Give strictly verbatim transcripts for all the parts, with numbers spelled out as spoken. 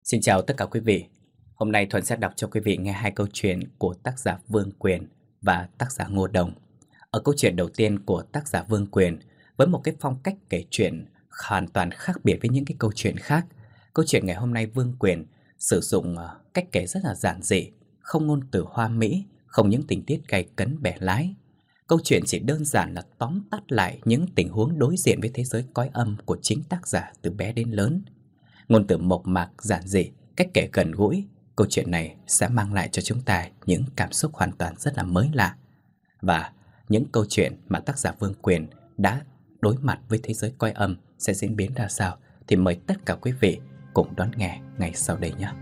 Xin chào tất cả quý vị. Hôm nay Thuận sẽ đọc cho quý vị nghe hai câu chuyện của tác giả Vương Quyền và tác giả Ngô Đồng. Ở câu chuyện đầu tiên của tác giả Vương Quyền, với một cái phong cách kể chuyện hoàn toàn khác biệt với những cái câu chuyện khác, câu chuyện ngày hôm nay Vương Quyền sử dụng cách kể rất là giản dị, không ngôn từ hoa mỹ, không những tình tiết gay cấn bẻ lái. Câu chuyện chỉ đơn giản là tóm tắt lại những tình huống đối diện với thế giới cõi âm của chính tác giả từ bé đến lớn. Ngôn từ mộc mạc, giản dị, cách kể gần gũi, câu chuyện này sẽ mang lại cho chúng ta những cảm xúc hoàn toàn rất là mới lạ. Và những câu chuyện mà tác giả Vương Quyền đã đối mặt với thế giới cõi âm sẽ diễn biến ra sao thì mời tất cả quý vị cùng đón nghe ngay sau đây nhé.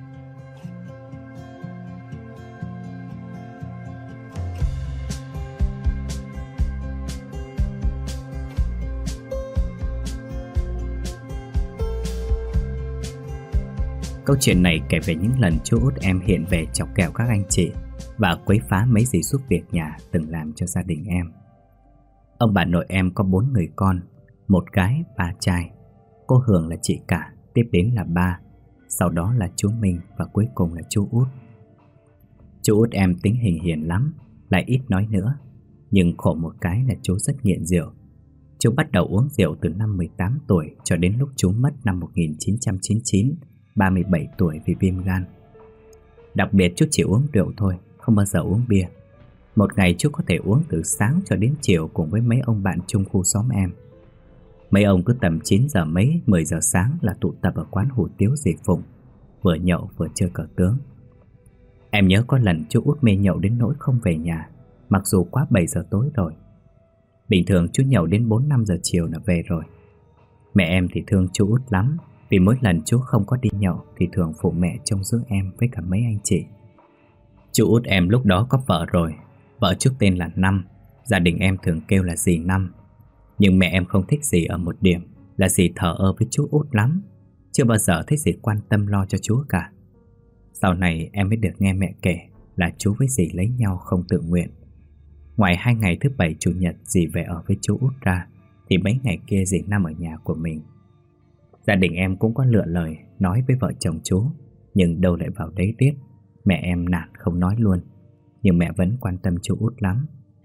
Câu chuyện này kể về những lần chú út em hiện về chọc kẹo các anh chị và quấy phá mấy dì giúp việc nhà từng làm cho gia đình em. Ông bà nội em có bốn người con, một gái, ba trai. Cô Hường là chị cả, tiếp đến là ba, sau đó là chú Minh và cuối cùng là chú út. Chú út em tính hình hiền lắm, lại ít nói nữa, nhưng khổ một cái là chú rất nghiện rượu. Chú bắt đầu uống rượu từ năm mười tám tuổi cho đến lúc chú mất năm một nghìn chín trăm chín mươi chín, ba mươi bảy tuổi vì viêm gan. Đặc biệt chú chỉ uống rượu thôi, không bao giờ uống bia. Một ngày chú có thể uống từ sáng cho đến chiều cùng với mấy ông bạn chung khu xóm em. Mấy ông cứ tầm chín giờ mấy, mười giờ sáng là tụ tập ở quán hủ tiếu dì Phụng, vừa nhậu vừa chơi cờ tướng. Em nhớ có lần chú út mê nhậu đến nỗi không về nhà, mặc dù quá bảy giờ tối rồi. Bình thường chú nhậu đến bốn năm giờ chiều là về rồi. Mẹ em thì thương chú út lắm, vì mỗi lần chú không có đi nhậu thì thường phụ mẹ trông giữ em với cả mấy anh chị. Chú út em lúc đó có vợ rồi, vợ trước tên là Năm, gia đình em thường kêu là dì Năm. Nhưng mẹ em không thích dì ở một điểm là dì thờ ơ với chú út lắm, chưa bao giờ thấy dì quan tâm lo cho chú cả. Sau này em mới được nghe mẹ kể là chú với dì lấy nhau không tự nguyện. Ngoài hai ngày thứ bảy chủ nhật dì về ở với chú út ra, thì mấy ngày kia dì nằm ở nhà của mình. Gia đình em cũng có lựa lời nói với vợ chồng chú, nhưng đâu lại vào đấy tiếp. Mẹ em nản không nói luôn, nhưng mẹ vẫn quan tâm chú út lắm.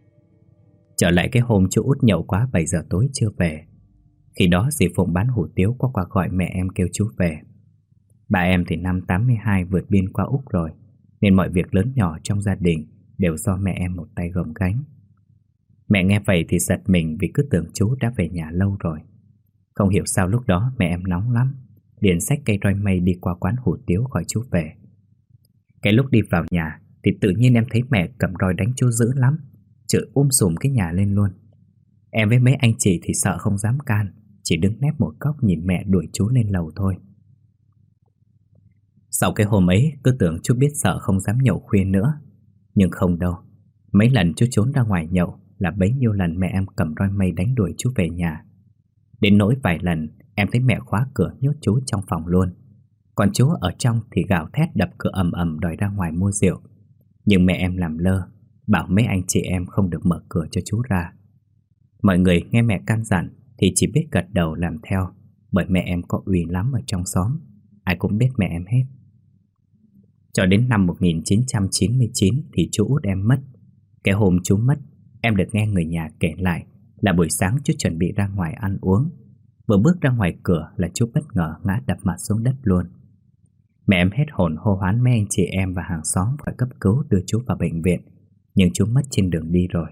Trở lại cái hôm chú út nhậu quá bảy giờ tối chưa về. Khi đó dì Phụng bán hủ tiếu có qua gọi mẹ em kêu chú về. Bà em thì năm tám mươi hai vượt biên qua Úc rồi, nên mọi việc lớn nhỏ trong gia đình đều do mẹ em một tay gồng gánh. Mẹ nghe vậy thì giật mình vì cứ tưởng chú đã về nhà lâu rồi. Không hiểu sao lúc đó mẹ em nóng lắm, liền xách cây roi mây đi qua quán hủ tiếu gọi chú về. Cái lúc đi vào nhà thì tự nhiên em thấy mẹ cầm roi đánh chú dữ lắm, chửi um sùm cái nhà lên luôn. Em với mấy anh chị thì sợ không dám can, chỉ đứng nép một góc nhìn mẹ đuổi chú lên lầu thôi. Sau cái hôm ấy cứ tưởng chú biết sợ không dám nhậu khuya nữa, nhưng không đâu. Mấy lần chú trốn ra ngoài nhậu là bấy nhiêu lần mẹ em cầm roi mây đánh đuổi chú về nhà. Đến nỗi vài lần em thấy mẹ khóa cửa nhốt chú trong phòng luôn. Còn chú ở trong thì gào thét đập cửa ầm ầm đòi ra ngoài mua rượu. Nhưng mẹ em làm lơ, bảo mấy anh chị em không được mở cửa cho chú ra. Mọi người nghe mẹ căn dặn thì chỉ biết gật đầu làm theo, bởi mẹ em có uy lắm ở trong xóm, ai cũng biết mẹ em hết. Cho đến năm một nghìn chín trăm chín mươi chín thì chú út em mất. Cái hôm chú mất, em được nghe người nhà kể lại là buổi sáng chú chuẩn bị ra ngoài ăn uống. Vừa bước ra ngoài cửa là chú bất ngờ ngã đập mặt xuống đất luôn. Mẹ em hết hồn hô hoán mấy anh chị em và hàng xóm phải cấp cứu đưa chú vào bệnh viện, nhưng chú mất trên đường đi rồi.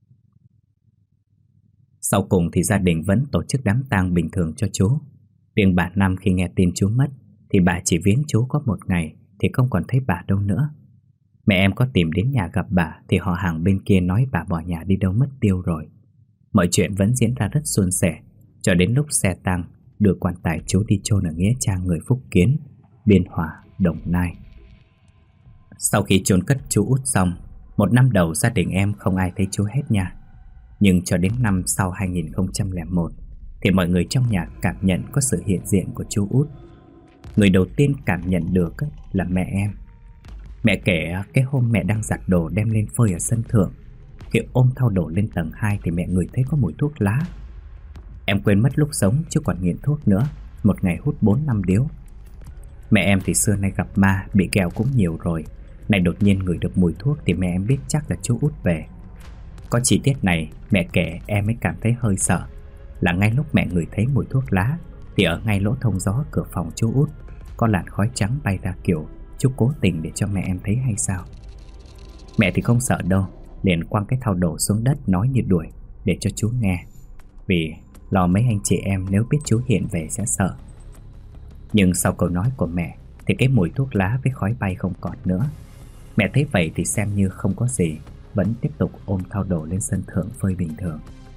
Sau cùng thì gia đình vẫn tổ chức đám tang bình thường cho chú. Riêng bà Năm khi nghe tin chú mất thì bà chỉ viếng chú có một ngày thì không còn thấy bà đâu nữa. Mẹ em có tìm đến nhà gặp bà thì họ hàng bên kia nói bà bỏ nhà đi đâu mất tiêu rồi. Mọi chuyện vẫn diễn ra rất suôn sẻ cho đến lúc xe tang đưa quan tài chú đi chôn ở nghĩa trang người Phúc Kiến, Biên Hòa, Đồng Nai. Sau khi chôn cất chú út xong, một năm đầu gia đình em không ai thấy chú hết nha. Nhưng cho đến năm sau hai nghìn không trăm lẻ một thì mọi người trong nhà cảm nhận có sự hiện diện của chú út. Người đầu tiên cảm nhận được là mẹ em. Mẹ kể cái hôm mẹ đang giặt đồ đem lên phơi ở sân thượng, khi ôm thau đổ lên tầng hai thì mẹ ngửi thấy có mùi thuốc lá. Em quên mất lúc sống chứ còn nghiện thuốc nữa, một ngày hút bốn năm điếu. Mẹ em thì xưa nay gặp ma, bị ghẹo cũng nhiều rồi. Này đột nhiên ngửi được mùi thuốc thì mẹ em biết chắc là chú Út về. Có chi tiết này mẹ kể em mới cảm thấy hơi sợ. Là ngay lúc mẹ ngửi thấy mùi thuốc lá thì ở ngay lỗ thông gió cửa phòng chú Út có làn khói trắng bay ra, kiểu chú cố tình để cho mẹ em thấy hay sao. Mẹ thì không sợ đâu, liền quăng cái thau đổ xuống đất nói như đuổi để cho chú nghe, vì lo mấy anh chị em nếu biết chú hiện về sẽ sợ. Nhưng sau câu nói của mẹ thì cái mùi thuốc lá với khói bay không còn nữa. Mẹ thấy vậy thì xem như không có gì, vẫn tiếp tục ôm thau đổ lên sân thượng phơi bình thường.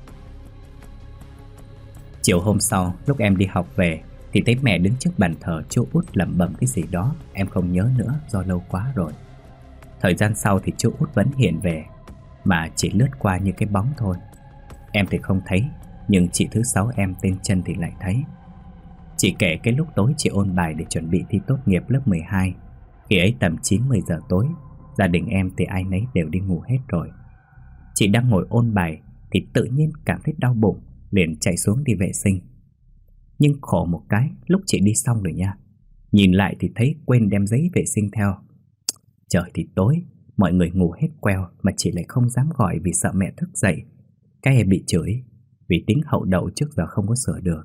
Chiều hôm sau, lúc em đi học về thì thấy mẹ đứng trước bàn thờ chú Út lẩm bẩm cái gì đó, em không nhớ nữa do lâu quá rồi. Thời gian sau thì chú Út vẫn hiện về, mà chỉ lướt qua như cái bóng thôi. Em thì không thấy, nhưng chị thứ sáu em tên Trân thì lại thấy. Chị kể cái lúc tối chị ôn bài để chuẩn bị thi tốt nghiệp lớp mười hai. Khi ấy tầm chín mười giờ tối, gia đình em thì ai nấy đều đi ngủ hết rồi. Chị đang ngồi ôn bài thì tự nhiên cảm thấy đau bụng, liền chạy xuống đi vệ sinh. Nhưng khổ một cái, lúc chị đi xong rồi nha, nhìn lại thì thấy quên đem giấy vệ sinh theo. Trời thì tối, mọi người ngủ hết queo mà chị lại không dám gọi vì sợ mẹ thức dậy cái em bị chửi, vì tính hậu đậu trước giờ không có sửa được.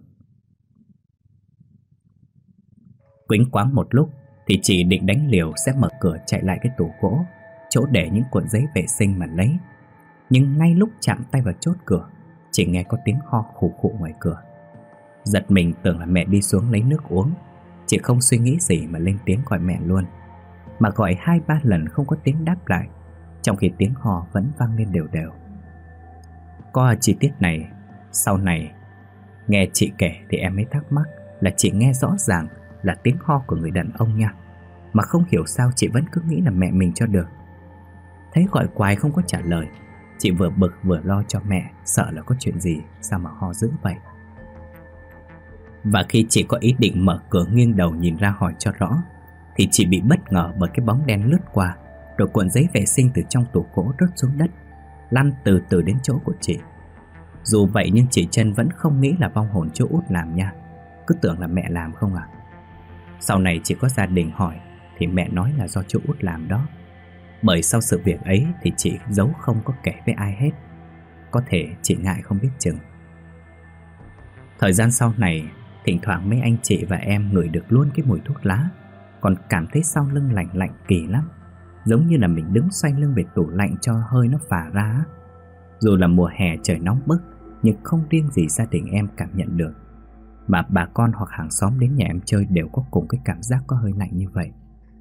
Quýnh quáng một lúc thì chị định đánh liều sẽ mở cửa chạy lại cái tủ gỗ, chỗ để những cuộn giấy vệ sinh mà lấy. Nhưng ngay lúc chạm tay vào chốt cửa, chị nghe có tiếng ho khụ khụ ngoài cửa. Giật mình tưởng là mẹ đi xuống lấy nước uống, chị không suy nghĩ gì mà lên tiếng gọi mẹ luôn. Mà gọi hai ba lần không có tiếng đáp lại, trong khi tiếng ho vẫn vang lên đều đều. Có chi tiết này, sau này nghe chị kể thì em mới thắc mắc là chị nghe rõ ràng là tiếng ho của người đàn ông nha, mà không hiểu sao chị vẫn cứ nghĩ là mẹ mình cho được. Thấy gọi hoài không có trả lời, chị vừa bực vừa lo cho mẹ, sợ là có chuyện gì sao mà ho dữ vậy. Và khi chị có ý định mở cửa nghiêng đầu nhìn ra hỏi cho rõ thì chị bị bất ngờ bởi cái bóng đen lướt qua, rồi cuộn giấy vệ sinh từ trong tủ gỗ rớt xuống đất, lăn từ từ đến chỗ của chị. Dù vậy nhưng chị Trân vẫn không nghĩ là vong hồn chú Út làm nha, cứ tưởng là mẹ làm không à. Sau này chị có gia đình hỏi thì mẹ nói là do chú Út làm đó. Bởi sau sự việc ấy thì chị giấu không có kể với ai hết, có thể chị ngại không biết chừng. Thời gian sau này, thỉnh thoảng mấy anh chị và em ngửi được luôn cái mùi thuốc lá, còn cảm thấy sau lưng lạnh lạnh kỳ lắm, giống như là mình đứng xoay lưng về tủ lạnh cho hơi nó phả ra. Dù là mùa hè trời nóng bức, nhưng không riêng gì gia đình em cảm nhận được, mà bà con hoặc hàng xóm đến nhà em chơi đều có cùng cái cảm giác có hơi lạnh như vậy.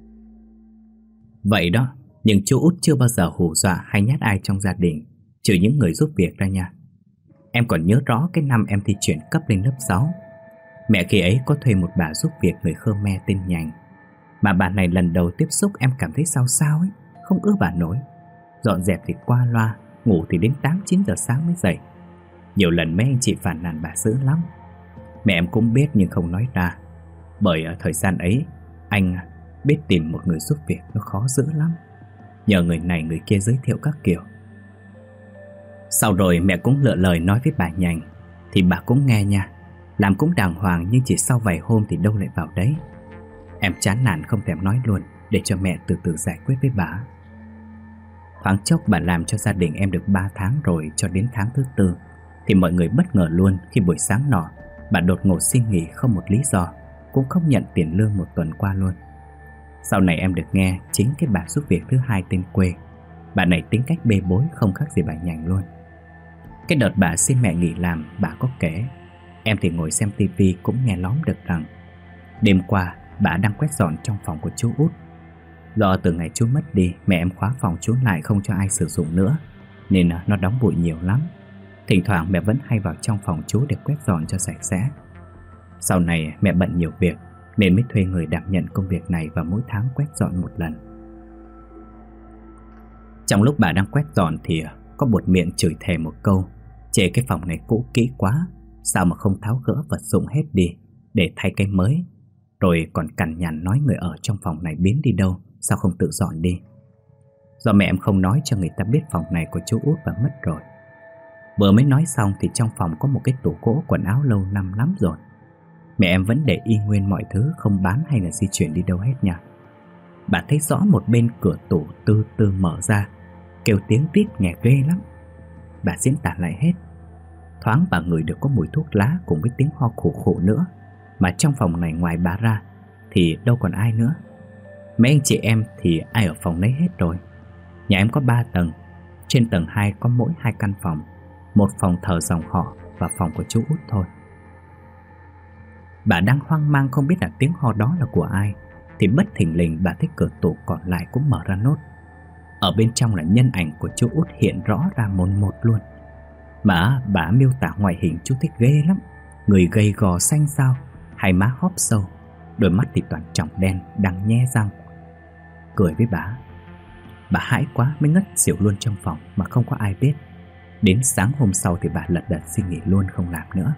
Vậy đó, nhưng chú Út chưa bao giờ hù dọa hay nhát ai trong gia đình, trừ những người giúp việc ra nha. Em còn nhớ rõ cái năm em thi chuyển cấp lên lớp sáu, mẹ khi ấy có thuê một bà giúp việc người Khmer tên Nhành. Mà bà này lần đầu tiếp xúc em cảm thấy sao sao ấy, không ưa bà nổi. Dọn dẹp thì qua loa, ngủ thì đến tám chín giờ sáng mới dậy. Nhiều lần mấy anh chị phản nàn bà dữ lắm. Mẹ em cũng biết nhưng không nói ra, bởi ở thời gian ấy anh biết tìm một người giúp việc nó khó dữ lắm, nhờ người này người kia giới thiệu các kiểu. Sau rồi mẹ cũng lựa lời nói với bà Nhành thì bà cũng nghe nha, làm cũng đàng hoàng, nhưng chỉ sau vài hôm thì đâu lại vào đấy. Em chán nản không thèm nói luôn, để cho mẹ từ từ giải quyết với bà. Thoáng chốc bà làm cho gia đình em được ba tháng rồi, cho đến tháng thứ tư thì mọi người bất ngờ luôn khi buổi sáng nọ bà đột ngột xin nghỉ không một lý do, cũng không nhận tiền lương một tuần qua luôn. Sau này em được nghe chính cái bà giúp việc thứ hai tên Quê. Bà này tính cách bê bối không khác gì bà Nhành luôn. Cái đợt bà xin mẹ nghỉ làm, bà có kể, em thì ngồi xem tivi cũng nghe lóm được rằng đêm qua bà đang quét dọn trong phòng của chú Út. Do từ ngày chú mất đi, mẹ em khóa phòng chú lại không cho ai sử dụng nữa, nên nó đóng bụi nhiều lắm. Thỉnh thoảng mẹ vẫn hay vào trong phòng chú để quét dọn cho sạch sẽ. Sau này mẹ bận nhiều việc nên mới thuê người đảm nhận công việc này, và mỗi tháng quét dọn một lần. Trong lúc bà đang quét dọn thì có buột miệng chửi thề một câu, chê cái phòng này cũ kỹ quá, sao mà không tháo gỡ vật dụng hết đi để thay cái mới. Rồi còn cằn nhằn nói người ở trong phòng này biến đi đâu, sao không tự dọn đi. Do mẹ em không nói cho người ta biết phòng này của chú Út và mất rồi. Vừa mới nói xong thì trong phòng có một cái tủ gỗ quần áo lâu năm lắm rồi. Mẹ em vẫn để y nguyên mọi thứ, không bán hay là di chuyển đi đâu hết nha. Bà thấy rõ một bên cửa tủ từ từ mở ra, kêu tiếng rít nghe ghê lắm. Bà diễn tả lại hết. Thoáng bà ngửi được có mùi thuốc lá cùng với tiếng ho khổ khổ nữa. Mà trong phòng này ngoài bà ra thì đâu còn ai nữa. Mấy anh chị em thì ai ở phòng đấy hết rồi. Nhà em có ba tầng. Trên tầng hai có mỗi hai căn phòng, một phòng thờ dòng họ và phòng của chú Út thôi. Bà đang hoang mang không biết là tiếng ho đó là của ai, thì bất thình lình bà thấy cửa tủ còn lại cũng mở ra nốt. Ở bên trong là nhân ảnh của chú Út hiện rõ ra mồn một luôn. Mà bà miêu tả ngoại hình chú thích ghê lắm. Người gầy gò xanh xao, hai má hóp sâu, đôi mắt thì toàn tròng đen, đang nhe răng. Cười với bà. Bà hãi quá mới ngất xỉu luôn trong phòng mà không có ai biết. Đến sáng hôm sau thì bà lật đật xin nghỉ luôn không làm nữa.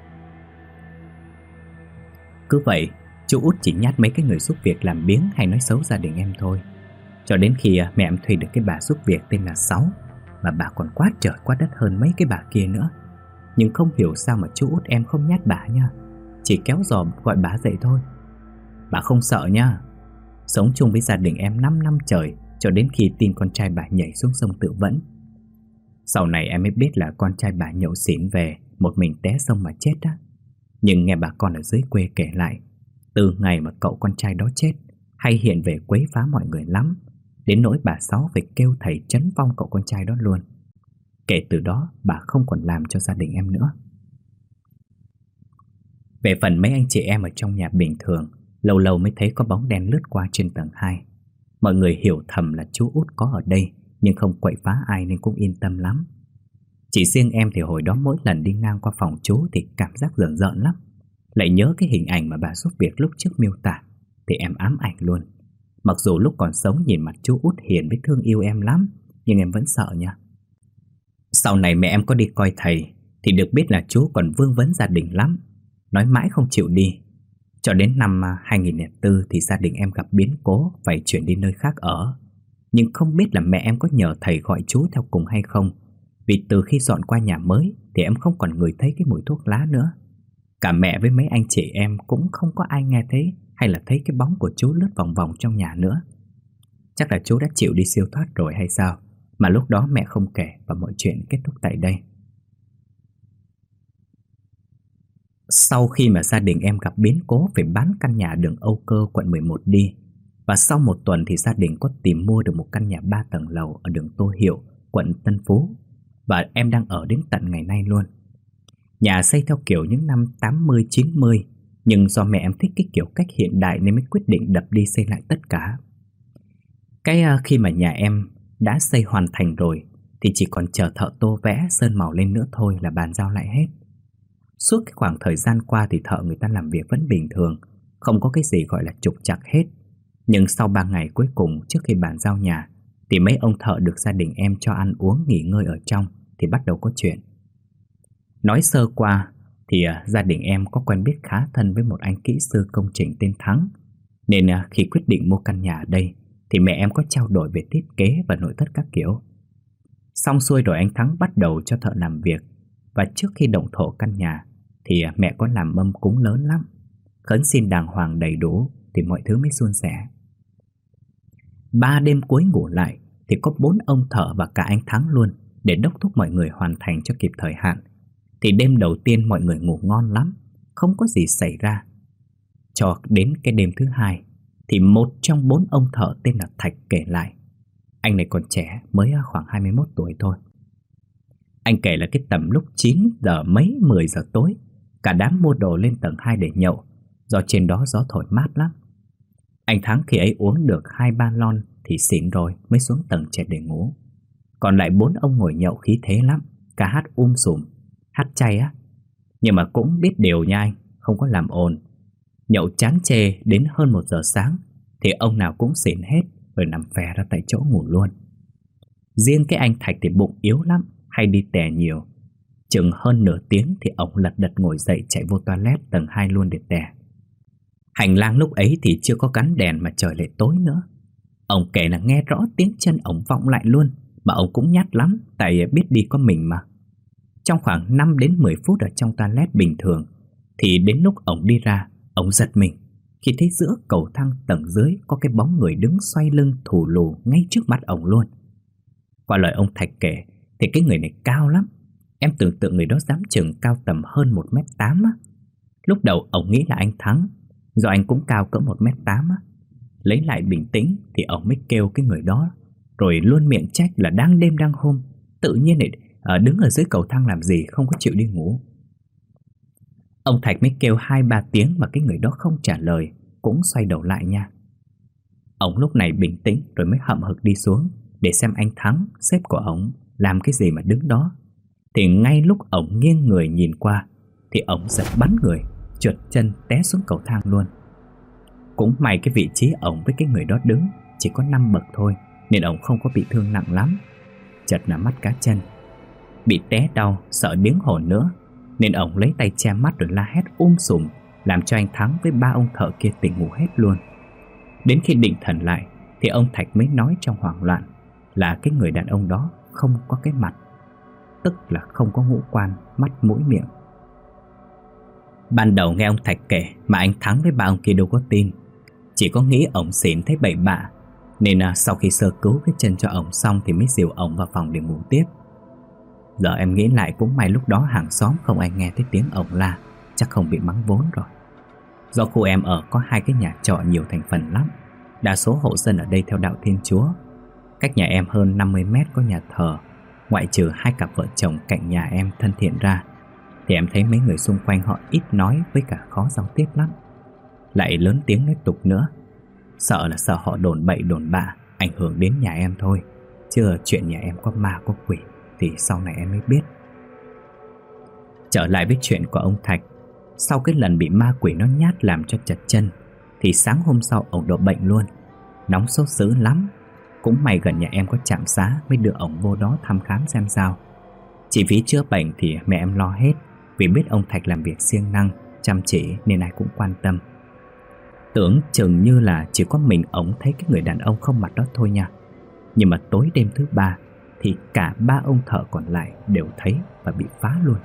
Cứ vậy, chú Út chỉ nhát mấy cái người giúp việc làm biếng hay nói xấu gia đình em thôi. Cho đến khi mẹ em thuê được cái bà giúp việc tên là Sáu, mà bà còn quá trời quá đất hơn mấy cái bà kia nữa. Nhưng không hiểu sao mà chú Út em không nhát bà nha, chỉ kéo giò gọi bà dậy thôi. Bà không sợ nha. Sống chung với gia đình em năm năm trời, cho đến khi tin con trai bà nhảy xuống sông tự vẫn. Sau này em mới biết là con trai bà nhậu xỉn về, một mình té sông mà chết á. Nhưng nghe bà con ở dưới quê kể lại, từ ngày mà cậu con trai đó chết, hay hiện về quấy phá mọi người lắm, đến nỗi bà Sáu phải kêu thầy trấn vong cậu con trai đó luôn. Kể từ đó bà không còn làm cho gia đình em nữa. Về phần mấy anh chị em ở trong nhà bình thường, lâu lâu mới thấy có bóng đen lướt qua trên tầng hai. Mọi người hiểu thầm là chú Út có ở đây, nhưng không quậy phá ai nên cũng yên tâm lắm. Chỉ riêng em thì hồi đó mỗi lần đi ngang qua phòng chú thì cảm giác rợn rợn lắm. Lại nhớ cái hình ảnh mà bà giúp việc lúc trước miêu tả, thì em ám ảnh luôn. Mặc dù lúc còn sống nhìn mặt chú Út hiền với thương yêu em lắm, nhưng em vẫn sợ nha. Sau này mẹ em có đi coi thầy thì được biết là chú còn vương vấn gia đình lắm, nói mãi không chịu đi. Cho đến năm hai nghìn lẻ bốn thì gia đình em gặp biến cố, phải chuyển đi nơi khác ở. Nhưng không biết là mẹ em có nhờ thầy gọi chú theo cùng hay không, vì từ khi dọn qua nhà mới thì em không còn ngửi thấy cái mùi thuốc lá nữa. Cả mẹ với mấy anh chị em cũng không có ai nghe thấy hay là thấy cái bóng của chú lướt vòng vòng trong nhà nữa. Chắc là chú đã chịu đi siêu thoát rồi hay sao, mà lúc đó mẹ không kể và mọi chuyện kết thúc tại đây. Sau khi mà gia đình em gặp biến cố phải bán căn nhà đường Âu Cơ quận mười một đi, và sau một tuần thì gia đình có tìm mua được một căn nhà ba tầng lầu ở đường Tô Hiệu, quận Tân Phú, và em đang ở đến tận ngày nay luôn. Nhà xây theo kiểu những năm tám mươi chín mươi, nhưng do mẹ em thích cái kiểu cách hiện đại nên mới quyết định đập đi xây lại tất cả. Cái khi mà nhà em đã xây hoàn thành rồi thì chỉ còn chờ thợ tô vẽ sơn màu lên nữa thôi là bàn giao lại hết. Suốt cái khoảng thời gian qua thì thợ người ta làm việc vẫn bình thường, không có cái gì gọi là trục trặc hết. Nhưng sau ba ngày cuối cùng trước khi bàn giao nhà thì mấy ông thợ được gia đình em cho ăn uống nghỉ ngơi ở trong thì bắt đầu có chuyện. Nói sơ qua thì uh, gia đình em có quen biết khá thân với một anh kỹ sư công trình tên Thắng. Nên uh, khi quyết định mua căn nhà ở đây thì mẹ em có trao đổi về thiết kế và nội thất các kiểu. Xong xuôi rồi anh Thắng bắt đầu cho thợ làm việc. Và trước khi động thổ căn nhà thì uh, mẹ có làm mâm cúng lớn lắm, khấn xin đàng hoàng đầy đủ thì mọi thứ mới suôn sẻ. Ba đêm cuối ngủ lại thì có bốn ông thợ và cả anh Thắng luôn, để đốc thúc mọi người hoàn thành cho kịp thời hạn. Thì đêm đầu tiên mọi người ngủ ngon lắm, không có gì xảy ra. Cho đến cái đêm thứ hai thì một trong bốn ông thợ tên là Thạch kể lại. Anh này còn trẻ, mới khoảng hai mươi mốt tuổi thôi. Anh kể là cái tầm lúc chín giờ mấy mười giờ tối, cả đám mua đồ lên tầng hai để nhậu, do trên đó gió thổi mát lắm. Anh Thắng khi ấy uống được hai ba lon thì xỉn rồi mới xuống tầng trệt để ngủ. Còn lại bốn ông ngồi nhậu khí thế lắm, cả hát um sùm, hát chay á. Nhưng mà cũng biết điều nha anh, không có làm ồn. Nhậu chán chê đến hơn một giờ sáng thì ông nào cũng xỉn hết, rồi nằm phè ra tại chỗ ngủ luôn. Riêng cái anh Thạch thì bụng yếu lắm, hay đi tè nhiều. Chừng hơn nửa tiếng thì ông lật đật ngồi dậy chạy vô toilet tầng hai luôn để tè. Hành lang lúc ấy thì chưa có gắn đèn mà trời lại tối nữa. Ông kể là nghe rõ tiếng chân ông vọng lại luôn, mà ông cũng nhát lắm, tại biết đi có mình mà. Trong khoảng năm đến mười phút ở trong toilet bình thường Thì đến lúc ổng đi ra, ổng giật mình khi thấy giữa cầu thang tầng dưới có cái bóng người đứng xoay lưng thù lù ngay trước mặt ổng luôn. Qua lời ông Thạch kể thì cái người này cao lắm. Em tưởng tượng người đó dám chừng cao tầm hơn một mét tám á. Lúc đầu ổng nghĩ là anh Thắng, do anh cũng cao cỡ một mét tám á. Lấy lại bình tĩnh thì ổng mới kêu cái người đó, rồi luôn miệng trách là đang đêm đang hôm, tự nhiên lại ở đứng ở dưới cầu thang làm gì, không có chịu đi ngủ. Ông Thạch mới kêu hai ba tiếng mà cái người đó không trả lời, cũng xoay đầu lại nha. Ông lúc này bình tĩnh rồi mới hậm hực đi xuống để xem anh Thắng, sếp của ổng, làm cái gì mà đứng đó. Thì ngay lúc ổng nghiêng người nhìn qua thì ổng giật bắn người, trượt chân té xuống cầu thang luôn. Cũng may cái vị trí ổng với cái người đó đứng chỉ có năm bậc thôi, nên ổng không có bị thương nặng lắm. Chật là mắt cá chân. Bị té đau, sợ điếng hồn nữa, nên ổng lấy tay che mắt rồi la hét um sùm, làm cho anh Thắng với ba ông thợ kia tỉnh ngủ hết luôn. Đến khi định thần lại thì ông Thạch mới nói trong hoảng loạn là cái người đàn ông đó không có cái mặt, tức là không có ngũ quan, mắt mũi miệng. Ban đầu nghe ông Thạch kể mà anh Thắng với ba ông kia đâu có tin, chỉ có nghĩ ổng xỉn thấy bậy bạ, nên à, sau khi sơ cứu cái chân cho ổng xong thì mới dìu ổng vào phòng để ngủ tiếp. Giờ em nghĩ lại cũng may lúc đó hàng xóm không ai nghe thấy tiếng ổng la, chắc không bị mắng vốn rồi. Do khu em ở có hai cái nhà trọ nhiều thành phần lắm, đa số hộ dân ở đây theo đạo Thiên Chúa. Cách nhà em hơn năm mươi mét có nhà thờ, ngoại trừ hai cặp vợ chồng cạnh nhà em thân thiện ra thì em thấy mấy người xung quanh họ ít nói với cả khó giao tiếp lắm. Lại lớn tiếng nói tục nữa. Sợ là sợ họ đồn bậy đồn bạ ảnh hưởng đến nhà em thôi, chứ chuyện nhà em có ma có quỷ thì sau này em mới biết. Trở lại với chuyện của ông Thạch, sau cái lần bị ma quỷ nó nhát làm cho chật chân thì sáng hôm sau ổng đổ bệnh luôn, nóng sốt dữ lắm. Cũng may gần nhà em có trạm xá mới đưa ổng vô đó thăm khám xem sao. Chi phí chữa bệnh thì mẹ em lo hết, vì biết ông Thạch làm việc siêng năng, chăm chỉ nên ai cũng quan tâm. Tưởng chừng như là chỉ có mình ổng thấy cái người đàn ông không mặt đó thôi nha. Nhưng mà tối đêm thứ ba thì cả ba ông thợ còn lại đều thấy và bị phá luôn.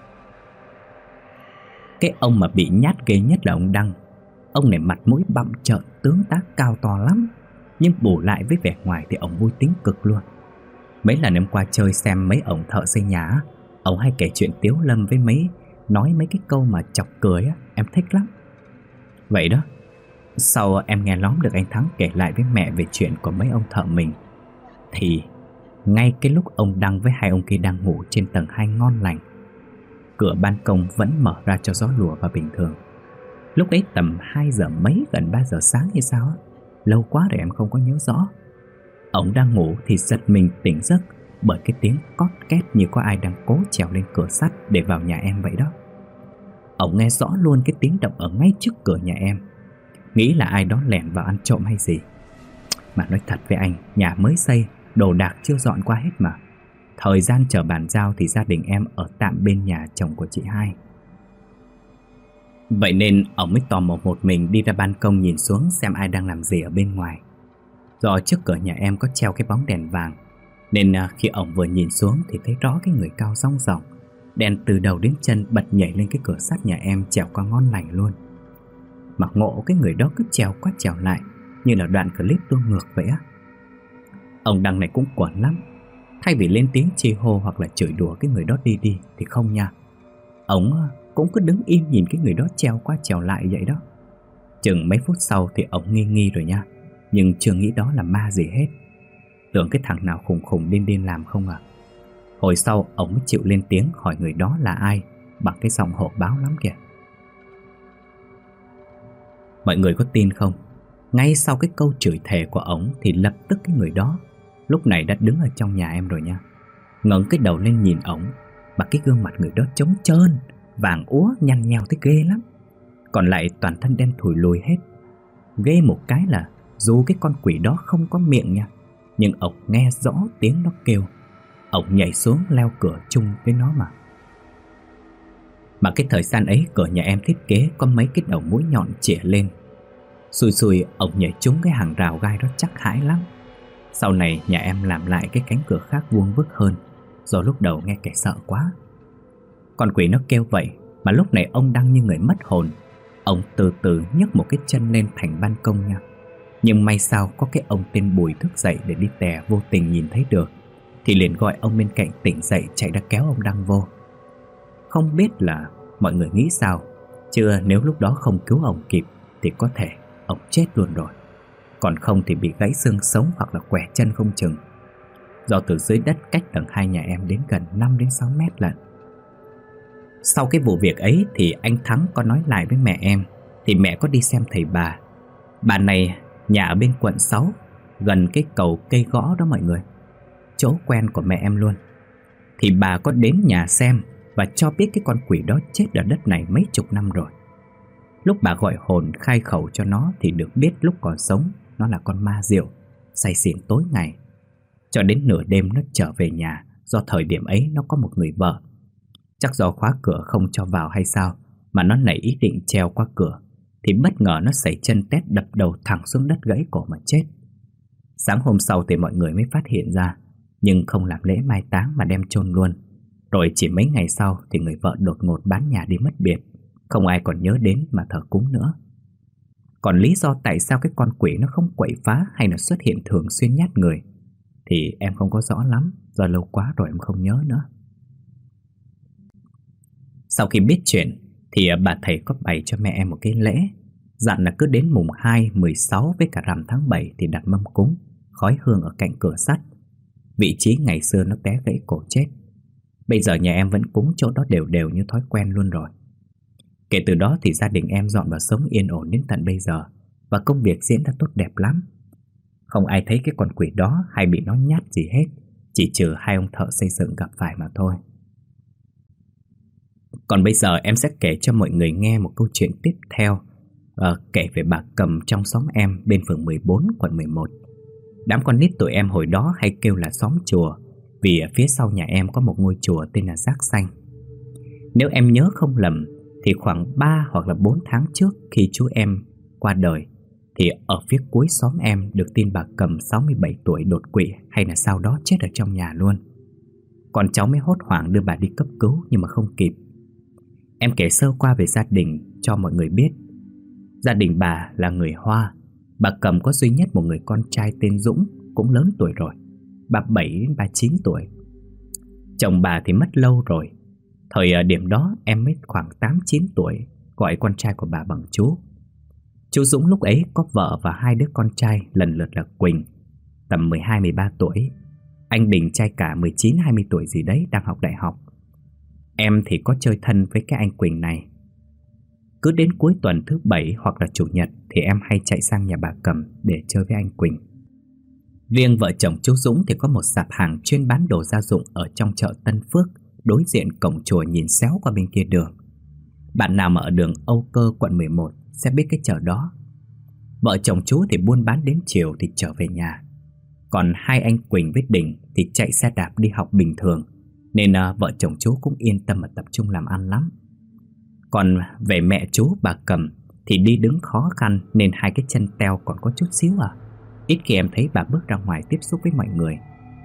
Cái ông mà bị nhát ghê nhất là ông Đăng. Ông này mặt mũi bặm trợn, tướng tá cao to lắm, nhưng bù lại với vẻ ngoài thì ông vui tính cực luôn. Mấy lần em qua chơi xem mấy ông thợ xây nhà, ông hay kể chuyện tiếu lâm với mấy, nói mấy cái câu mà chọc cười á, em thích lắm. Vậy đó, sau em nghe lóm được anh Thắng kể lại với mẹ về chuyện của mấy ông thợ mình, thì ngay cái lúc ông Đăng với hai ông kia đang ngủ trên tầng hai ngon lành, cửa ban công vẫn mở ra cho gió lùa vào bình thường. Lúc ấy tầm hai giờ mấy, gần ba giờ sáng hay sao á, lâu quá rồi em không có nhớ rõ. Ông đang ngủ thì giật mình tỉnh giấc bởi cái tiếng cót két như có ai đang cố trèo lên cửa sắt để vào nhà em vậy đó. Ông nghe rõ luôn cái tiếng động ở ngay trước cửa nhà em, nghĩ là ai đó lẻn vào ăn trộm hay gì. Mà nói thật với anh, nhà mới xây, đồ đạc chưa dọn qua hết mà. Thời gian chờ bàn giao thì gia đình em ở tạm bên nhà chồng của chị hai. Vậy nên ông mới tò mò một mình đi ra ban công nhìn xuống xem ai đang làm gì ở bên ngoài. Do trước cửa nhà em có treo cái bóng đèn vàng, nên khi ông vừa nhìn xuống thì thấy rõ cái người cao rong ròng, đèn từ đầu đến chân bật nhảy lên cái cửa sắt nhà em trèo qua ngon lành luôn. Mà ngộ cái người đó cứ trèo qua trèo lại như là đoạn clip tua ngược vậy á. Ông Đăng này cũng quẩn lắm. Thay vì lên tiếng chi hô hoặc là chửi đùa cái người đó đi đi thì không nha. Ông cũng cứ đứng im nhìn cái người đó trèo qua trèo lại vậy đó. Chừng mấy phút sau thì ông nghi nghi rồi nha, nhưng chưa nghĩ đó là ma gì hết. Tưởng cái thằng nào khùng khùng điên điên làm không à. Hồi sau ông mới chịu lên tiếng hỏi người đó là ai, bằng cái giọng hổ báo lắm kìa. Mọi người có tin không? Ngay sau cái câu chửi thề của ổng thì lập tức cái người đó lúc này đã đứng ở trong nhà em rồi nha. Ngẩng cái đầu lên nhìn ổng, mà cái gương mặt người đó trống trơn, vàng úa nhăn nheo thấy ghê lắm. Còn lại toàn thân đen thùi lùi hết. Ghê một cái là dù cái con quỷ đó không có miệng nha, nhưng ổng nghe rõ tiếng nó kêu. Ổng nhảy xuống leo cửa chung với nó mà. Mà cái thời gian ấy cửa nhà em thiết kế có mấy cái đầu mũi nhọn chĩa lên. Xui xui ổng nhảy trúng cái hàng rào gai đó chắc hãi lắm. Sau này nhà em làm lại cái cánh cửa khác vuông vức hơn, do lúc đầu nghe kẻ sợ quá. Con quỷ nó kêu vậy Mà lúc này ông đang như người mất hồn. Ông từ từ nhấc một cái chân lên thành ban công nha. Nhưng may sao có cái ông tên Bùi thức dậy để đi tè vô tình nhìn thấy được, thì liền gọi ông bên cạnh tỉnh dậy, chạy ra kéo ông Đăng vô. Không biết là mọi người nghĩ sao, chứ nếu lúc đó không cứu ông kịp thì có thể ông chết luôn rồi. Còn không thì bị gãy xương sống hoặc là quẻ chân không chừng. Do từ dưới đất cách tầng hai nhà em đến gần năm đến sáu mét lận. Sau cái vụ việc ấy thì anh Thắng có nói lại với mẹ em, thì mẹ có đi xem thầy bà. Bà này nhà ở bên quận sáu, gần cái cầu cây gõ đó mọi người, chỗ quen của mẹ em luôn. Thì bà có đến nhà xem và cho biết cái con quỷ đó chết ở đất này mấy chục năm rồi. Lúc bà gọi hồn khai khẩu cho nó thì được biết lúc còn sống nó là con ma rượu, say xỉn tối ngày. Cho đến nửa đêm nó trở về nhà, do thời điểm ấy nó có một người vợ. Chắc do khóa cửa không cho vào hay sao mà nó nảy ý định trèo qua cửa, thì bất ngờ nó sẩy chân tét đập đầu thẳng xuống đất gãy cổ mà chết. Sáng hôm sau thì mọi người mới phát hiện ra, nhưng không làm lễ mai táng mà đem chôn luôn. Rồi chỉ mấy ngày sau thì người vợ đột ngột bán nhà đi mất biệt, không ai còn nhớ đến mà thờ cúng nữa. Còn lý do tại sao cái con quỷ nó không quậy phá hay là xuất hiện thường xuyên nhát người thì em không có rõ lắm, do lâu quá rồi em không nhớ nữa. Sau khi biết chuyện thì bà thầy có bày cho mẹ em một cái lễ, dặn là cứ đến mùng hai, mười sáu với cả rằm tháng bảy thì đặt mâm cúng, khói hương ở cạnh cửa sắt, vị trí ngày xưa nó té gãy cổ chết. Bây giờ nhà em vẫn cúng chỗ đó đều đều như thói quen luôn rồi. Kể từ đó thì gia đình em dọn vào sống yên ổn đến tận bây giờ, và công việc diễn ra tốt đẹp lắm. Không ai thấy cái con quỷ đó hay bị nó nhát gì hết, chỉ trừ hai ông thợ xây dựng gặp phải mà thôi. Còn bây giờ em sẽ kể cho mọi người nghe một câu chuyện tiếp theo, uh, kể về bà Cầm trong xóm em bên phường mười bốn, quận mười một. Đám con nít tụi em hồi đó hay kêu là xóm chùa, vì ở phía sau nhà em có một ngôi chùa tên là Giác Xanh. Nếu em nhớ không lầm thì khoảng ba hoặc là bốn tháng trước khi chú em qua đời, thì ở phía cuối xóm em được tin bà Cầm sáu mươi bảy tuổi đột quỵ hay là sau đó chết ở trong nhà luôn. Còn cháu mới hốt hoảng đưa bà đi cấp cứu nhưng mà không kịp. Em kể sơ qua về gia đình cho mọi người biết. Gia đình bà là người Hoa. Bà Cầm có duy nhất một người con trai tên Dũng, cũng lớn tuổi rồi, ba mươi bảy đến ba mươi chín tuổi. Chồng bà thì mất lâu rồi. Thời điểm đó em mới khoảng tám chín tuổi, gọi con trai của bà bằng chú. Chú Dũng lúc ấy có vợ và hai đứa con trai lần lượt là Quỳnh, tầm mười hai mười ba tuổi, anh Đình trai cả mười chín hai mươi tuổi gì đấy, đang học đại học. Em thì có chơi thân với cái anh Quỳnh này. Cứ đến cuối tuần thứ bảy hoặc là chủ nhật thì em hay chạy sang nhà bà Cầm để chơi với anh Quỳnh. Riêng vợ chồng chú Dũng thì có một sạp hàng chuyên bán đồ gia dụng ở trong chợ Tân Phước, đối diện cổng chùa nhìn xéo qua bên kia đường. Bạn nào mà ở đường Âu Cơ, quận mười một sẽ biết cái chợ đó. Vợ chồng chú thì buôn bán đến chiều thì trở về nhà. Còn hai anh Quỳnh với Đình thì chạy xe đạp đi học bình thường, nên uh, vợ chồng chú cũng yên tâm mà tập trung làm ăn lắm. Còn về mẹ chú bà Cầm thì đi đứng khó khăn nên hai cái chân teo còn có chút xíu à. Ít khi em thấy bà bước ra ngoài tiếp xúc với mọi người.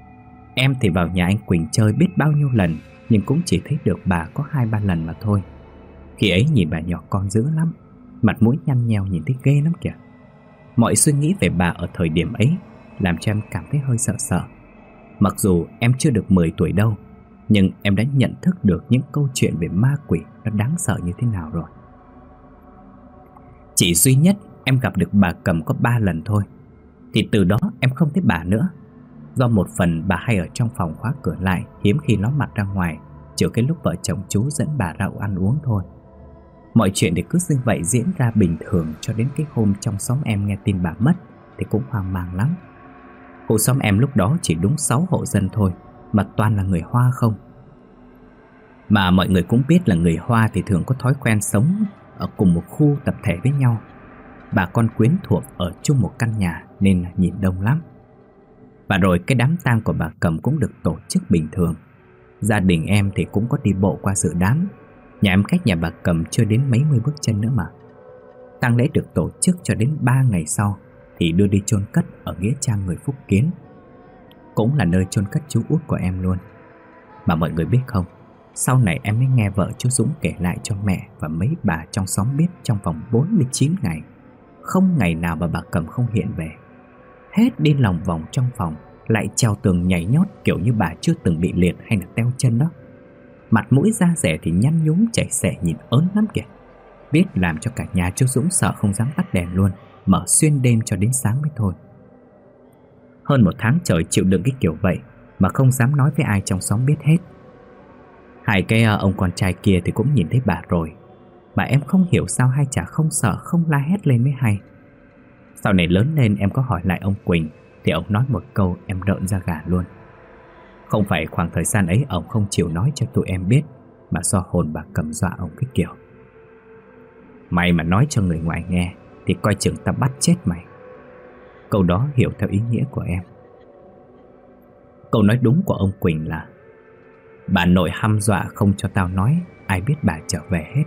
Em thì vào nhà anh Quỳnh chơi biết bao nhiêu lần, nhưng cũng chỉ thấy được bà có hai ba lần mà thôi. Khi ấy nhìn bà nhỏ con dữ lắm, mặt mũi nhăn nheo nhìn thấy ghê lắm kìa. Mọi suy nghĩ về bà ở thời điểm ấy làm cho em cảm thấy hơi sợ sợ. Mặc dù em chưa được mười tuổi đâu, nhưng em đã nhận thức được những câu chuyện về ma quỷ nó đáng sợ như thế nào rồi. Chỉ duy nhất em gặp được bà Cầm có ba lần thôi, thì từ đó em không thấy bà nữa. Do một phần bà hay ở trong phòng khóa cửa lại, hiếm khi ló mặt ra ngoài, trừ cái lúc vợ chồng chú dẫn bà ra ăn uống thôi. Mọi chuyện thì cứ như vậy diễn ra bình thường cho đến cái hôm trong xóm em nghe tin bà mất thì cũng hoang mang lắm. Khu xóm em lúc đó chỉ đúng sáu hộ dân thôi, mà toàn là người Hoa không. Mà mọi người cũng biết là người Hoa thì thường có thói quen sống ở cùng một khu tập thể với nhau. Bà con quyến thuộc ở chung một căn nhà nên nhìn đông lắm. Và rồi cái đám tang của bà Cầm cũng được tổ chức bình thường. Gia đình em thì cũng có đi bộ qua dự đám. Nhà em cách nhà bà Cầm chưa đến mấy mươi bước chân nữa mà. Tang lễ được tổ chức cho đến ba ngày sau thì đưa đi chôn cất ở nghĩa trang người Phúc Kiến, cũng là nơi chôn cất chú út của em luôn. Mà mọi người biết không, Sau này em mới nghe vợ chú Dũng kể lại cho mẹ và mấy bà trong xóm biết trong vòng bốn mươi chín ngày, không ngày nào mà bà Cầm không hiện về. Hết đi lòng vòng trong phòng, lại treo tường nhảy nhót kiểu như bà chưa từng bị liệt hay là teo chân đó. Mặt mũi da dẻ thì nhăn nhúm chảy xệ nhìn ớn lắm kìa. Biết làm cho cả nhà chú Dũng sợ không dám tắt đèn luôn, mở xuyên đêm cho đến sáng mới thôi. Hơn một tháng trời chịu đựng cái kiểu vậy mà không dám nói với ai trong xóm biết hết. Hai cái ông con trai kia thì cũng nhìn thấy bà rồi, mà em không hiểu sao hai chả không sợ không la hét lên mới hay. Sau này lớn lên em có hỏi lại ông Quỳnh thì ông nói một câu em rợn da gà luôn. Không phải khoảng thời gian ấy ông không chịu nói cho tụi em biết, mà do hồn bà Cầm dọa ông cái kiểu: mày mà nói cho người ngoài nghe thì coi chừng ta bắt chết mày. Câu đó hiểu theo ý nghĩa của em. Câu nói đúng của ông Quỳnh là: bà nội hăm dọa không cho tao nói, ai biết bà trở về hết.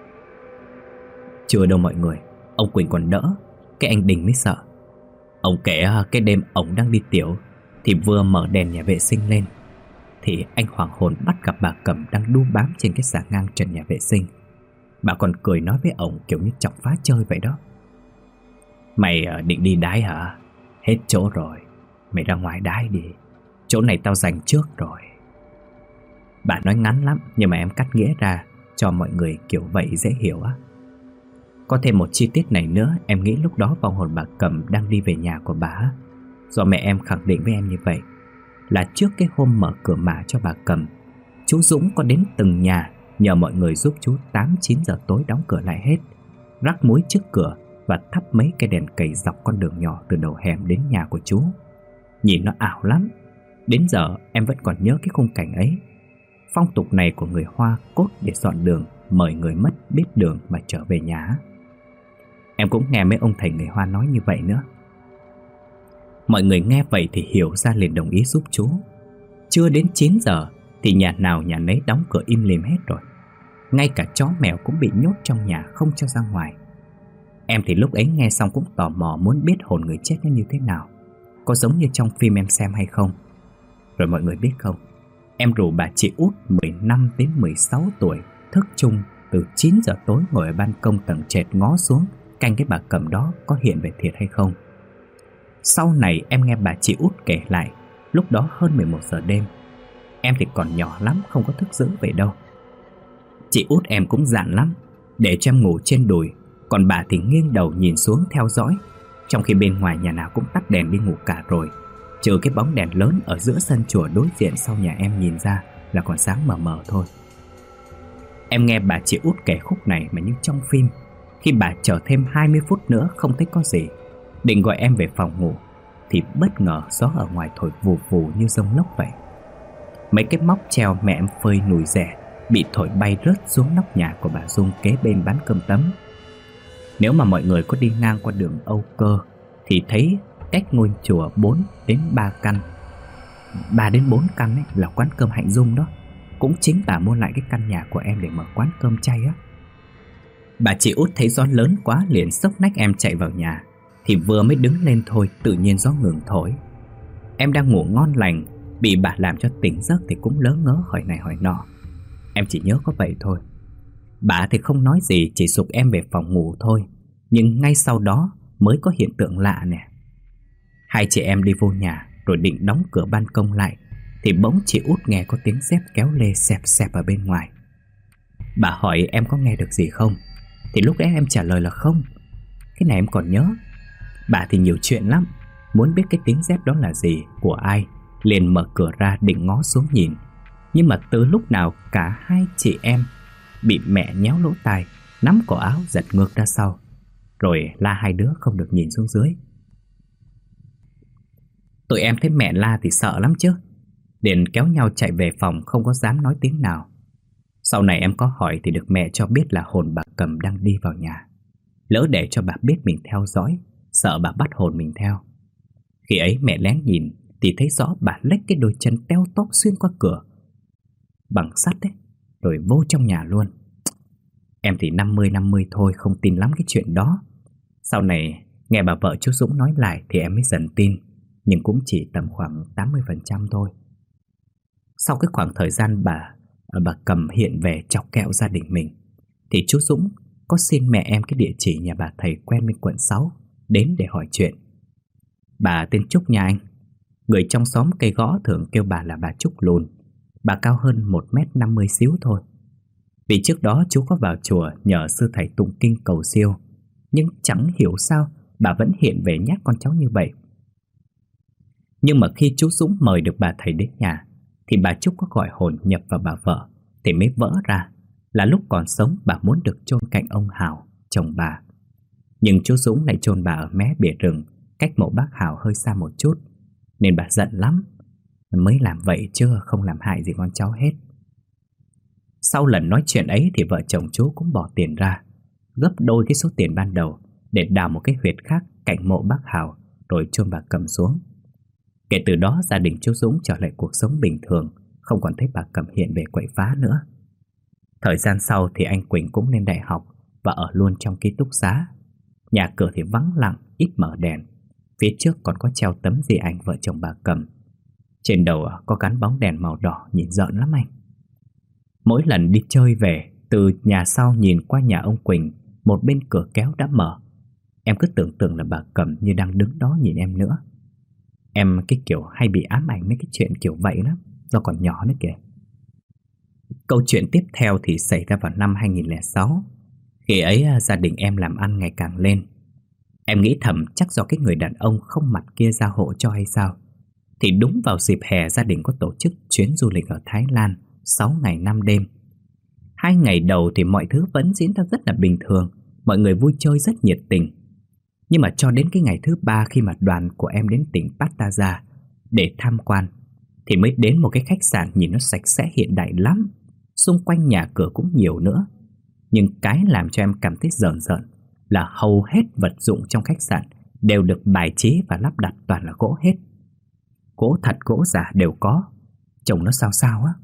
Chưa đâu mọi người, ông Quỳnh còn đỡ, cái anh Đình mới sợ. Ông kể cái đêm ông đang đi tiểu thì vừa mở đèn nhà vệ sinh lên thì anh hoảng hồn bắt gặp bà Cầm đang đu bám trên cái xà ngang trần nhà vệ sinh. Bà còn cười nói với ông kiểu như chọc phá chơi vậy đó: mày định đi đái hả? Hết chỗ rồi, mày ra ngoài đái đi, chỗ này tao dành trước rồi. Bà nói ngắn lắm nhưng mà em cắt nghĩa ra cho mọi người kiểu vậy dễ hiểu á. Có thêm một chi tiết này nữa, em nghĩ lúc đó vong hồn bà Cầm đang đi về nhà của bà. Do mẹ em khẳng định với em như vậy là trước cái hôm mở cửa mả cho bà Cầm, chú Dũng có đến từng nhà nhờ mọi người giúp chú tám chín giờ tối đóng cửa lại hết, rắc muối trước cửa và thắp mấy cái đèn cầy dọc con đường nhỏ từ đầu hẻm đến nhà của chú. Nhìn nó ảo lắm. Đến giờ em vẫn còn nhớ cái khung cảnh ấy. Phong tục này của người Hoa cốt để dọn đường, mời người mất biết đường mà trở về nhà. Em cũng nghe mấy ông thầy người Hoa nói như vậy nữa. Mọi người nghe vậy thì hiểu ra liền đồng ý giúp chú. Chưa đến chín giờ thì nhà nào nhà nấy đóng cửa im lìm hết rồi. Ngay cả chó mèo cũng bị nhốt trong nhà không cho ra ngoài. Em thì lúc ấy nghe xong cũng tò mò muốn biết hồn người chết nó như thế nào, có giống như trong phim em xem hay không. Rồi mọi người biết không, em rủ bà chị út mười lăm đến mười sáu tuổi thức chung từ chín giờ tối ngồi ở ban công tầng trệt ngó xuống canh cái bà Cầm đó có hiện về thiệt hay không. Sau này em nghe bà chị út kể lại, lúc đó hơn mười một giờ đêm. Em thì còn nhỏ lắm, không có thức dữ vậy đâu. Chị út em cũng dạn lắm, để cho em ngủ trên đùi, còn bà thì nghiêng đầu nhìn xuống theo dõi, trong khi bên ngoài nhà nào cũng tắt đèn đi ngủ cả rồi, trừ cái bóng đèn lớn ở giữa sân chùa đối diện sau nhà em nhìn ra là còn sáng mờ mờ thôi. Em nghe bà chị út kể khúc này mà như trong phim. Khi bà chờ thêm hai mươi phút nữa không thấy có gì, định gọi em về phòng ngủ thì bất ngờ gió ở ngoài thổi vù vù như dông lốc vậy. Mấy cái móc treo mẹ em phơi nùi rẻ bị thổi bay rớt xuống nóc nhà của bà Dung kế bên bán cơm tấm. Nếu mà mọi người có đi ngang qua đường Âu Cơ thì thấy cách ngôi chùa bốn đến ba căn, ba đến bốn căn ấy là quán cơm Hạnh Dung đó. Cũng chính bà mua lại cái căn nhà của em để mở quán cơm chay á. Bà chị út thấy gió lớn quá liền xốc nách em chạy vào nhà, thì vừa mới đứng lên thôi tự nhiên gió ngừng thổi. Em đang ngủ ngon lành, bị bà làm cho tỉnh giấc thì cũng lớ ngớ hỏi này hỏi nọ. Em chỉ nhớ có vậy thôi. Bà thì không nói gì, chỉ giục em về phòng ngủ thôi. Nhưng ngay sau đó mới có hiện tượng lạ nè. Hai chị em đi vô nhà rồi định đóng cửa ban công lại thì bỗng chị út nghe có tiếng dép kéo lê xẹp xẹp ở bên ngoài. Bà hỏi em có nghe được gì không, thì lúc đấy em trả lời là không. Cái này em còn nhớ. Bà thì nhiều chuyện lắm, muốn biết cái tiếng dép đó là gì, của ai, liền mở cửa ra định ngó xuống nhìn. Nhưng mà từ lúc nào cả hai chị em bị mẹ nhéo lỗ tai, nắm cổ áo giật ngược ra sau, rồi la hai đứa không được nhìn xuống dưới. Tụi em thấy mẹ la thì sợ lắm chứ, liền kéo nhau chạy về phòng, không có dám nói tiếng nào. Sau này em có hỏi thì được mẹ cho biết là hồn bà Cầm đang đi vào nhà. Lỡ để cho bà biết mình theo dõi, sợ bà bắt hồn mình theo. Khi ấy mẹ lén nhìn thì thấy rõ bà lách cái đôi chân teo tóp xuyên qua cửa bằng sắt đấy, rồi vô trong nhà luôn. Em thì năm mươi năm mươi thôi, không tin lắm cái chuyện đó. Sau này nghe bà vợ chú Dũng nói lại thì em mới dần tin, nhưng cũng chỉ tầm khoảng tám mươi phần trăm thôi. Sau cái khoảng thời gian bà bà Cầm hiện về chọc kẹo gia đình mình, thì chú Dũng có xin mẹ em cái địa chỉ nhà bà thầy quen bên quận sáu đến để hỏi chuyện. Bà tên Trúc nha anh. Người trong xóm cây gõ thường kêu bà là bà Trúc lùn. Bà cao hơn một mét năm mươi xíu thôi. Vì trước đó chú có vào chùa nhờ sư thầy tụng kinh cầu siêu, nhưng chẳng hiểu sao bà vẫn hiện về nhát con cháu như vậy. Nhưng mà khi chú Dũng mời được bà thầy đến nhà, thì bà Trúc có gọi hồn nhập vào bà vợ, thì mới vỡ ra là lúc còn sống bà muốn được chôn cạnh ông Hào, chồng bà. Nhưng chú Dũng lại chôn bà ở mé bìa rừng, cách mộ bác Hào hơi xa một chút, nên bà giận lắm, mới làm vậy chứ không làm hại gì con cháu hết. Sau lần nói chuyện ấy thì vợ chồng chú cũng bỏ tiền ra, gấp đôi cái số tiền ban đầu, để đào một cái huyệt khác cạnh mộ bác Hào, rồi chôn bà Cầm xuống. Kể từ đó gia đình chú Dũng trở lại cuộc sống bình thường, không còn thấy bà Cầm hiện về quậy phá nữa. Thời gian sau thì anh Quỳnh cũng lên đại học và ở luôn trong ký túc xá. Nhà cửa thì vắng lặng, ít mở đèn. Phía trước còn có treo tấm di ảnh vợ chồng bà Cầm. Trên đầu có gắn bóng đèn màu đỏ, nhìn rợn lắm anh. Mỗi lần đi chơi về, từ nhà sau nhìn qua nhà ông Quỳnh, một bên cửa kéo đã mở. Em cứ tưởng tượng là bà Cầm như đang đứng đó nhìn em nữa. Em cái kiểu hay bị ám ảnh mấy cái chuyện kiểu vậy lắm, do còn nhỏ nữa kìa. Câu chuyện tiếp theo thì xảy ra vào năm hai nghìn lẻ sáu. Khi ấy gia đình em làm ăn ngày càng lên. Em nghĩ thầm chắc do cái người đàn ông không mặt kia ra hộ cho hay sao. Thì đúng vào dịp hè gia đình có tổ chức chuyến du lịch ở Thái Lan sáu ngày năm đêm. Hai ngày đầu thì mọi thứ vẫn diễn ra rất là bình thường, mọi người vui chơi rất nhiệt tình. Nhưng mà cho đến cái ngày thứ ba, khi mà đoàn của em đến tỉnh Pattaya để tham quan, thì mới đến một cái khách sạn nhìn nó sạch sẽ hiện đại lắm. Xung quanh nhà cửa cũng nhiều nữa. Nhưng cái làm cho em cảm thấy rờn rợn là hầu hết vật dụng trong khách sạn đều được bài trí và lắp đặt toàn là gỗ hết. Gỗ thật gỗ giả đều có, trông nó sao sao á.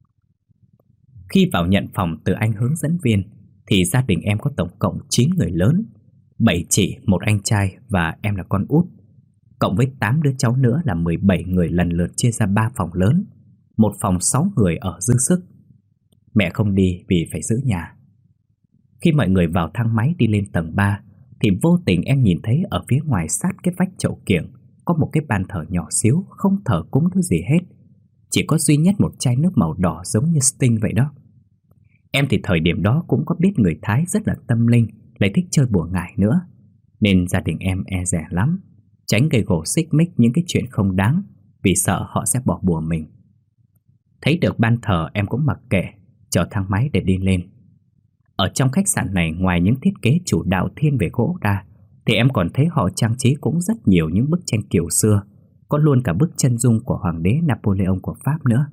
Khi vào nhận phòng từ anh hướng dẫn viên thì gia đình em có tổng cộng chín người lớn, bảy chị, một anh trai và em là con út. Cộng với tám đứa cháu nữa là mười bảy người lần lượt chia ra ba phòng lớn. Một phòng sáu người ở dư sức. Mẹ không đi vì phải giữ nhà. Khi mọi người vào thang máy đi lên tầng ba thì vô tình em nhìn thấy ở phía ngoài sát cái vách chậu kiểng có một cái bàn thờ nhỏ xíu, không thờ cúng thứ gì hết. Chỉ có duy nhất một chai nước màu đỏ giống như Sting vậy đó. Em thì thời điểm đó cũng có biết người Thái rất là tâm linh, lại thích chơi bùa ngải nữa, nên gia đình em e dè lắm, tránh gây gổ xích mích những cái chuyện không đáng, vì sợ họ sẽ bỏ bùa mình. Thấy được ban thờ em cũng mặc kệ, chờ thang máy để đi lên. Ở trong khách sạn này, ngoài những thiết kế chủ đạo thiên về gỗ ra, thì em còn thấy họ trang trí cũng rất nhiều những bức tranh kiểu xưa, có luôn cả bức chân dung của Hoàng đế Napoleon của Pháp nữa.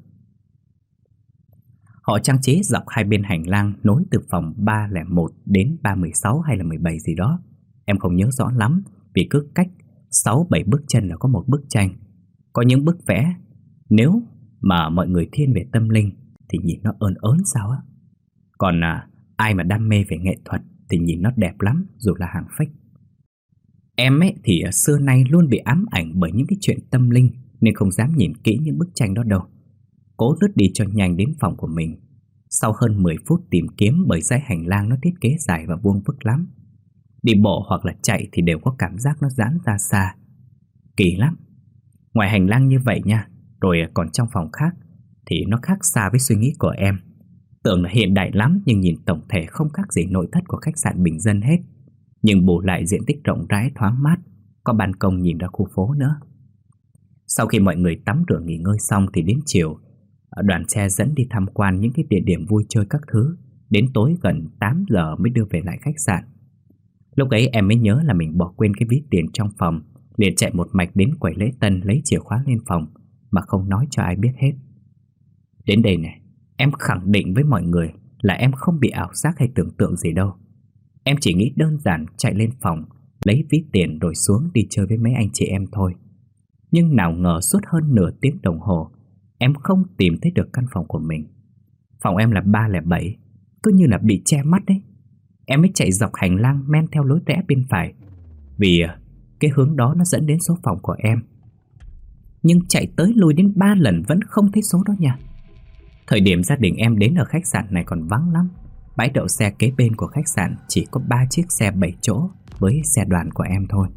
Họ trang trí dọc hai bên hành lang nối từ phòng ba không một đến ba một sáu hay là mười bảy gì đó. Em không nhớ rõ lắm, vì cứ cách sáu bảy bước chân là có một bức tranh. Có những bức vẽ, nếu mà mọi người thiên về tâm linh thì nhìn nó ơn ớn sao á. Còn à, ai mà đam mê về nghệ thuật thì nhìn nó đẹp lắm, dù là hàng fake. Em ấy thì xưa nay luôn bị ám ảnh bởi những cái chuyện tâm linh, nên không dám nhìn kỹ những bức tranh đó đâu. Cố lướt đi cho nhanh đến phòng của mình. Sau hơn mười phút tìm kiếm, bởi dãy hành lang nó thiết kế dài và vuông vức lắm. Đi bộ hoặc là chạy thì đều có cảm giác nó giãn ra xa. Kỳ lắm. Ngoài hành lang như vậy nha, rồi còn trong phòng khác thì nó khác xa với suy nghĩ của em. Tưởng là hiện đại lắm, nhưng nhìn tổng thể không khác gì nội thất của khách sạn bình dân hết. Nhưng bù lại diện tích rộng rãi thoáng mát, có ban công nhìn ra khu phố nữa. Sau khi mọi người tắm rửa nghỉ ngơi xong thì đến chiều, đoàn xe dẫn đi tham quan những cái địa điểm vui chơi các thứ. Đến tối gần tám giờ mới đưa về lại khách sạn. Lúc ấy em mới nhớ là mình bỏ quên cái ví tiền trong phòng, liền chạy một mạch đến quầy lễ tân lấy chìa khóa lên phòng, mà không nói cho ai biết hết. Đến đây này, em khẳng định với mọi người là em không bị ảo giác hay tưởng tượng gì đâu. Em chỉ nghĩ đơn giản chạy lên phòng, lấy ví tiền rồi xuống đi chơi với mấy anh chị em thôi. Nhưng nào ngờ suốt hơn nửa tiếng đồng hồ, em không tìm thấy được căn phòng của mình. Phòng em là ba không bảy, cứ như là bị che mắt đấy. Em mới chạy dọc hành lang men theo lối rẽ bên phải, vì cái hướng đó nó dẫn đến số phòng của em. Nhưng chạy tới lui đến ba lần vẫn không thấy số đó nha. Thời điểm gia đình em đến ở khách sạn này còn vắng lắm. Bãi đậu xe kế bên của khách sạn chỉ có ba chiếc xe bảy chỗ với xe đoàn của em thôi.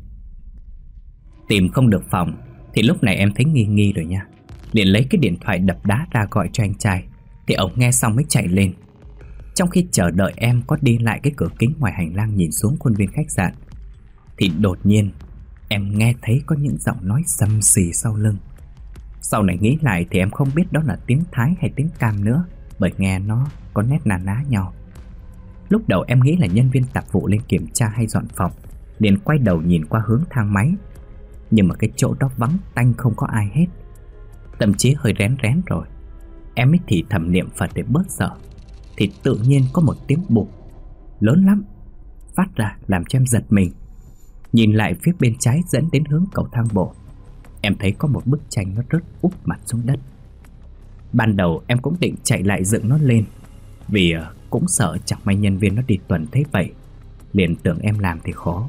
Tìm không được phòng thì lúc này em thấy nghi nghi rồi nha. Liền lấy cái điện thoại đập đá ra gọi cho anh trai. Thì ông nghe xong mới chạy lên. Trong khi chờ đợi em có đi lại cái cửa kính ngoài hành lang nhìn xuống khuôn viên khách sạn, thì đột nhiên em nghe thấy có những giọng nói xăm xì sau lưng. Sau này nghĩ lại thì em không biết đó là tiếng Thái hay tiếng Cam nữa, bởi nghe nó có nét na ná nhau. Lúc đầu em nghĩ là nhân viên tạp vụ lên kiểm tra hay dọn phòng, liền quay đầu nhìn qua hướng thang máy. Nhưng mà cái chỗ đó vắng tanh, không có ai hết. Thậm chí hơi rén rén rồi. Em mới thì thầm niệm Phật để bớt sợ. Thì tự nhiên có một tiếng bụp lớn lắm phát ra làm cho em giật mình. Nhìn lại phía bên trái dẫn đến hướng cầu thang bộ, em thấy có một bức tranh nó rớt úp mặt xuống đất. Ban đầu em cũng định chạy lại dựng nó lên, vì cũng sợ chẳng may nhân viên nó đi tuần thấy vậy, liền tưởng em làm thì khó.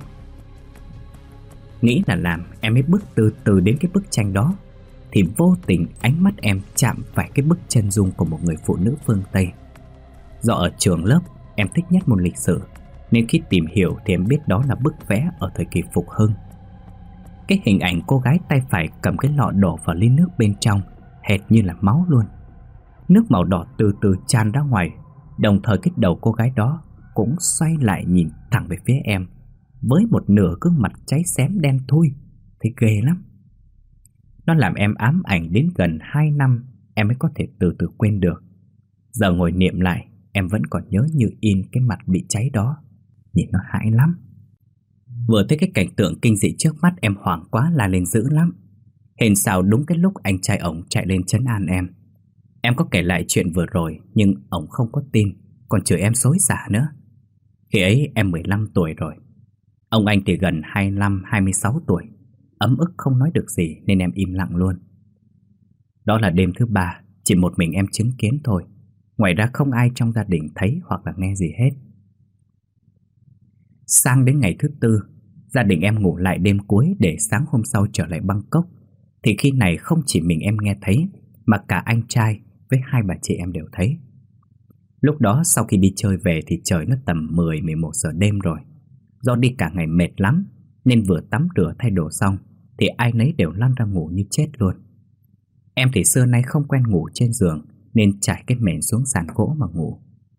Nghĩ là làm, em mới bước từ từ đến cái bức tranh đó. Thì vô tình ánh mắt em chạm phải cái bức chân dung của một người phụ nữ phương Tây. Do ở trường lớp em thích nhất môn lịch sử, nên khi tìm hiểu thì em biết đó là bức vẽ ở thời kỳ Phục Hưng. Cái hình ảnh cô gái tay phải cầm cái lọ đổ vào ly nước bên trong, hệt như là máu luôn. Nước màu đỏ từ từ tràn ra ngoài. Đồng thời cái đầu cô gái đó cũng xoay lại nhìn thẳng về phía em, với một nửa gương mặt cháy xém đen thui. Thấy ghê lắm. Nó làm em ám ảnh đến gần hai năm em mới có thể từ từ quên được. Giờ ngồi niệm lại, em vẫn còn nhớ như in cái mặt bị cháy đó. Nhìn nó hãi lắm. Vừa thấy cái cảnh tượng kinh dị trước mắt, em hoảng quá la lên dữ lắm. Hên sao đúng cái lúc anh trai ổng chạy lên trấn an em. Em có kể lại chuyện vừa rồi, nhưng ổng không có tin, còn chửi em xối xả nữa. Khi ấy em mười lăm tuổi rồi. Ông anh thì gần hai mươi lăm hai mươi sáu tuổi. Ấm ức không nói được gì nên em im lặng luôn. Đó là đêm thứ ba, chỉ một mình em chứng kiến thôi. Ngoài ra không ai trong gia đình thấy hoặc là nghe gì hết. Sang đến ngày thứ tư, gia đình em ngủ lại đêm cuối để sáng hôm sau trở lại Bangkok. Thì khi này không chỉ mình em nghe thấy, mà cả anh trai với hai bà chị em đều thấy. Lúc đó sau khi đi chơi về thì trời nó tầm mười mười một giờ đêm rồi. Do đi cả ngày mệt lắm, nên vừa tắm rửa thay đồ xong thì ai nấy đều lăn ra ngủ như chết luôn. Em thì xưa nay không quen ngủ trên giường, nên trải cái mền xuống sàn gỗ mà ngủ.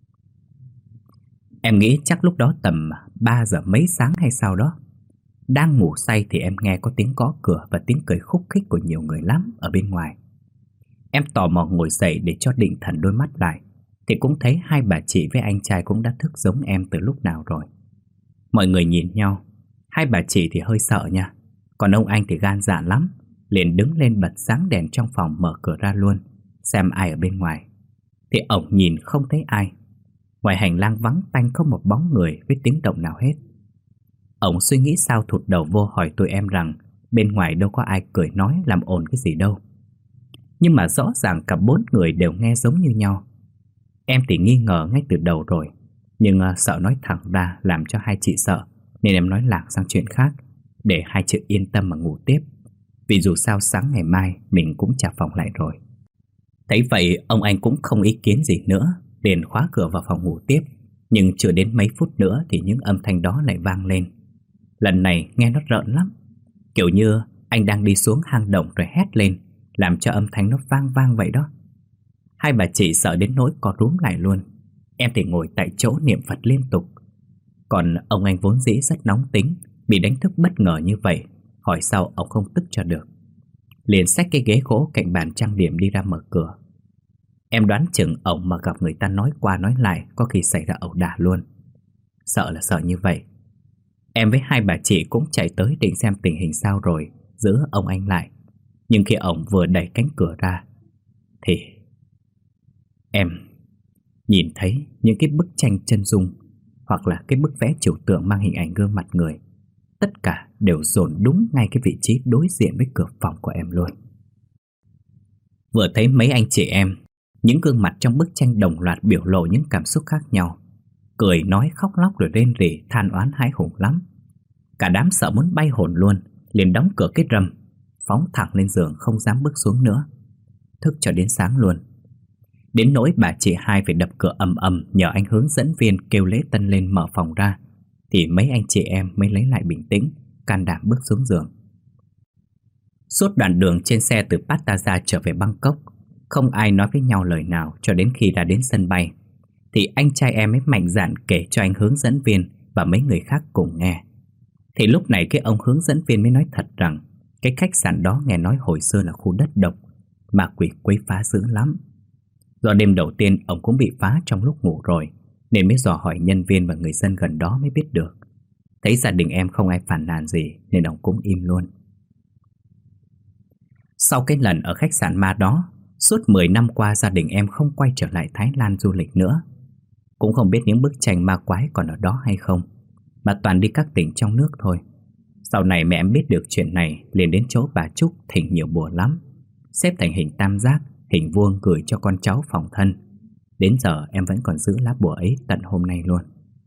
Em nghĩ chắc lúc đó tầm ba giờ mấy sáng hay sao đó. Đang ngủ say thì em nghe có tiếng gõ cửa và tiếng cười khúc khích của nhiều người lắm ở bên ngoài. Em tò mò ngồi dậy để cho định thần đôi mắt lại, thì cũng thấy hai bà chị với anh trai cũng đã thức giống em từ lúc nào rồi. Mọi người nhìn nhau. Hai bà chị thì hơi sợ nha, còn ông anh thì gan dạ lắm, liền đứng lên bật sáng đèn trong phòng mở cửa ra luôn, xem ai ở bên ngoài. Thì ổng nhìn không thấy ai. Ngoài hành lang vắng tanh không một bóng người với tiếng động nào hết. Ổng suy nghĩ sao thụt đầu vô hỏi tụi em rằng bên ngoài đâu có ai cười nói làm ồn cái gì đâu. Nhưng mà rõ ràng cả bốn người đều nghe giống như nhau. Em thì nghi ngờ ngay từ đầu rồi, nhưng uh, sợ nói thẳng ra làm cho hai chị sợ, nên em nói lạc sang chuyện khác, để hai chị yên tâm mà ngủ tiếp. Vì dù sao sáng ngày mai mình cũng trả phòng lại rồi. Thấy vậy ông anh cũng không ý kiến gì nữa, liền khóa cửa vào phòng ngủ tiếp. Nhưng chưa đến mấy phút nữa thì những âm thanh đó lại vang lên. Lần này nghe nó rợn lắm, kiểu như anh đang đi xuống hang động rồi hét lên, làm cho âm thanh nó vang vang vậy đó. Hai bà chị sợ đến nỗi co rúm lại luôn. Em thì ngồi tại chỗ niệm Phật liên tục. Còn ông anh vốn dĩ rất nóng tính, bị đánh thức bất ngờ như vậy, hỏi sao ông không tức cho được. Liền xách cái ghế gỗ cạnh bàn trang điểm đi ra mở cửa. Em đoán chừng ổng mà gặp người ta nói qua nói lại, có khi xảy ra ẩu đả luôn. Sợ là sợ như vậy. Em với hai bà chị cũng chạy tới định xem tình hình sao rồi giữ ông anh lại. Nhưng khi ổng vừa đẩy cánh cửa ra thì em nhìn thấy những cái bức tranh chân dung, hoặc là cái bức vẽ trừu tượng mang hình ảnh gương mặt người. Tất cả đều dồn đúng ngay cái vị trí đối diện với cửa phòng của em luôn. Vừa thấy mấy anh chị em, những gương mặt trong bức tranh đồng loạt biểu lộ những cảm xúc khác nhau. Cười nói khóc lóc rồi rên rỉ than oán hãi hùng lắm. Cả đám sợ muốn bay hồn luôn, liền đóng cửa cái rầm, phóng thẳng lên giường không dám bước xuống nữa. Thức cho đến sáng luôn. Đến nỗi bà chị hai phải đập cửa ầm ầm nhờ anh hướng dẫn viên kêu Lễ Tân lên mở phòng ra, thì mấy anh chị em mới lấy lại bình tĩnh, can đảm bước xuống giường. Suốt đoạn đường trên xe từ Pattaya trở về Bangkok, không ai nói với nhau lời nào cho đến khi đã đến sân bay. Thì anh trai em ấy mạnh dạn kể cho anh hướng dẫn viên và mấy người khác cùng nghe. Thì lúc này cái ông hướng dẫn viên mới nói thật rằng cái khách sạn đó nghe nói hồi xưa là khu đất độc, ma quỷ quấy phá dữ lắm. Do đêm đầu tiên ông cũng bị phá trong lúc ngủ rồi, nên mới dò hỏi nhân viên và người dân gần đó mới biết được. Thấy gia đình em không ai phản nàn gì nên ông cũng im luôn. Sau cái lần ở khách sạn ma đó, suốt mười năm qua gia đình em không quay trở lại Thái Lan du lịch nữa. Cũng không biết những bức tranh ma quái còn ở đó hay không, mà toàn đi các tỉnh trong nước thôi. Sau này mẹ em biết được chuyện này, liền đến chỗ bà Trúc thỉnh nhiều bùa lắm, xếp thành hình tam giác, hình vuông gửi cho con cháu phòng thân. Đến giờ em vẫn còn giữ lá bùa ấy tận hôm nay luôn.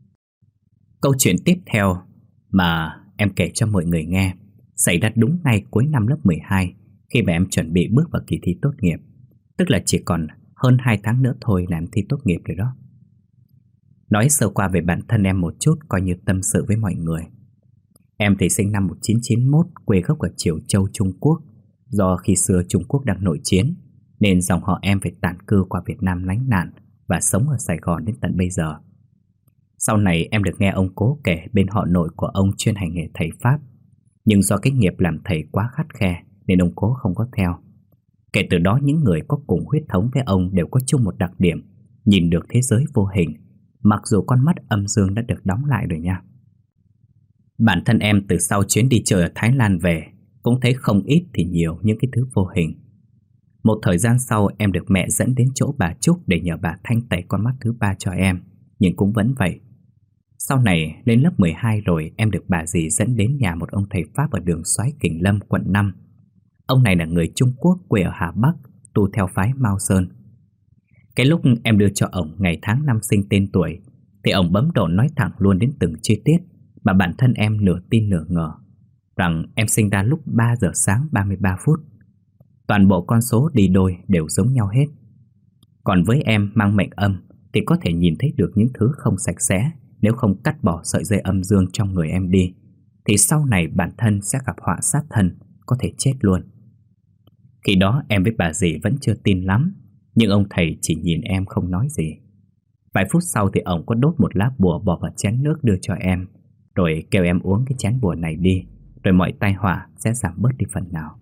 Câu chuyện tiếp theo mà em kể cho mọi người nghe xảy ra đúng ngay cuối năm lớp mười hai, khi mà em chuẩn bị bước vào kỳ thi tốt nghiệp. Tức là chỉ còn hơn hai tháng nữa thôi là em thi tốt nghiệp rồi đó. Nói sơ qua về bản thân em một chút, coi như tâm sự với mọi người. Em thì sinh năm một nghìn chín trăm chín mươi mốt, quê gốc ở Triều Châu, Trung Quốc. Do khi xưa Trung Quốc đang nội chiến, nên dòng họ em phải tản cư qua Việt Nam lánh nạn và sống ở Sài Gòn đến tận bây giờ. Sau này em được nghe ông cố kể bên họ nội của ông chuyên hành nghề thầy Pháp, nhưng do cái nghiệp làm thầy quá khắt khe nên ông cố không có theo. Kể từ đó những người có cùng huyết thống với ông đều có chung một đặc điểm: nhìn được thế giới vô hình, mặc dù con mắt âm dương đã được đóng lại rồi nha. Bản thân em từ sau chuyến đi chơi ở Thái Lan về cũng thấy không ít thì nhiều những cái thứ vô hình. Một thời gian sau em được mẹ dẫn đến chỗ bà Trúc để nhờ bà thanh tẩy con mắt thứ ba cho em, nhưng cũng vẫn vậy. Sau này lên lớp mười hai rồi, em được bà dì dẫn đến nhà một ông thầy Pháp ở đường Soái Kình Lâm, quận năm. Ông này là người Trung Quốc, quê ở Hà Bắc, tu theo phái Mao Sơn. Cái lúc em đưa cho ổng ngày tháng năm sinh tên tuổi thì ổng bấm độn nói thẳng luôn đến từng chi tiết mà bản thân em nửa tin nửa ngờ, rằng em sinh ra lúc ba giờ sáng ba mươi ba phút. Toàn bộ con số đi đôi đều giống nhau hết. Còn với em mang mệnh âm thì có thể nhìn thấy được những thứ không sạch sẽ. Nếu không cắt bỏ sợi dây âm dương trong người em đi thì sau này bản thân sẽ gặp họa sát thân, có thể chết luôn. Khi đó em với bà dì vẫn chưa tin lắm, nhưng ông thầy chỉ nhìn em không nói gì. Vài phút sau thì ông có đốt một lá bùa bỏ vào chén nước đưa cho em, rồi kêu em uống cái chén bùa này đi, rồi mọi tai họa sẽ giảm bớt đi phần nào.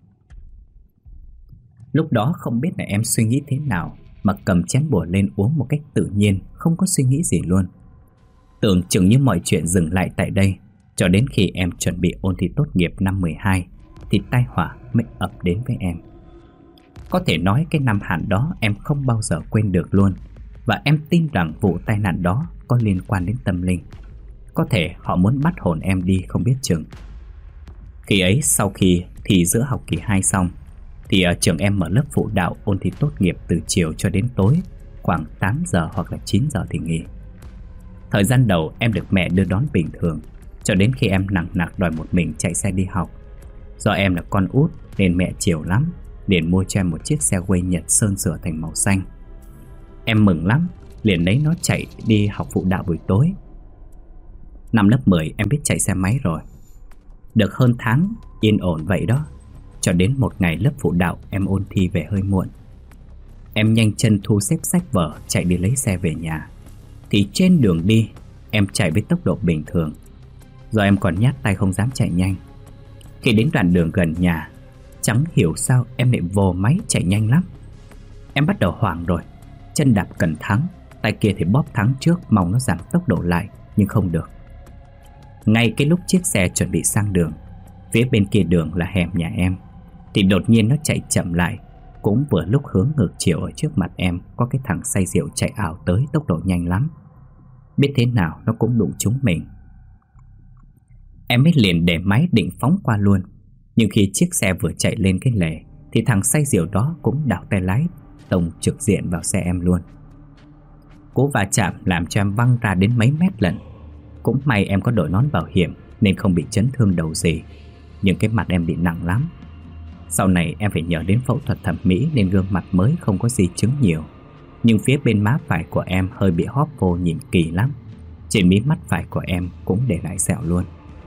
Lúc đó không biết là em suy nghĩ thế nào mà cầm chén bùa lên uống một cách tự nhiên, không có suy nghĩ gì luôn. Tưởng chừng như mọi chuyện dừng lại tại đây, cho đến khi em chuẩn bị ôn thi tốt nghiệp năm mười hai thì tai họa mới ập đến với em. Có thể nói cái năm hạn đó em không bao giờ quên được luôn. Và em tin rằng vụ tai nạn đó có liên quan đến tâm linh. Có thể họ muốn bắt hồn em đi không biết chừng. Khi ấy sau khi thi giữa học kỳ hai xong thì ở trường em mở lớp phụ đạo ôn thi tốt nghiệp từ chiều cho đến tối, khoảng tám giờ hoặc là chín giờ thì nghỉ. Thời gian đầu em được mẹ đưa đón bình thường, cho đến khi em nặng nặc đòi một mình chạy xe đi học. Do em là con út nên mẹ chiều lắm, liền mua cho em một chiếc xe quay Nhật sơn sửa thành màu xanh. Em mừng lắm, liền lấy nó chạy đi học phụ đạo buổi tối. Năm lớp mười em biết chạy xe máy rồi. Được hơn tháng, yên ổn vậy đó. Cho đến một ngày lớp phụ đạo em ôn thi về hơi muộn. Em nhanh chân thu xếp sách vở chạy đi lấy xe về nhà. Thì trên đường đi em chạy với tốc độ bình thường, do em còn nhát tay không dám chạy nhanh. Khi đến đoạn đường gần nhà, chẳng hiểu sao em lại vồ máy chạy nhanh lắm. Em bắt đầu hoảng rồi, chân đạp cần thắng, tay kia thì bóp thắng trước mong nó giảm tốc độ lại, nhưng không được. Ngay cái lúc chiếc xe chuẩn bị sang đường, phía bên kia đường là hẻm nhà em, thì đột nhiên nó chạy chậm lại. Cũng vừa lúc hướng ngược chiều ở trước mặt em có cái thằng say rượu chạy ảo tới tốc độ nhanh lắm. Biết thế nào nó cũng đụng trúng mình. Em mới liền để máy định phóng qua luôn. Nhưng khi chiếc xe vừa chạy lên cái lề thì thằng say rượu đó cũng đảo tay lái, tông trực diện vào xe em luôn. Cú va chạm làm cho em văng ra đến mấy mét lận. Cũng may em có đội nón bảo hiểm nên không bị chấn thương đầu gì, nhưng cái mặt em bị nặng lắm. Sau này em phải nhờ đến phẫu thuật thẩm mỹ nên gương mặt mới không có di chứng nhiều. Nhưng phía bên má phải của em hơi bị hóp vô nhìn kỳ lắm. Trên mí mắt phải của em cũng để lại sẹo luôn.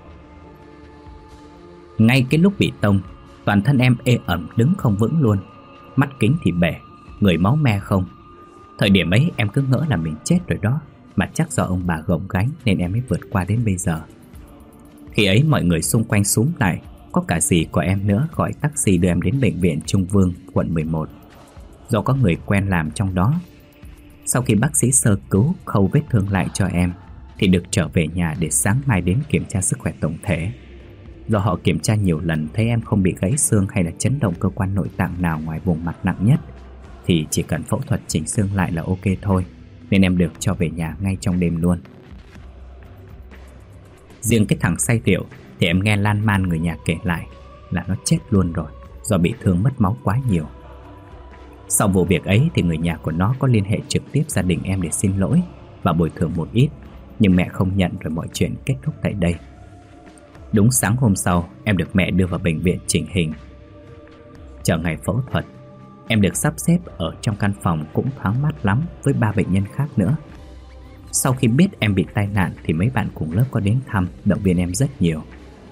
Ngay cái lúc bị tông, toàn thân em ê ẩm đứng không vững luôn. Mắt kính thì bể, người máu me không. Thời điểm ấy em cứ ngỡ là mình chết rồi đó, mà chắc do ông bà gồng gánh nên em mới vượt qua đến bây giờ. Khi ấy mọi người xung quanh xúm lại, có cả dì của em nữa gọi taxi đưa em đến bệnh viện Trung Vương, quận mười một. Do có người quen làm trong đó. Sau khi bác sĩ sơ cứu khâu vết thương lại cho em thì được trở về nhà để sáng mai đến kiểm tra sức khỏe tổng thể. Do họ kiểm tra nhiều lần thấy em không bị gãy xương hay là chấn động cơ quan nội tạng nào ngoài vùng mặt nặng nhất, thì chỉ cần phẫu thuật chỉnh xương lại là ok thôi, nên em được cho về nhà ngay trong đêm luôn. Riêng cái thằng say rượu thì em nghe lan man người nhà kể lại là nó chết luôn rồi, do bị thương mất máu quá nhiều. Sau vụ việc ấy thì người nhà của nó có liên hệ trực tiếp gia đình em để xin lỗi và bồi thường một ít, nhưng mẹ không nhận rồi mọi chuyện kết thúc tại đây. Đúng sáng hôm sau, em được mẹ đưa vào bệnh viện chỉnh hình. Chờ ngày phẫu thuật, em được sắp xếp ở trong căn phòng cũng thoáng mát lắm với ba bệnh nhân khác nữa. Sau khi biết em bị tai nạn thì mấy bạn cùng lớp có đến thăm, động viên em rất nhiều.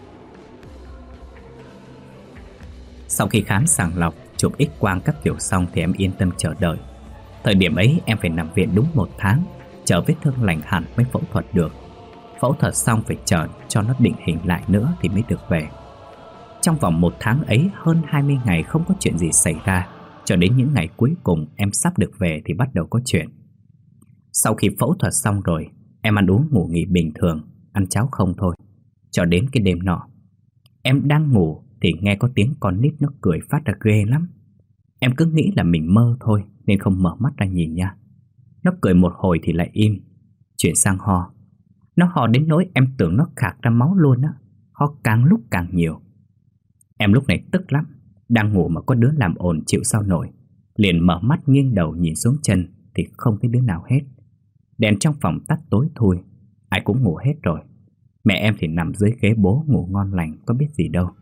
Sau khi khám sàng lọc, chụp X-quang các kiểu xong thì em yên tâm chờ đợi. Thời điểm ấy em phải nằm viện đúng một tháng, chờ vết thương lành hẳn mới phẫu thuật được. Phẫu thuật xong phải chờ cho nó định hình lại nữa thì mới được về. Trong vòng một tháng ấy, hơn hai mươi ngày không có chuyện gì xảy ra, cho đến những ngày cuối cùng em sắp được về thì bắt đầu có chuyện. Sau khi phẫu thuật xong rồi, em ăn uống ngủ nghỉ bình thường, ăn cháo không thôi. Cho đến cái đêm nọ, em đang ngủ thì nghe có tiếng con nít nó cười phát ra ghê lắm. Em cứ nghĩ là mình mơ thôi nên không mở mắt ra nhìn nha. Nó cười một hồi thì lại im, chuyển sang ho. Nó ho đến nỗi em tưởng nó khạc ra máu luôn á, ho càng lúc càng nhiều. Em lúc này tức lắm, đang ngủ mà có đứa làm ồn chịu sao nổi. Liền mở mắt nghiêng đầu nhìn xuống chân thì không thấy đứa nào hết. Đèn trong phòng tắt tối thui, ai cũng ngủ hết rồi. Mẹ em thì nằm dưới ghế bố ngủ ngon lành, có biết gì đâu.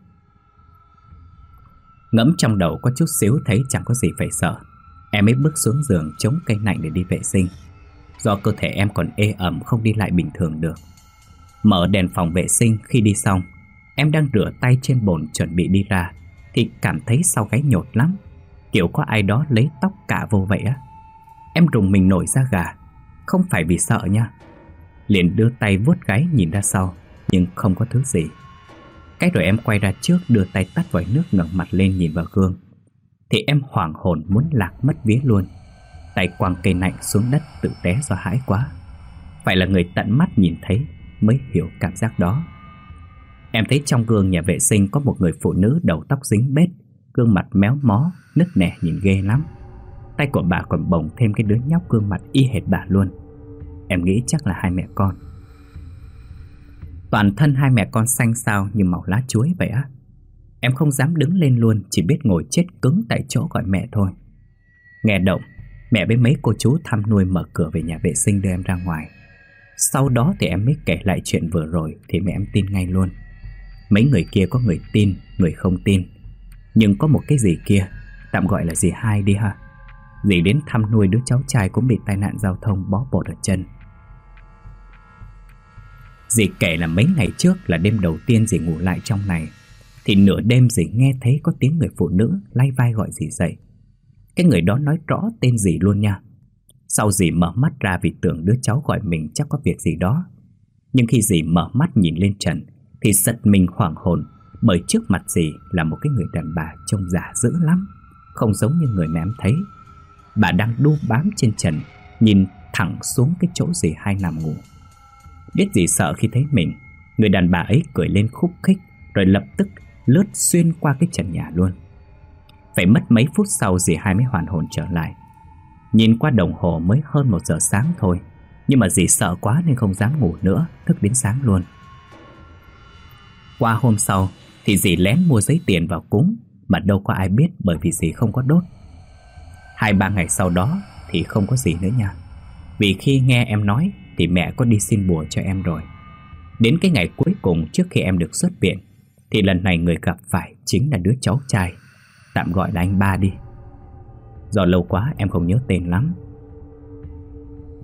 Ngẫm trong đầu có chút xíu thấy chẳng có gì phải sợ, em mới bước xuống giường chống cây nạnh để đi vệ sinh. Do cơ thể em còn ê ẩm không đi lại bình thường được. Mở đèn phòng vệ sinh khi đi xong, em đang rửa tay trên bồn chuẩn bị đi ra thì cảm thấy sau gáy nhột lắm, kiểu có ai đó lấy tóc cạ vô vậy á. Em rùng mình nổi da gà, không phải vì sợ nha. Liền đưa tay vuốt gáy nhìn ra sau, nhưng không có thứ gì. Cái rồi em quay ra trước đưa tay tắt vòi nước, ngẩng mặt lên nhìn vào gương thì em hoảng hồn muốn lạc mất vía luôn. Tay quăng cây nạnh xuống đất tự té do hãi quá. Phải là người tận mắt nhìn thấy mới hiểu cảm giác đó. Em thấy trong gương nhà vệ sinh có một người phụ nữ đầu tóc dính bết, gương mặt méo mó, nứt nẻ nhìn ghê lắm. Tay của bà còn bồng thêm cái đứa nhóc gương mặt y hệt bà luôn. Em nghĩ chắc là hai mẹ con. Toàn thân hai mẹ con xanh xao như màu lá chuối vậy á. Em không dám đứng lên luôn, chỉ biết ngồi chết cứng tại chỗ gọi mẹ thôi. Nghe động, mẹ với mấy cô chú thăm nuôi mở cửa về nhà vệ sinh đưa em ra ngoài. Sau đó thì em mới kể lại chuyện vừa rồi thì mẹ em tin ngay luôn. Mấy người kia có người tin, người không tin. Nhưng có một cái dì kia, tạm gọi là dì hai đi ha. Dì đến thăm nuôi đứa cháu trai cũng bị tai nạn giao thông bó bột ở chân. Dì kể là mấy ngày trước là đêm đầu tiên dì ngủ lại trong này, thì nửa đêm dì nghe thấy có tiếng người phụ nữ lay vai gọi dì dậy. Cái người đó nói rõ tên dì luôn nha. Sau dì mở mắt ra vì tưởng đứa cháu gọi mình chắc có việc gì đó. Nhưng khi dì mở mắt nhìn lên trần thì giật mình hoảng hồn, bởi trước mặt dì là một cái người đàn bà trông già dữ lắm, không giống như người mà em thấy. Bà đang đu bám trên trần, nhìn thẳng xuống cái chỗ dì hai nằm ngủ. Biết dì sợ khi thấy mình, người đàn bà ấy cười lên khúc khích rồi lập tức lướt xuyên qua cái trần nhà luôn. Phải mất mấy phút sau dì hai mới hoàn hồn trở lại. Nhìn qua đồng hồ mới hơn một giờ sáng thôi, nhưng mà dì sợ quá nên không dám ngủ nữa, thức đến sáng luôn. Qua hôm sau thì dì lén mua giấy tiền vào cúng, mà đâu có ai biết bởi vì dì không có đốt. Hai ba ngày sau đó thì không có gì nữa nha. Vì khi nghe em nói thì mẹ có đi xin bùa cho em rồi. Đến cái ngày cuối cùng trước khi em được xuất viện thì lần này người gặp phải chính là đứa cháu trai, tạm gọi là anh ba đi. Do lâu quá em không nhớ tên lắm,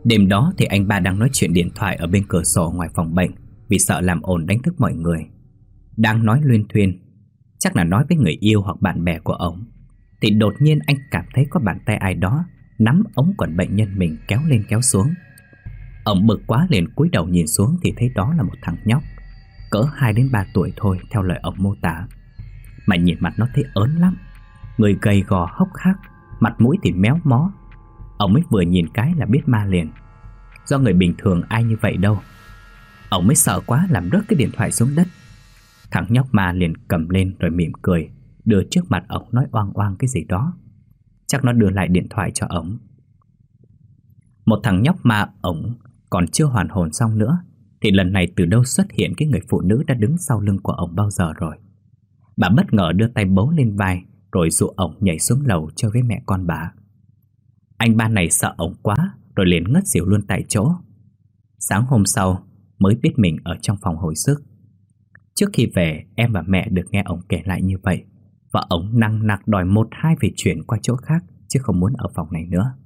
Đêm đó thì anh ba đang nói chuyện điện thoại ở bên cửa sổ ngoài phòng bệnh, vì sợ làm ồn đánh thức mọi người. Đang nói luyên thuyên, chắc là nói với người yêu hoặc bạn bè của ổng, thì đột nhiên anh cảm thấy có bàn tay ai đó nắm ống quần bệnh nhân mình kéo lên kéo xuống. Ổng bực quá liền cúi đầu nhìn xuống thì thấy đó là một thằng nhóc cỡ hai đến ba tuổi thôi, theo lời ổng mô tả. Mà nhìn mặt nó thấy ớn lắm, người gầy gò hốc hác, mặt mũi thì méo mó. Ổng mới vừa nhìn cái là biết ma liền. Do người bình thường ai như vậy đâu. Ổng mới sợ quá làm rớt cái điện thoại xuống đất. Thằng nhóc ma liền cầm lên rồi mỉm cười, đưa trước mặt ổng nói oang oang cái gì đó. Chắc nó đưa lại điện thoại cho ổng. Một thằng nhóc ma ổng còn chưa hoàn hồn xong nữa, thì lần này từ đâu xuất hiện cái người phụ nữ đã đứng sau lưng của ổng bao giờ rồi. Bà bất ngờ đưa tay bấu lên vai, rồi dụ ổng nhảy xuống lầu chơi với mẹ con bà. Anh ba này sợ ổng quá, rồi liền ngất xỉu luôn tại chỗ. Sáng hôm sau mới biết mình ở trong phòng hồi sức. Trước khi về, em và mẹ được nghe ổng kể lại như vậy, và ổng nằng nặc đòi một hai về chuyển qua chỗ khác, chứ không muốn ở phòng này nữa.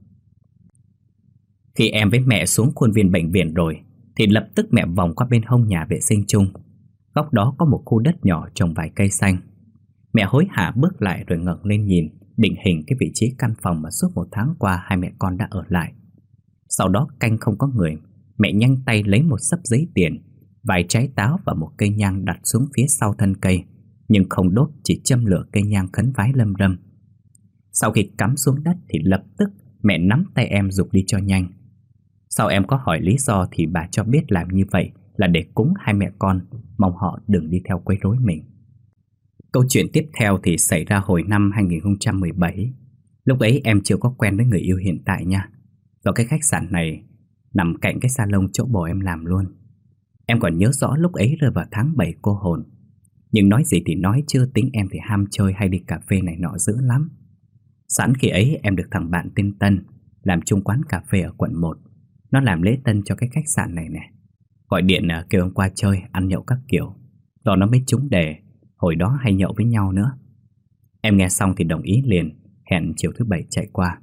Khi em với mẹ xuống khuôn viên bệnh viện rồi, thì lập tức mẹ vòng qua bên hông nhà vệ sinh chung. Góc đó có một khu đất nhỏ trồng vài cây xanh. Mẹ hối hả bước lại rồi ngẩng lên nhìn, định hình cái vị trí căn phòng mà suốt một tháng qua hai mẹ con đã ở lại. Sau đó canh không có người, mẹ nhanh tay lấy một xấp giấy tiền, vài trái táo và một cây nhang đặt xuống phía sau thân cây, nhưng không đốt, chỉ châm lửa cây nhang khấn vái lâm râm. Sau khi cắm xuống đất thì lập tức mẹ nắm tay em giục đi cho nhanh. Sau em có hỏi lý do thì bà cho biết làm như vậy là để cúng hai mẹ con, mong họ đừng đi theo quấy rối mình. Câu chuyện tiếp theo thì xảy ra hồi năm hai nghìn không trăm mười bảy. Lúc ấy em chưa có quen với người yêu hiện tại nha. Do cái khách sạn này nằm cạnh cái salon chỗ bồ em làm luôn. Em còn nhớ rõ lúc ấy rơi vào tháng bảy cô hồn. Nhưng nói gì thì nói, chưa tính em thì ham chơi hay đi cà phê này nọ dữ lắm. Sẵn khi ấy em được thằng bạn tên Tân làm chung quán cà phê ở quận một. Nó làm lễ tân cho cái khách sạn này nè. Gọi điện kêu em qua chơi, ăn nhậu các kiểu. Rồi nó mới trúng đề, hồi đó hay nhậu với nhau nữa. Em nghe xong thì đồng ý liền, hẹn chiều thứ bảy chạy qua.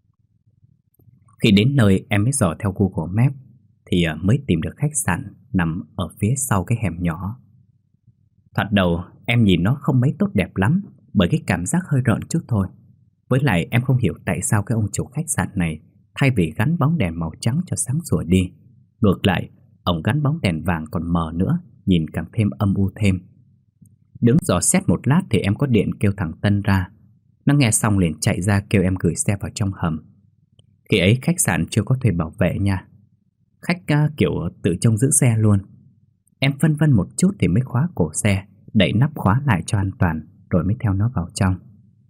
Khi đến nơi em mới dò theo Google Maps thì mới tìm được khách sạn nằm ở phía sau cái hẻm nhỏ. Thoạt đầu em nhìn nó không mấy tốt đẹp lắm, bởi cái cảm giác hơi rợn chút thôi. Với lại em không hiểu tại sao cái ông chủ khách sạn này thay vì gắn bóng đèn màu trắng cho sáng sủa đi, ngược lại ông gắn bóng đèn vàng còn mờ nữa, nhìn càng thêm âm u thêm. Đứng dò xét một lát thì em có điện kêu thằng Tân ra. Nó nghe xong liền chạy ra kêu em gửi xe vào trong hầm. Khi ấy khách sạn chưa có thuê bảo vệ nha. Khách uh, kiểu tự trông giữ xe luôn. Em phân vân một chút thì mới khóa cổ xe, đậy nắp khóa lại cho an toàn, rồi mới theo nó vào trong.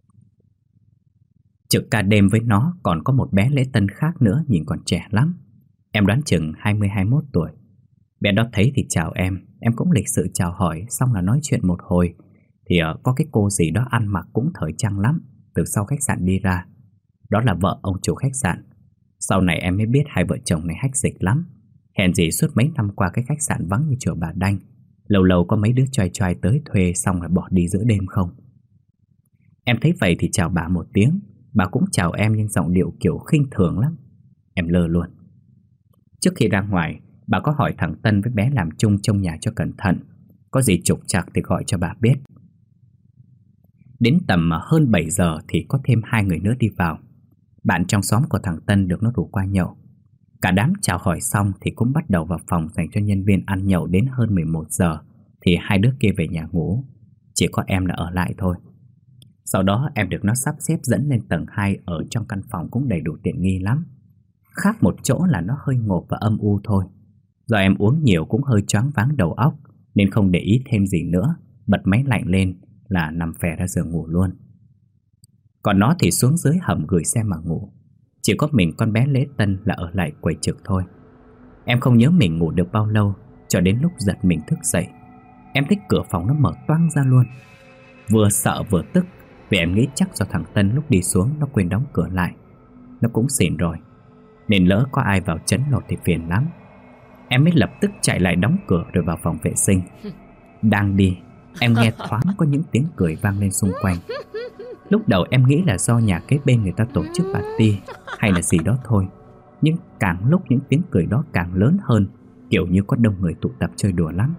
Trực ca đêm với nó còn có một bé lễ tân khác nữa, nhìn còn trẻ lắm. Em đoán chừng hai mươi hai mươi mốt tuổi. Bé đó thấy thì chào em, em cũng lịch sự chào hỏi, xong là nói chuyện một hồi. Thì uh, có cái cô gì đó ăn mặc cũng thời trang lắm, từ sau khách sạn đi ra. Đó là vợ ông chủ khách sạn. Sau này em mới biết hai vợ chồng này hách dịch lắm. Hèn gì suốt mấy năm qua cái khách sạn vắng như chùa Bà Đanh. Lâu lâu có mấy đứa choai choai tới thuê xong rồi bỏ đi giữa đêm không. Em thấy vậy thì chào bà một tiếng. Bà cũng chào em nhưng giọng điệu kiểu khinh thường lắm. Em lơ luôn. Trước khi ra ngoài, bà có hỏi thằng Tân với bé làm chung trong nhà cho cẩn thận, có gì trục trặc thì gọi cho bà biết. Đến tầm hơn bảy giờ thì có thêm hai người nữa đi vào. Bạn trong xóm của thằng Tân được nó rủ qua nhậu. Cả đám chào hỏi xong thì cũng bắt đầu vào phòng dành cho nhân viên ăn nhậu. Đến hơn mười một giờ thì hai đứa kia về nhà ngủ. Chỉ có em là ở lại thôi. Sau đó em được nó sắp xếp dẫn lên tầng hai. Ở trong căn phòng cũng đầy đủ tiện nghi lắm. Khác một chỗ là nó hơi ngộp và âm u thôi. Do em uống nhiều cũng hơi choáng váng đầu óc, nên không để ý thêm gì nữa, bật máy lạnh lên là nằm phè ra giường ngủ luôn. Còn nó thì xuống dưới hầm gửi xe mà ngủ. Chỉ có mình con bé lễ tân là ở lại quầy trực thôi. Em không nhớ mình ngủ được bao lâu, cho đến lúc giật mình thức dậy. Em thấy cửa phòng nó mở toang ra luôn. Vừa sợ vừa tức, vì em nghĩ chắc do thằng Tân lúc đi xuống nó quên đóng cửa lại. Nó cũng xỉn rồi, nên lỡ có ai vào trấn lột thì phiền lắm. Em mới lập tức chạy lại đóng cửa rồi vào phòng vệ sinh. Đang đi, em nghe thoáng có những tiếng cười vang lên xung quanh. Lúc đầu em nghĩ là do nhà kế bên người ta tổ chức party hay là gì đó thôi. Nhưng càng lúc những tiếng cười đó càng lớn hơn, kiểu như có đông người tụ tập chơi đùa lắm.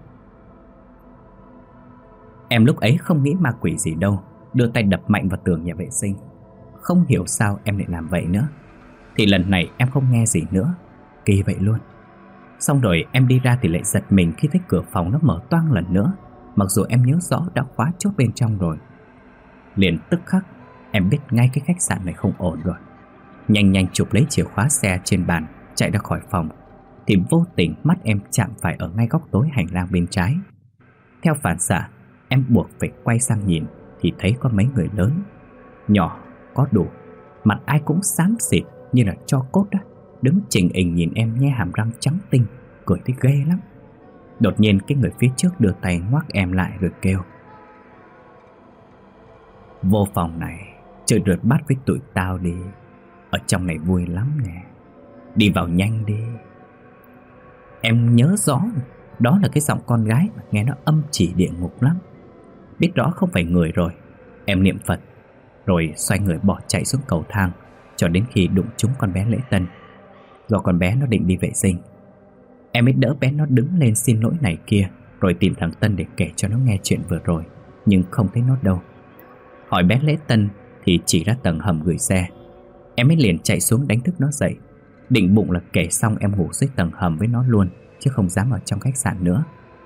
Em lúc ấy không nghĩ ma quỷ gì đâu, đưa tay đập mạnh vào tường nhà vệ sinh. Không hiểu sao em lại làm vậy nữa. Thì lần này em không nghe gì nữa. Kỳ vậy luôn. Xong rồi em đi ra thì lại giật mình khi thấy cửa phòng nó mở toang lần nữa, mặc dù em nhớ rõ đã khóa chốt bên trong rồi. Liền tức khắc em biết ngay cái khách sạn này không ổn rồi. Nhanh nhanh chụp lấy chìa khóa xe trên bàn, chạy ra khỏi phòng. Thì vô tình mắt em chạm phải ở ngay góc tối hành lang bên trái. Theo phản xạ, em buộc phải quay sang nhìn. Thì thấy có mấy người lớn, nhỏ, có đủ, mặt ai cũng xám xịt như là tro cốt đó, đứng chỉnh hình nhìn em nhe hàm răng trắng tinh, cười thấy ghê lắm. Đột nhiên cái người phía trước đưa tay ngoắc em lại rồi kêu: "Vô phòng này chơi rượt bắt với tụi tao đi. Ở trong này vui lắm nè. Đi vào nhanh đi." Em nhớ rõ đó là cái giọng con gái mà nghe nó âm chỉ địa ngục lắm. Biết rõ không phải người rồi, em niệm Phật rồi xoay người bỏ chạy xuống cầu thang, cho đến khi đụng trúng con bé Lễ Tân. Do con bé nó định đi vệ sinh, em mới đỡ bé nó đứng lên xin lỗi này kia, rồi tìm thằng Tân để kể cho nó nghe chuyện vừa rồi. Nhưng không thấy nó đâu. Hỏi bé Lễ Tân thì chỉ ra tầng hầm gửi xe. Em mới liền chạy xuống đánh thức nó dậy, định bụng là kể xong em ngủ dưới tầng hầm với nó luôn, chứ không dám ở trong khách sạn nữa.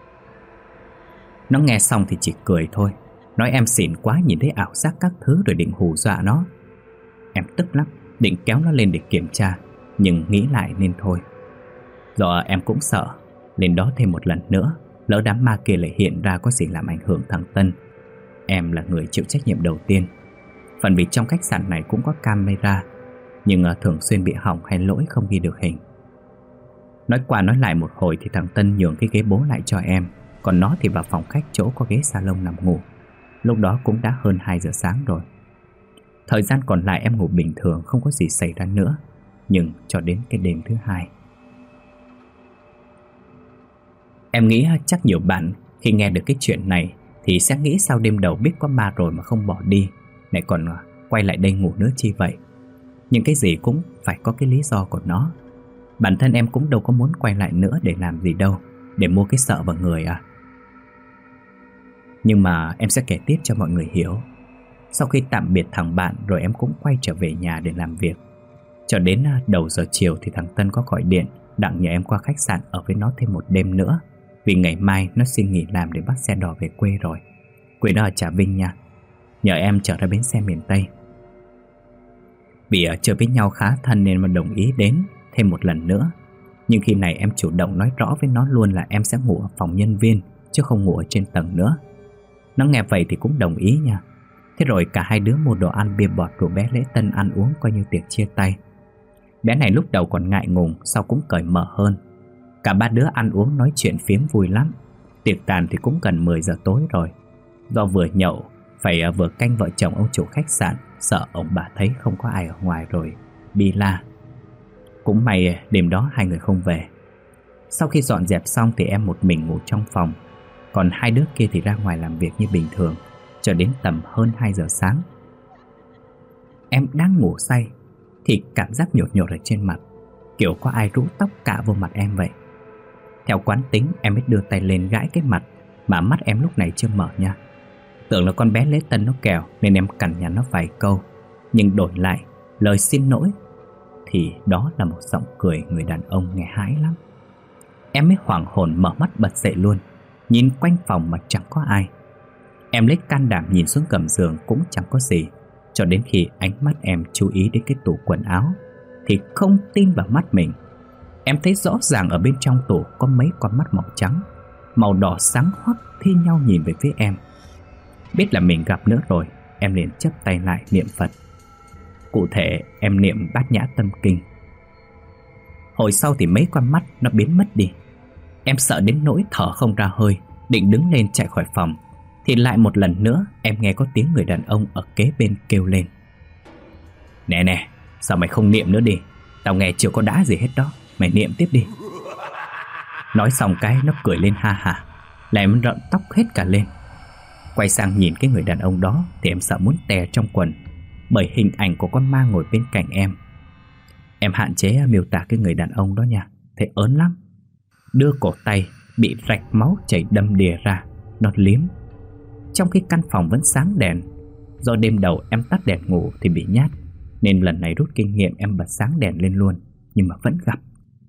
Nó nghe xong thì chỉ cười thôi, nói em xỉn quá nhìn thấy ảo giác các thứ rồi định hù dọa nó. Em tức lắm, định kéo nó lên để kiểm tra, nhưng nghĩ lại nên thôi. Do em cũng sợ lên đó thêm một lần nữa, lỡ đám ma kia lại hiện ra có gì làm ảnh hưởng thằng Tân. Em là người chịu trách nhiệm đầu tiên. Phần vì trong khách sạn này cũng có camera, nhưng thường xuyên bị hỏng hay lỗi không ghi được hình. Nói qua nói lại một hồi thì thằng Tân nhường cái ghế bố lại cho em, còn nó thì vào phòng khách chỗ có ghế salon nằm ngủ. Lúc đó cũng đã hơn hai giờ sáng rồi. Thời gian còn lại em ngủ bình thường, không có gì xảy ra nữa. Nhưng cho đến cái đêm thứ hai, em nghĩ chắc nhiều bạn khi nghe được cái chuyện này thì sẽ nghĩ sau đêm đầu biết có ma rồi mà không bỏ đi, lại còn quay lại đây ngủ nữa chi vậy. Nhưng cái gì cũng phải có cái lý do của nó. Bản thân em cũng đâu có muốn quay lại nữa để làm gì đâu, để mua cái sợ vào người à. Nhưng mà em sẽ kể tiếp cho mọi người hiểu. Sau khi tạm biệt thằng bạn rồi em cũng quay trở về nhà để làm việc. Cho đến đầu giờ chiều thì thằng Tân có gọi điện đặng nhờ em qua khách sạn ở với nó thêm một đêm nữa, vì ngày mai nó xin nghỉ làm để bắt xe đò về quê rồi. Quê đó ở Trà Vinh nha. Nhờ em chở ra bến xe miền Tây. Vì chơi với nhau khá thân nên mà đồng ý đến thêm một lần nữa. Nhưng khi này em chủ động nói rõ với nó luôn là em sẽ ngủ ở phòng nhân viên, chứ không ngủ ở trên tầng nữa. Nó nghe vậy thì cũng đồng ý nha. Thế rồi cả hai đứa mua đồ ăn bia bọt rủ bé Lễ Tân ăn uống coi như tiệc chia tay. Bé này lúc đầu còn ngại ngùng, sau cũng cởi mở hơn. Cả ba đứa ăn uống nói chuyện phiếm vui lắm. Tiệc tàn thì cũng gần mười giờ tối rồi. Do vừa nhậu phải vừa canh vợ chồng ông chủ khách sạn, sợ ông bà thấy không có ai ở ngoài rồi bi la. Cũng may đêm đó hai người không về. Sau khi dọn dẹp xong thì em một mình ngủ trong phòng, còn hai đứa kia thì ra ngoài làm việc như bình thường, cho đến tầm hơn hai giờ sáng. Em đang ngủ say thì cảm giác nhột nhột ở trên mặt, kiểu có ai rũ tóc cạ vô mặt em vậy. Theo quán tính em mới đưa tay lên gãi cái mặt, mà mắt em lúc này chưa mở nha. Tưởng là con bé Lễ Tân nó kèo nên em cằn nhằn nó vài câu, nhưng đổi lại lời xin lỗi thì đó là một giọng cười người đàn ông nghe hãi lắm. Em mới hoảng hồn mở mắt bật dậy luôn, nhìn quanh phòng mà chẳng có ai. Em lấy can đảm nhìn xuống gầm giường cũng chẳng có gì, cho đến khi ánh mắt em chú ý đến cái tủ quần áo thì không tin vào mắt mình. Em thấy rõ ràng ở bên trong tủ có mấy con mắt màu trắng, màu đỏ sáng hoắt thi nhau nhìn về phía em. Biết là mình gặp nữa rồi, em liền chắp tay lại niệm Phật. Cụ thể em niệm Bát Nhã Tâm Kinh. Hồi sau thì mấy con mắt nó biến mất đi. Em sợ đến nỗi thở không ra hơi, định đứng lên chạy khỏi phòng, thì lại một lần nữa em nghe có tiếng người đàn ông ở kế bên kêu lên: Nè nè, sao mày không niệm nữa đi? Tao nghe chưa có đã gì hết đó, mày niệm tiếp đi. Nói xong cái nó cười lên ha ha, lại em rợn tóc hết cả lên. Quay sang nhìn cái người đàn ông đó thì em sợ muốn tè trong quần, bởi hình ảnh của con ma ngồi bên cạnh em. Em hạn chế miêu tả cái người đàn ông đó nha, thấy ớn lắm. Đưa cổ tay bị rạch máu chảy đầm đìa ra, nó liếm. Trong khi căn phòng vẫn sáng đèn, do đêm đầu em tắt đèn ngủ thì bị nhát, nên lần này rút kinh nghiệm em bật sáng đèn lên luôn, nhưng mà vẫn gặp.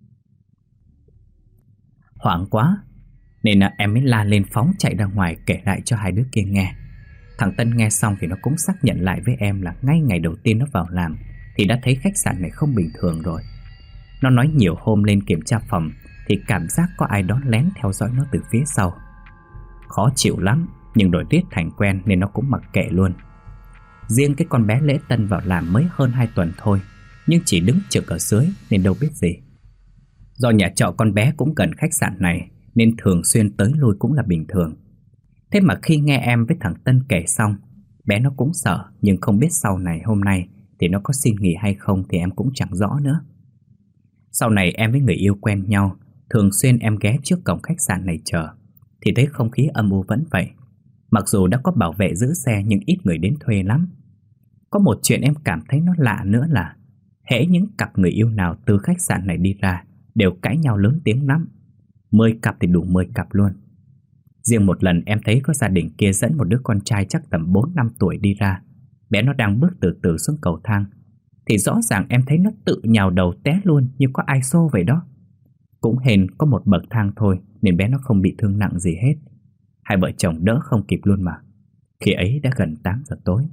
Hoảng quá nên em mới la lên phóng chạy ra ngoài kể lại cho hai đứa kia nghe. Thằng Tân nghe xong thì nó cũng xác nhận lại với em là ngay ngày đầu tiên nó vào làm thì đã thấy khách sạn này không bình thường rồi. Nó nói nhiều hôm lên kiểm tra phòng thì cảm giác có ai đó lén theo dõi nó từ phía sau. Khó chịu lắm, nhưng đổi riết thành quen nên nó cũng mặc kệ luôn. Riêng cái con bé Lễ Tân vào làm mới hơn hai tuần thôi, nhưng chỉ đứng trực ở dưới nên đâu biết gì. Do nhà trọ con bé cũng gần khách sạn này nên thường xuyên tới lui cũng là bình thường. Thế mà khi nghe em với thằng Tân kể xong, bé nó cũng sợ, nhưng không biết sau này hôm nay thì nó có xin nghỉ hay không thì em cũng chẳng rõ nữa. Sau này em với người yêu quen nhau, thường xuyên em ghé trước cổng khách sạn này chờ, thì thấy không khí âm u vẫn vậy. Mặc dù đã có bảo vệ giữ xe nhưng ít người đến thuê lắm. Có một chuyện em cảm thấy nó lạ nữa là hễ những cặp người yêu nào từ khách sạn này đi ra đều cãi nhau lớn tiếng lắm. Mười cặp thì đủ mười cặp luôn. Riêng một lần em thấy có gia đình kia dẫn một đứa con trai chắc tầm bốn năm tuổi đi ra. Bé nó đang bước từ từ xuống cầu thang thì rõ ràng em thấy nó tự nhào đầu té luôn như có ai xô vậy đó. Cũng hên có một bậc thang thôi nên bé nó không bị thương nặng gì hết. Hai vợ chồng đỡ không kịp luôn mà. Khi ấy đã gần tám giờ tối.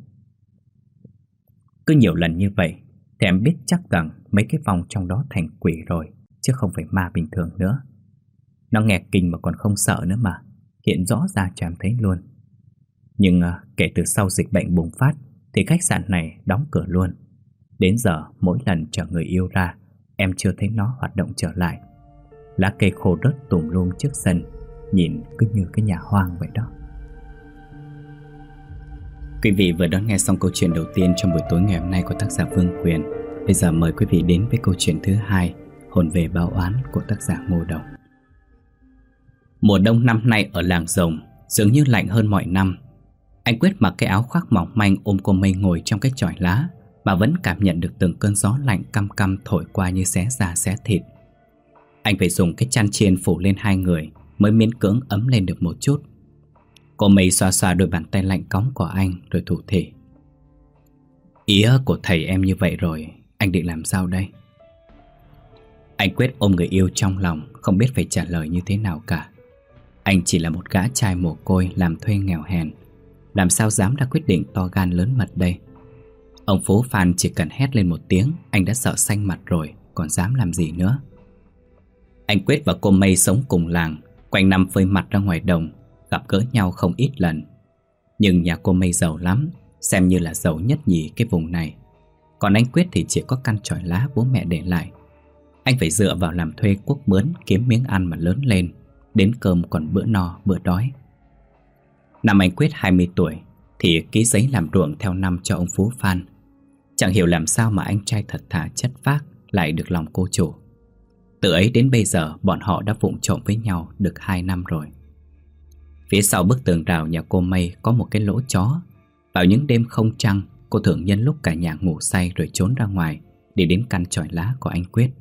Cứ nhiều lần như vậy thì em biết chắc rằng mấy cái vong trong đó thành quỷ rồi, chứ không phải ma bình thường nữa. Nó nghe kinh mà còn không sợ nữa mà, hiện rõ ra cho em thấy luôn. Nhưng à, kể từ sau dịch bệnh bùng phát thì khách sạn này đóng cửa luôn. Đến giờ mỗi lần chở người yêu ra, em chưa thấy nó hoạt động trở lại. Lá cây khô rớt tùm lum trước sân, nhìn cứ như cái nhà hoang vậy đó. Quý vị vừa đón nghe xong câu chuyện đầu tiên trong buổi tối ngày hôm nay của tác giả Vương Quyền. Bây giờ mời quý vị đến với câu chuyện thứ hai, Hồn về báo oán của tác giả Ngô Đồng. Mùa đông năm nay ở làng Rồng dường như lạnh hơn mọi năm. Anh Quyết mặc cái áo khoác mỏng manh ôm cô Mây ngồi trong cái chòi lá mà vẫn cảm nhận được từng cơn gió lạnh căm căm thổi qua như xé da xé thịt. Anh phải dùng cái chăn chiên phủ lên hai người mới miễn cưỡng ấm lên được một chút. Cô Mây xoa xoa đôi bàn tay lạnh cóng của anh rồi thủ thỉ: Ý của thầy em như vậy rồi, anh định làm sao đây? Anh Quyết ôm người yêu trong lòng, không biết phải trả lời như thế nào cả. Anh chỉ là một gã trai mồ côi làm thuê nghèo hèn, làm sao dám ra quyết định to gan lớn mật đây. Ông Phú Phan chỉ cần hét lên một tiếng, anh đã sợ xanh mặt rồi, còn dám làm gì nữa. Anh Quyết và cô Mây sống cùng làng, quanh năm phơi mặt ra ngoài đồng, gặp gỡ nhau không ít lần. Nhưng nhà cô Mây giàu lắm, xem như là giàu nhất nhì cái vùng này. Còn anh Quyết thì chỉ có căn chòi lá bố mẹ để lại. Anh phải dựa vào làm thuê cuốc mướn kiếm miếng ăn mà lớn lên, đến cơm còn bữa no bữa đói. Năm anh Quyết hai mươi tuổi thì ký giấy làm ruộng theo năm cho ông Phú Phan. Chẳng hiểu làm sao mà anh trai thật thà chất phác lại được lòng cô chủ. Từ ấy đến bây giờ bọn họ đã vụng trộm với nhau được hai năm rồi. Phía sau bức tường rào nhà cô Mây có một cái lỗ chó. Vào những đêm không trăng, cô thường nhân lúc cả nhà ngủ say rồi trốn ra ngoài để đến căn chòi lá của anh Quyết.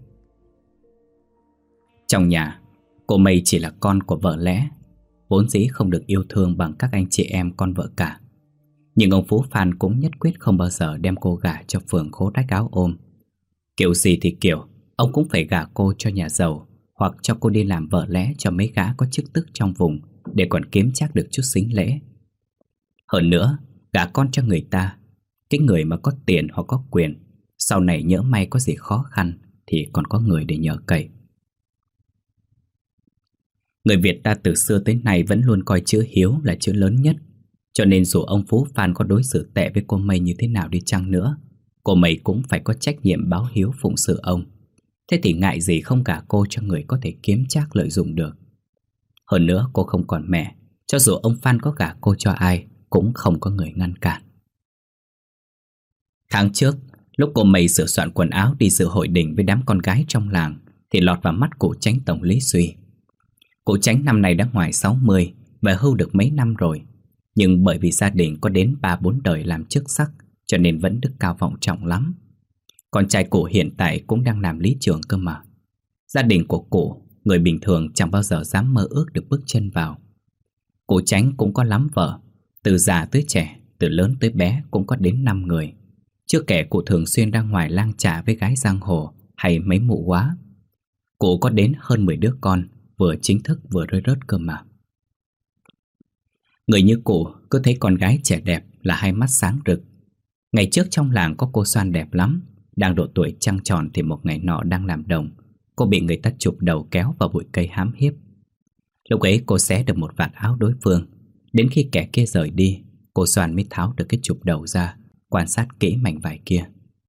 Trong nhà, cô Mây chỉ là con của vợ lẽ, vốn dĩ không được yêu thương bằng các anh chị em con vợ cả. Nhưng ông Phú Phan cũng nhất quyết không bao giờ đem cô gả cho phường khố rách áo ôm. Kiểu gì thì kiểu, ông cũng phải gả cô cho nhà giàu, hoặc cho cô đi làm vợ lẽ cho mấy gã có chức tước trong vùng, để còn kiếm chắc được chút sính lễ. Hơn nữa, gả con cho người ta, cái người mà có tiền hoặc có quyền, sau này nhỡ may có gì khó khăn thì còn có người để nhờ cậy. Người Việt ta từ xưa tới nay vẫn luôn coi chữ hiếu là chữ lớn nhất. Cho nên dù ông Phú Phan có đối xử tệ với cô Mây như thế nào đi chăng nữa, cô Mây cũng phải có trách nhiệm báo hiếu phụng sự ông. Thế thì ngại gì không gả cô cho người có thể kiếm trác lợi dụng được. Hơn nữa cô không còn mẹ, cho dù ông Phan có gả cô cho ai cũng không có người ngăn cản. Tháng trước, lúc cô Mây sửa soạn quần áo đi dự hội đình với đám con gái trong làng, thì lọt vào mắt cụ Chánh tổng Lý Suy. Cụ Chánh năm nay đã ngoài sáu mươi, về hưu được mấy năm rồi. Nhưng bởi vì gia đình có đến ba bốn đời làm chức sắc, cho nên vẫn đức cao vọng trọng lắm. Con trai cụ hiện tại cũng đang làm lý trưởng cơ mà. Gia đình của cụ, người bình thường chẳng bao giờ dám mơ ước được bước chân vào. Cụ Chánh cũng có lắm vợ, từ già tới trẻ, từ lớn tới bé cũng có đến năm người. Chưa kể cụ thường xuyên ra ngoài lang chạ với gái giang hồ hay mấy mụ quá. Cụ có đến hơn mười đứa con, vừa chính thức vừa rơi rớt cơ mà. Người như cụ cứ thấy con gái trẻ đẹp là hai mắt sáng rực. Ngày trước trong làng có cô Xoan đẹp lắm, đang độ tuổi trăng tròn thì một ngày nọ đang làm đồng, cô bị người ta chụp đầu kéo vào bụi cây hãm hiếp. Lúc ấy cô xé được một vạt áo đối phương. Đến khi kẻ kia rời đi, cô Xoan mới tháo được cái chụp đầu ra, quan sát kỹ mảnh vải kia.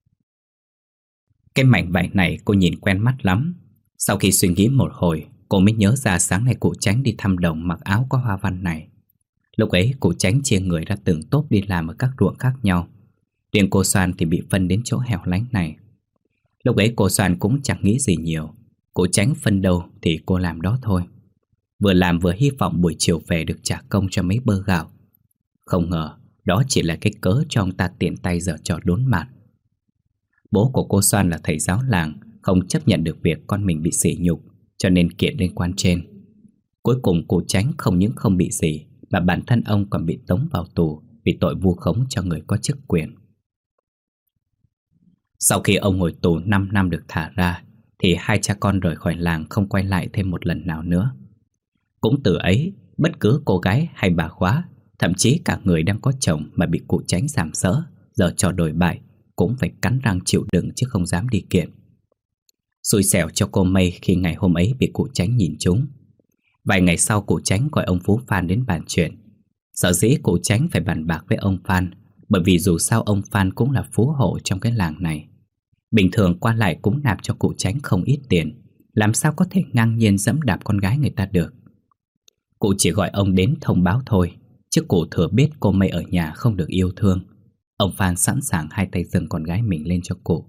Cái mảnh vải này cô nhìn quen mắt lắm. Sau khi suy nghĩ một hồi, cô mới nhớ ra sáng nay cụ Chánh đi thăm đồng mặc áo có hoa văn này. Lúc ấy cụ Chánh chia người ra từng tốp đi làm ở các ruộng khác nhau. Riêng cô Xoan thì bị phân đến chỗ hẻo lánh này. Lúc ấy cô Xoan cũng chẳng nghĩ gì nhiều. Cụ Chánh phân đâu thì cô làm đó thôi. Vừa làm vừa hy vọng buổi chiều về được trả công cho mấy bơ gạo. Không ngờ đó chỉ là cái cớ cho ông ta tiện tay giở trò đốn mặt. Bố của cô Xoan là thầy giáo làng, không chấp nhận được việc con mình bị sỉ nhục, cho nên kiện lên quan trên. Cuối cùng cụ Chánh không những không bị gì, mà bản thân ông còn bị tống vào tù vì tội vu khống cho người có chức quyền. Sau khi ông ngồi tù năm năm được thả ra, thì hai cha con rời khỏi làng không quay lại thêm một lần nào nữa. Cũng từ ấy, bất cứ cô gái hay bà khóa, thậm chí cả người đang có chồng mà bị cụ Chánh sàm sỡ, giờ trò đồi bại, cũng phải cắn răng chịu đựng chứ không dám đi kiện. Xui xẻo cho cô Mây khi ngày hôm ấy bị cụ Chánh nhìn trúng. Vài ngày sau cụ Chánh gọi ông Phú Phan đến bàn chuyện. Sở dĩ cụ Chánh phải bàn bạc với ông Phan, bởi vì dù sao ông Phan cũng là phú hộ trong cái làng này. Bình thường qua lại cũng nạp cho cụ Chánh không ít tiền, làm sao có thể ngang nhiên dẫm đạp con gái người ta được. Cụ chỉ gọi ông đến thông báo thôi, chứ cụ thừa biết cô Mây ở nhà không được yêu thương. Ông Phan sẵn sàng hai tay dâng con gái mình lên cho cụ.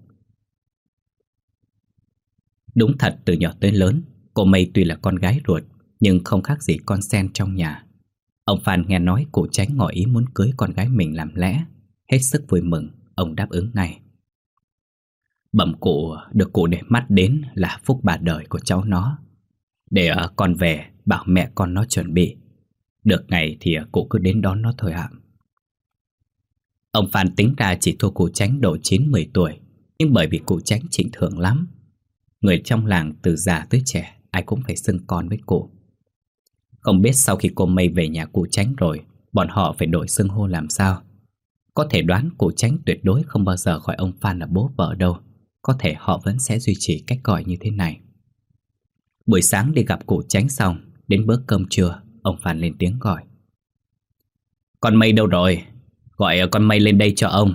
Đúng thật, từ nhỏ tới lớn, cô Mây tuy là con gái ruột, nhưng không khác gì con sen trong nhà. Ông Phan nghe nói cụ Chánh ngỏ ý muốn cưới con gái mình làm lẽ, hết sức vui mừng, ông đáp ứng ngay. Bẩm cụ, được cụ để mắt đến là phúc ba đời của cháu nó. Để uh, con về bảo mẹ con nó chuẩn bị. Được ngày thì uh, cụ cứ đến đón nó thôi ạ. Ông Phan tính ra chỉ thua cụ Chánh độ chín mười tuổi, nhưng bởi vì cụ Chánh trịnh thượng lắm. Người trong làng từ già tới trẻ ai cũng phải xưng con với cụ. Không biết sau khi cô Mây về nhà cụ Chánh rồi, bọn họ phải đổi xưng hô làm sao. Có thể đoán cụ Chánh tuyệt đối không bao giờ gọi ông Phan là bố vợ đâu. Có thể họ vẫn sẽ duy trì cách gọi như thế này. Buổi sáng đi gặp cụ Chánh xong, đến bữa cơm trưa, ông Phan lên tiếng gọi. Con Mây đâu rồi? Gọi con Mây lên đây cho ông.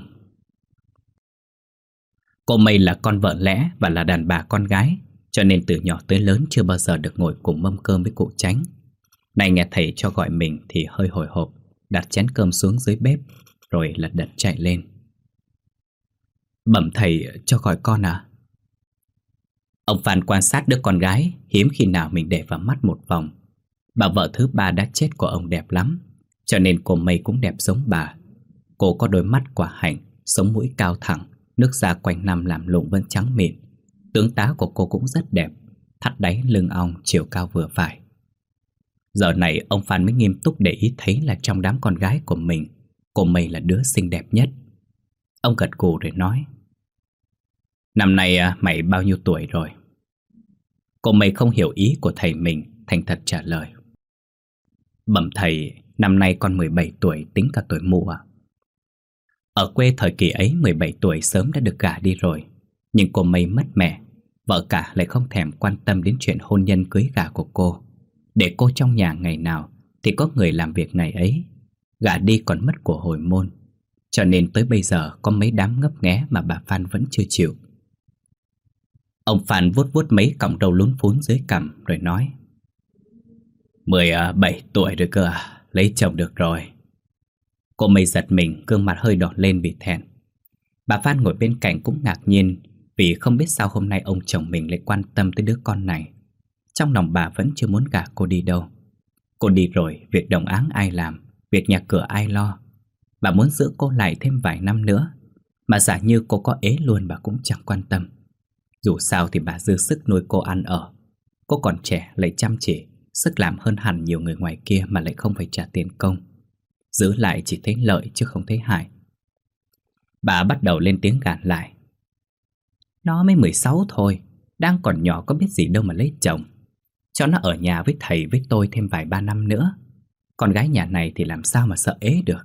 Cô Mây là con vợ lẽ và là đàn bà con gái, cho nên từ nhỏ tới lớn chưa bao giờ được ngồi cùng mâm cơm với cụ Chánh. Này nghe thầy cho gọi mình thì hơi hồi hộp, đặt chén cơm xuống dưới bếp, rồi lật đật chạy lên. Bẩm thầy, cho gọi con à? Ông Phan quan sát đứa con gái, hiếm khi nào mình để vào mắt một vòng. Bà vợ thứ ba đã chết của ông đẹp lắm, cho nên cô Mây cũng đẹp giống bà. Cô có đôi mắt quả hạnh, sống mũi cao thẳng, nước da quanh năm làm lụng vẫn trắng mịn. Tướng tá của cô cũng rất đẹp, thắt đáy lưng ong, chiều cao vừa phải. Giờ này ông Phan mới nghiêm túc để ý thấy là trong đám con gái của mình, cô Mây là đứa xinh đẹp nhất. Ông gật gù rồi nói: Năm nay mày bao nhiêu tuổi rồi? Cô Mây không hiểu ý của thầy mình, thành thật trả lời: Bẩm thầy, năm nay con mười bảy tuổi, tính cả tuổi mụ ạ. Ở quê thời kỳ ấy mười bảy tuổi sớm đã được gả đi rồi. Nhưng cô Mây mất mẹ, vợ cả lại không thèm quan tâm đến chuyện hôn nhân cưới gả của cô. Để cô trong nhà ngày nào thì có người làm việc ngày ấy. Gả đi còn mất của hồi môn, cho nên tới bây giờ có mấy đám ngấp nghé mà bà Phan vẫn chưa chịu. Ông Phan vuốt vuốt mấy cọng râu lún phún dưới cằm rồi nói: Mười bảy tuổi rồi cơ à, lấy chồng được rồi. Cô Mây giật mình, gương mặt hơi đỏ lên vì thẹn. Bà Phan ngồi bên cạnh cũng ngạc nhiên, vì không biết sao hôm nay ông chồng mình lại quan tâm tới đứa con này. Trong lòng bà vẫn chưa muốn gả cô đi đâu. Cô đi rồi, việc đồng áng ai làm, việc nhà cửa ai lo. Bà muốn giữ cô lại thêm vài năm nữa. Mà giả như cô có ế luôn bà cũng chẳng quan tâm. Dù sao thì bà dư sức nuôi cô ăn ở. Cô còn trẻ lại chăm chỉ, sức làm hơn hẳn nhiều người ngoài kia mà lại không phải trả tiền công. Giữ lại chỉ thấy lợi chứ không thấy hại. Bà bắt đầu lên tiếng gàn lại. Nó mới mười sáu thôi, đang còn nhỏ có biết gì đâu mà lấy chồng. Cho nó ở nhà với thầy với tôi thêm vài ba năm nữa. Con gái nhà này thì làm sao mà sợ ế được.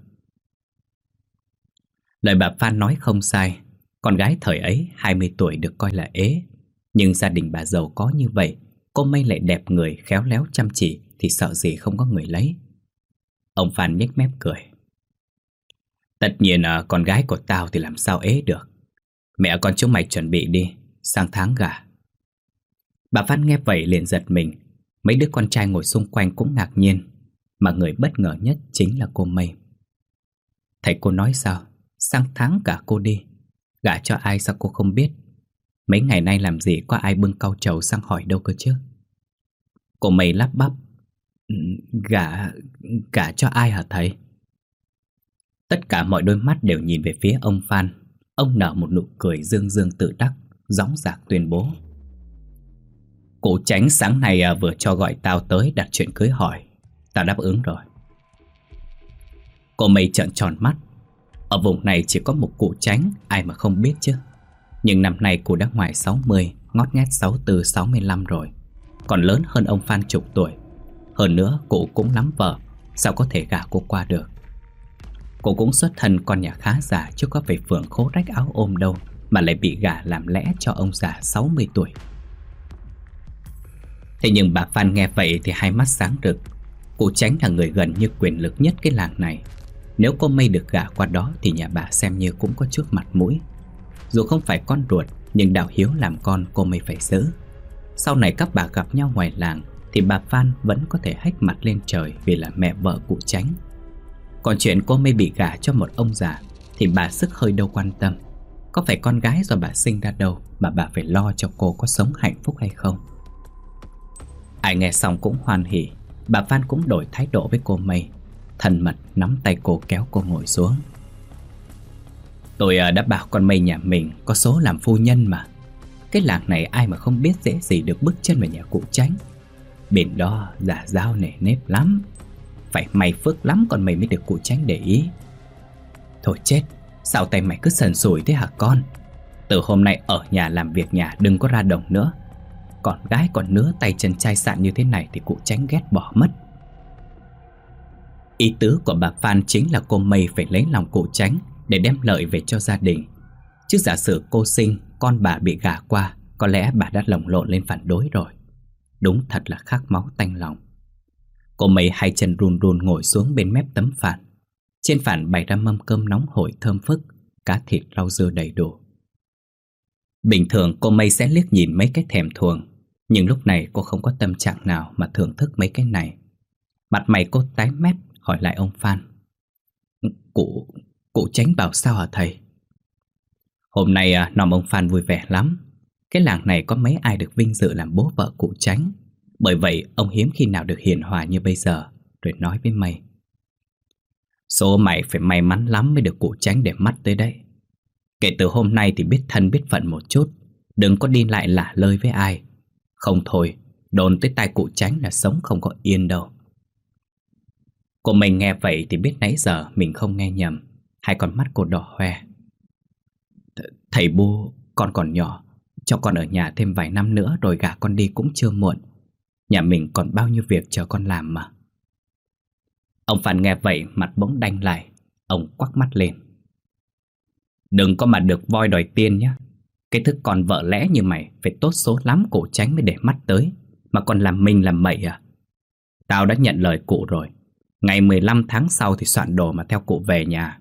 Lời bà Phan nói không sai. Con gái thời ấy hai mươi tuổi được coi là ế. Nhưng gia đình bà giàu có như vậy, cô Mây lại đẹp người, khéo léo chăm chỉ, thì sợ gì không có người lấy. Ông Phan nhếch mép cười. Tất nhiên à, con gái của tao thì làm sao ế được. Mẹ con chúng mày chuẩn bị đi, sang tháng gả. Bà Phan nghe vậy liền giật mình. Mấy đứa con trai ngồi xung quanh cũng ngạc nhiên. Mà người bất ngờ nhất chính là cô Mây. Thầy cô nói sao? Sang tháng gả cô đi. Gả cho ai sao cô không biết? Mấy ngày nay làm gì có ai bưng cau trầu sang hỏi đâu cơ chứ. Cô Mây lắp bắp. Gả... gả cho ai hả thầy? Tất cả mọi đôi mắt đều nhìn về phía ông Phan. Ông nở một nụ cười dương dương tự đắc, dõng dạc tuyên bố. Cụ Chánh sáng nay à, vừa cho gọi tao tới đặt chuyện cưới hỏi. Tao đáp ứng rồi. Cô Mây trợn tròn mắt. Ở vùng này chỉ có một cụ Chánh, ai mà không biết chứ. Nhưng năm nay cụ đã ngoài sáu mươi, ngót nghét sáu tư sáu mươi lăm rồi. Còn lớn hơn ông Phan chục tuổi. Hơn nữa cụ cũng lắm vợ, sao có thể gả cô qua được. Cô cũng xuất thân con nhà khá giả, chứ có phải phượng khố rách áo ôm đâu mà lại bị gả làm lẽ cho ông già sáu mươi tuổi. Thế nhưng bà Phan nghe vậy thì hai mắt sáng rực. Cụ Chánh là người gần như quyền lực nhất cái làng này. Nếu cô Mây được gả qua đó thì nhà bà xem như cũng có chút mặt mũi. Dù không phải con ruột, nhưng đạo hiếu làm con cô Mây phải giữ. Sau này các bà gặp nhau ngoài làng thì bà Phan vẫn có thể hách mặt lên trời vì là mẹ vợ cụ Chánh. Còn chuyện cô Mây bị gả cho một ông già thì bà sức hơi đâu quan tâm. Có phải con gái do bà sinh ra đâu mà bà phải lo cho cô có sống hạnh phúc hay không. Ai nghe xong cũng hoan hỉ. Bà Phan cũng đổi thái độ với cô Mây, thân mật nắm tay cô kéo cô ngồi xuống. Tôi đã bảo con Mây nhà mình có số làm phu nhân mà. Cái làng này ai mà không biết dễ gì được bước chân vào nhà cụ Chánh. Bên đó giả dao nể nếp lắm. Phải may phước lắm con mày mới được cụ Chánh để ý. Thôi chết, sao tay mày cứ sần sùi thế hả con? Từ hôm nay ở nhà làm việc nhà đừng có ra đồng nữa. Con gái còn nứa tay chân chai sạn như thế này thì cụ Chánh ghét bỏ mất. Ý tứ của bà Phan chính là cô Mây phải lấy lòng cụ Chánh để đem lợi về cho gia đình. Chứ giả sử cô sinh con bà bị gả qua, có lẽ bà đã lồng lộn lên phản đối rồi. Đúng thật là khát máu tanh lòng. Cô Mây hai chân run run ngồi xuống bên mép tấm phản. Trên phản bày ra mâm cơm nóng hổi thơm phức, cá thịt rau dưa đầy đủ. Bình thường cô Mây sẽ liếc nhìn mấy cái thèm thuồng, nhưng lúc này cô không có tâm trạng nào mà thưởng thức mấy cái này. Mặt mày cô tái mét hỏi lại ông Phan. Cụ, cụ Chánh bảo sao hả thầy? Hôm nay à, nòm ông Phan vui vẻ lắm. Cái làng này có mấy ai được vinh dự làm bố vợ cụ Chánh. Bởi vậy ông hiếm khi nào được hiền hòa như bây giờ. Rồi nói với Mây. Số mày phải may mắn lắm mới được cụ Chánh để mắt tới đây. Kể từ hôm nay thì biết thân biết phận một chút. Đừng có đi lại lả lơi với ai. Không thôi, đồn tới tai cụ Chánh là sống không có yên đâu. Cô mình nghe vậy thì biết nãy giờ mình không nghe nhầm. Hai con mắt cô đỏ hoe. Thầy Bu, con còn nhỏ, cho con ở nhà thêm vài năm nữa rồi gả con đi cũng chưa muộn. Nhà mình còn bao nhiêu việc chờ con làm mà. Ông Phan nghe vậy mặt bỗng đanh lại. Ông quắc mắt lên. Đừng có mà được voi đòi tiên nhé. Cái thức con vợ lẽ như mày phải tốt số lắm cụ Chánh mới để mắt tới. Mà còn làm mình làm mậy à? Tao đã nhận lời cụ rồi. Ngày mười lăm tháng sau thì soạn đồ mà theo cụ về nhà.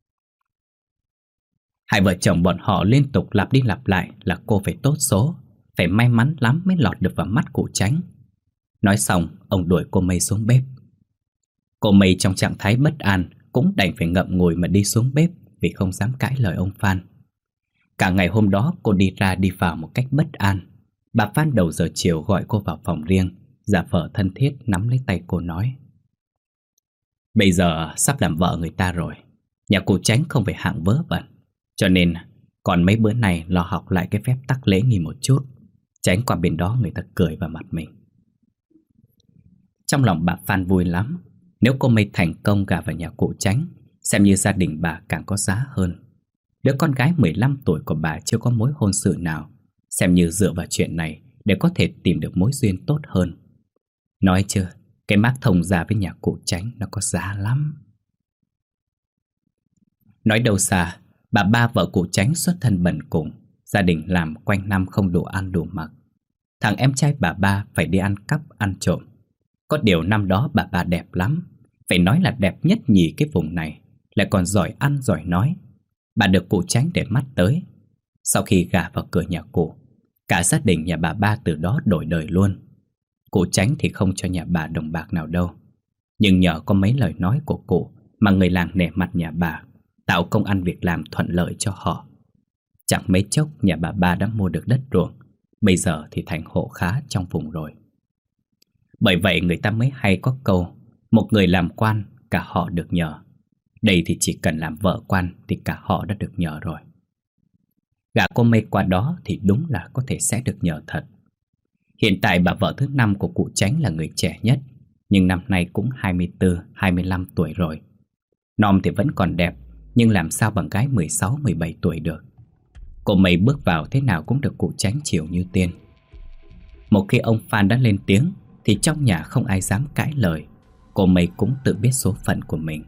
Hai vợ chồng bọn họ liên tục lặp đi lặp lại là cô phải tốt số, phải may mắn lắm mới lọt được vào mắt cụ Chánh. Nói xong, ông đuổi cô Mây xuống bếp. Cô Mây trong trạng thái bất an cũng đành phải ngậm ngùi mà đi xuống bếp vì không dám cãi lời ông Phan. Cả ngày hôm đó cô đi ra đi vào một cách bất an. Bà Phan đầu giờ chiều gọi cô vào phòng riêng, giả vờ thân thiết nắm lấy tay cô nói. Bây giờ sắp làm vợ người ta rồi. Nhà cụ Chánh không phải hạng vớ vẩn. Cho nên còn mấy bữa này lo học lại cái phép tắc lễ nghi một chút, tránh qua bên đó người ta cười vào mặt mình. Trong lòng bà Phan vui lắm. Nếu cô Mây thành công gả vào nhà cụ Chánh, xem như gia đình bà càng có giá hơn. Đứa con gái mười lăm tuổi của bà chưa có mối hôn sự nào, xem như dựa vào chuyện này để có thể tìm được mối duyên tốt hơn. Nói chưa, cái mác thông gia với nhà cụ Chánh nó có giá lắm. Nói đâu xa, bà ba vợ cụ Chánh xuất thân bần cùng, gia đình làm quanh năm không đủ ăn đủ mặc. Thằng em trai bà ba phải đi ăn cắp ăn trộm. Có điều năm đó bà ba đẹp lắm, phải nói là đẹp nhất nhì cái vùng này, lại còn giỏi ăn giỏi nói. Bà được cụ Chánh để mắt tới. Sau khi gả vào cửa nhà cụ, cả gia đình nhà bà ba từ đó đổi đời luôn. Cụ Chánh thì không cho nhà bà đồng bạc nào đâu, nhưng nhờ có mấy lời nói của cụ mà người làng nể mặt nhà bà, tạo công ăn việc làm thuận lợi cho họ. Chẳng mấy chốc nhà bà ba đã mua được đất ruộng, bây giờ thì thành hộ khá trong vùng rồi. Bởi vậy người ta mới hay có câu, một người làm quan, cả họ được nhờ. Đây thì chỉ cần làm vợ quan thì cả họ đã được nhờ rồi. Gả cô Mây qua đó thì đúng là có thể sẽ được nhờ thật. Hiện tại bà vợ thứ năm của cụ Chánh là người trẻ nhất, nhưng năm nay cũng hai mươi tư, hai mươi lăm tuổi rồi. Nom thì vẫn còn đẹp, nhưng làm sao bằng gái mười sáu, mười bảy tuổi được. Cô Mây bước vào thế nào cũng được cụ Chánh chiều như tiên. Một khi ông Phan đã lên tiếng thì trong nhà không ai dám cãi lời. Cô Mây cũng tự biết số phận của mình.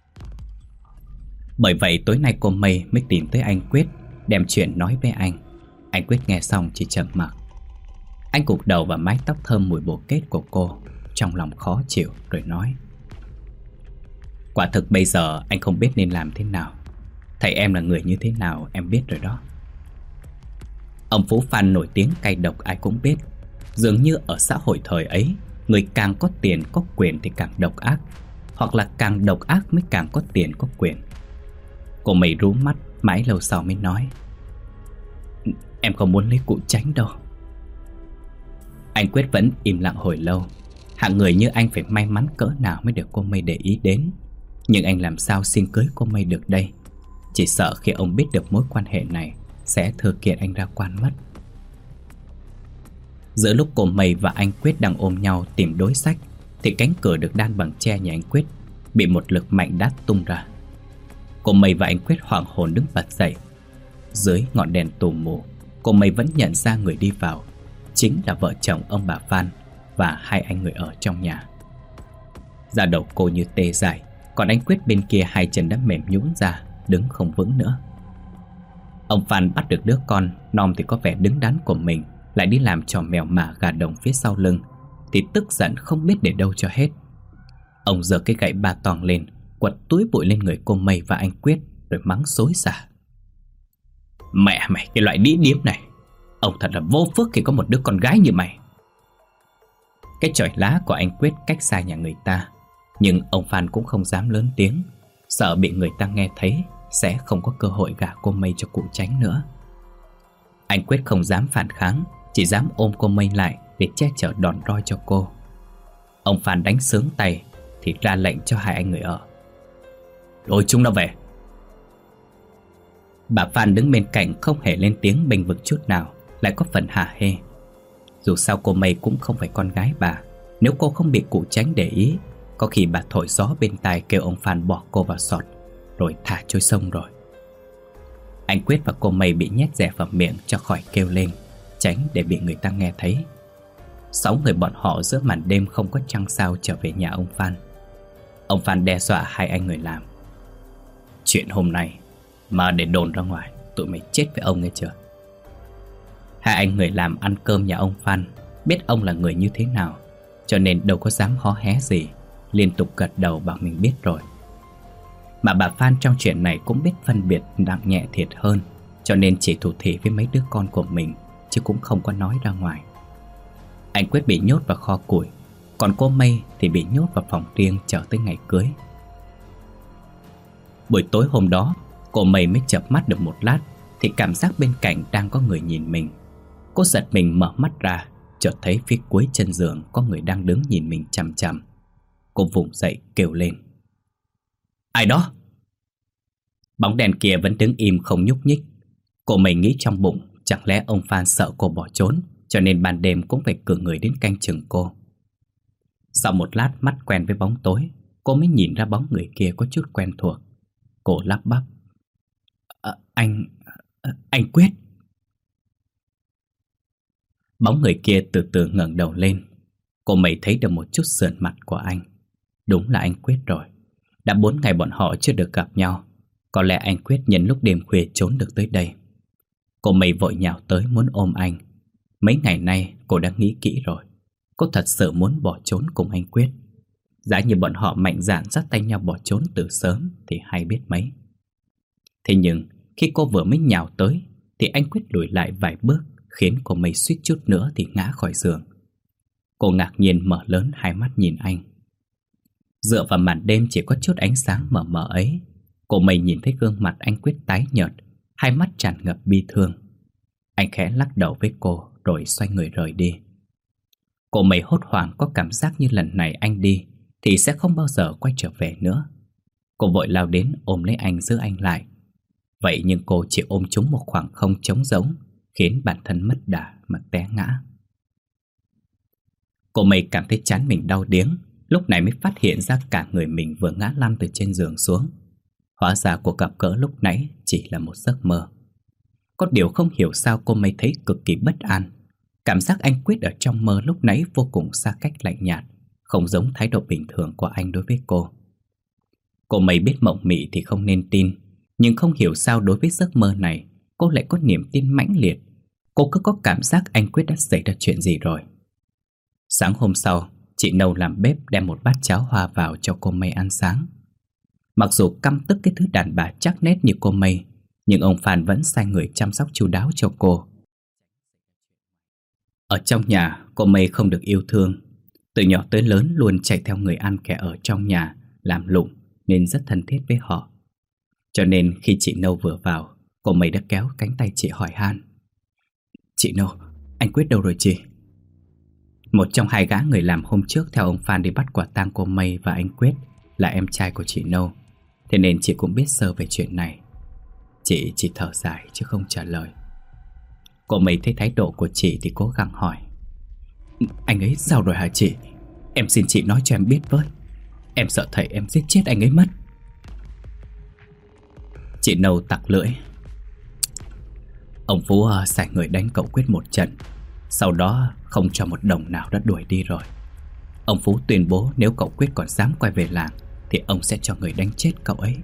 Bởi vậy tối nay cô Mây mới tìm tới anh Quyết, đem chuyện nói với anh. Anh Quyết nghe xong chỉ trầm mặc. Anh cụp đầu vào mái tóc thơm mùi bồ kết của cô, trong lòng khó chịu rồi nói: Quả thực bây giờ anh không biết nên làm thế nào. Thầy em là người như thế nào em biết rồi đó. Ông Phú Phan nổi tiếng cay độc ai cũng biết. Dường như ở xã hội thời ấy, người càng có tiền có quyền thì càng độc ác, hoặc là càng độc ác mới càng có tiền có quyền. Cô Mây rú mắt, mãi lâu sau mới nói: Em không muốn lấy cụ Chánh đâu. Anh Quyết vẫn im lặng hồi lâu. Hạng người như anh phải may mắn cỡ nào mới được cô Mây để ý đến. Nhưng anh làm sao xin cưới cô Mây được đây? Chỉ sợ khi ông biết được mối quan hệ này sẽ thừa kiện anh ra quan mất. Giữa lúc cô Mây và anh Quyết đang ôm nhau tìm đối sách, thì cánh cửa được đan bằng tre nhà anh Quyết bị một lực mạnh đá tung ra. Cô Mây và anh Quyết hoảng hồn đứng bật dậy. Dưới ngọn đèn tù mù, cô Mây vẫn nhận ra người đi vào chính là vợ chồng ông bà Phan và hai anh người ở trong nhà. Da đầu cô như tê dại, còn anh Quyết bên kia hai chân đã mềm nhũn ra, đứng không vững nữa. Ông Phan bắt được đứa con, Nom thì có vẻ đứng đắn của mình, lại đi làm trò mèo mả gà đồng phía sau lưng, thì tức giận không biết để đâu cho hết. Ông giơ cái gậy ba tong lên, quật túi bụi lên người cô Mây và anh Quyết, rồi mắng xối xả: Mẹ mày, cái loại đĩ điếm này, ông thật là vô phước khi có một đứa con gái như mày. Cái chổi lá của anh Quyết cách xa nhà người ta, nhưng ông Phan cũng không dám lớn tiếng, sợ bị người ta nghe thấy sẽ không có cơ hội gả cô Mây cho cụ Chánh nữa. Anh Quyết không dám phản kháng, chỉ dám ôm cô Mây lại để che chở đòn roi cho cô. Ông Phan đánh sướng tay thì ra lệnh cho hai anh người ở: Lôi chúng nó về. Bà Phan đứng bên cạnh không hề lên tiếng bênh vực chút nào, lại có phần hả hê. Dù sao cô Mây cũng không phải con gái bà. Nếu cô không bị cụ Chánh để ý, có khi bà thổi gió bên tai kêu ông Phan bỏ cô vào sọt rồi thả trôi sông rồi. Anh Quyết và cô Mây bị nhét dẻ vào miệng cho khỏi kêu lên, tránh để bị người ta nghe thấy. Sáu người bọn họ giữa màn đêm không có trăng sao trở về nhà ông Phan. Ông Phan đe dọa hai anh người làm: Chuyện hôm nay mà để đồn ra ngoài, tụi mày chết với ông nghe chưa? Hai anh người làm ăn cơm nhà ông Phan biết ông là người như thế nào, cho nên đâu có dám hó hé gì, liên tục gật đầu bảo mình biết rồi. Mà bà Phan trong chuyện này cũng biết phân biệt nặng nhẹ thiệt hơn, cho nên chỉ thủ thỉ với mấy đứa con của mình, chứ cũng không có nói ra ngoài. Anh Quyết bị nhốt vào kho củi, còn cô Mây thì bị nhốt vào phòng riêng chờ tới ngày cưới. Buổi tối hôm đó, cô Mây mới chợp mắt được một lát thì cảm giác bên cạnh đang có người nhìn mình. Cô giật mình mở mắt ra, chợt thấy phía cuối chân giường có người đang đứng nhìn mình chằm chằm. Cô vùng dậy kêu lên: Ai đó? Bóng đèn kia vẫn đứng im không nhúc nhích. Cô Mây nghĩ trong bụng, chẳng lẽ ông Phan sợ cô bỏ trốn, cho nên ban đêm cũng phải cử người đến canh chừng cô. Sau một lát mắt quen với bóng tối, cô mới nhìn ra bóng người kia có chút quen thuộc. Cô lắp bắp: à, Anh... anh Quyết. Bóng người kia từ từ ngẩng đầu lên. Cô Mây thấy được một chút sườn mặt của anh. Đúng là anh Quyết rồi. Đã bốn ngày bọn họ chưa được gặp nhau. Có lẽ anh Quyết nhân lúc đêm khuya trốn được tới đây. Cô Mây vội nhào tới muốn ôm anh. Mấy ngày nay cô đã nghĩ kỹ rồi. Cô thật sự muốn bỏ trốn cùng anh Quyết. Giá như bọn họ mạnh dạn dắt tay nhau bỏ trốn từ sớm thì hay biết mấy. Thế nhưng khi cô vừa mới nhào tới thì anh Quyết lùi lại vài bước, khiến cô Mây suýt chút nữa thì ngã khỏi giường. Cô ngạc nhiên mở lớn hai mắt nhìn anh. Dựa vào màn đêm chỉ có chút ánh sáng mờ mờ ấy, cô Mây nhìn thấy gương mặt anh Quyết tái nhợt, hai mắt tràn ngập bi thương. Anh khẽ lắc đầu với cô rồi xoay người rời đi. Cô Mây hốt hoảng, có cảm giác như lần này anh đi thì sẽ không bao giờ quay trở về nữa. Cô vội lao đến ôm lấy anh, giữ anh lại. Vậy nhưng cô chỉ ôm trúng một khoảng không trống rỗng, khiến bản thân mất đà mà té ngã. Cô Mây cảm thấy trán mình đau điếng, lúc này mới phát hiện ra cả người mình vừa ngã lăn từ trên giường xuống. Hóa ra cuộc gặp gỡ lúc nãy chỉ là một giấc mơ. Có điều không hiểu sao cô Mây thấy cực kỳ bất an. Cảm giác anh Quyết ở trong mơ lúc nãy vô cùng xa cách lạnh nhạt, không giống thái độ bình thường của anh đối với cô. Cô Mây biết mộng mị thì không nên tin, nhưng không hiểu sao đối với giấc mơ này cô lại có niềm tin mãnh liệt. Cô cứ có cảm giác anh Quyết đã xảy ra chuyện gì rồi. Sáng hôm sau, chị Nâu làm bếp đem một bát cháo hoa vào cho cô Mây ăn sáng. Mặc dù căm tức cái thứ đàn bà chắc nết như cô Mây, nhưng ông Phan vẫn sai người chăm sóc chu đáo cho cô. Ở trong nhà, cô Mây không được yêu thương. Từ nhỏ tới lớn luôn chạy theo người ăn kẻ ở trong nhà, làm lụng nên rất thân thiết với họ. Cho nên khi chị Nâu vừa vào, cô Mây đã kéo cánh tay chị hỏi han: "Chị Nâu, anh Quyết đâu rồi chị?" Một trong hai gã người làm hôm trước theo ông Phan đi bắt quả tang cô Mây và anh Quyết là em trai của chị Nâu, thế nên chị cũng biết sơ về chuyện này. Chị chỉ thở dài chứ không trả lời. Cô Mây thấy thái độ của chị thì cố gắng hỏi: "Anh ấy sao rồi hả chị? Em xin chị nói cho em biết với. Em sợ thầy em giết chết anh ấy mất." Chị Nâu tặc lưỡi: "Ông Phú uh, sai người đánh cậu Quyết một trận, sau đó không cho một đồng nào đã đuổi đi rồi. Ông Phú tuyên bố nếu cậu Quyết còn dám quay về làng thì ông sẽ cho người đánh chết cậu ấy."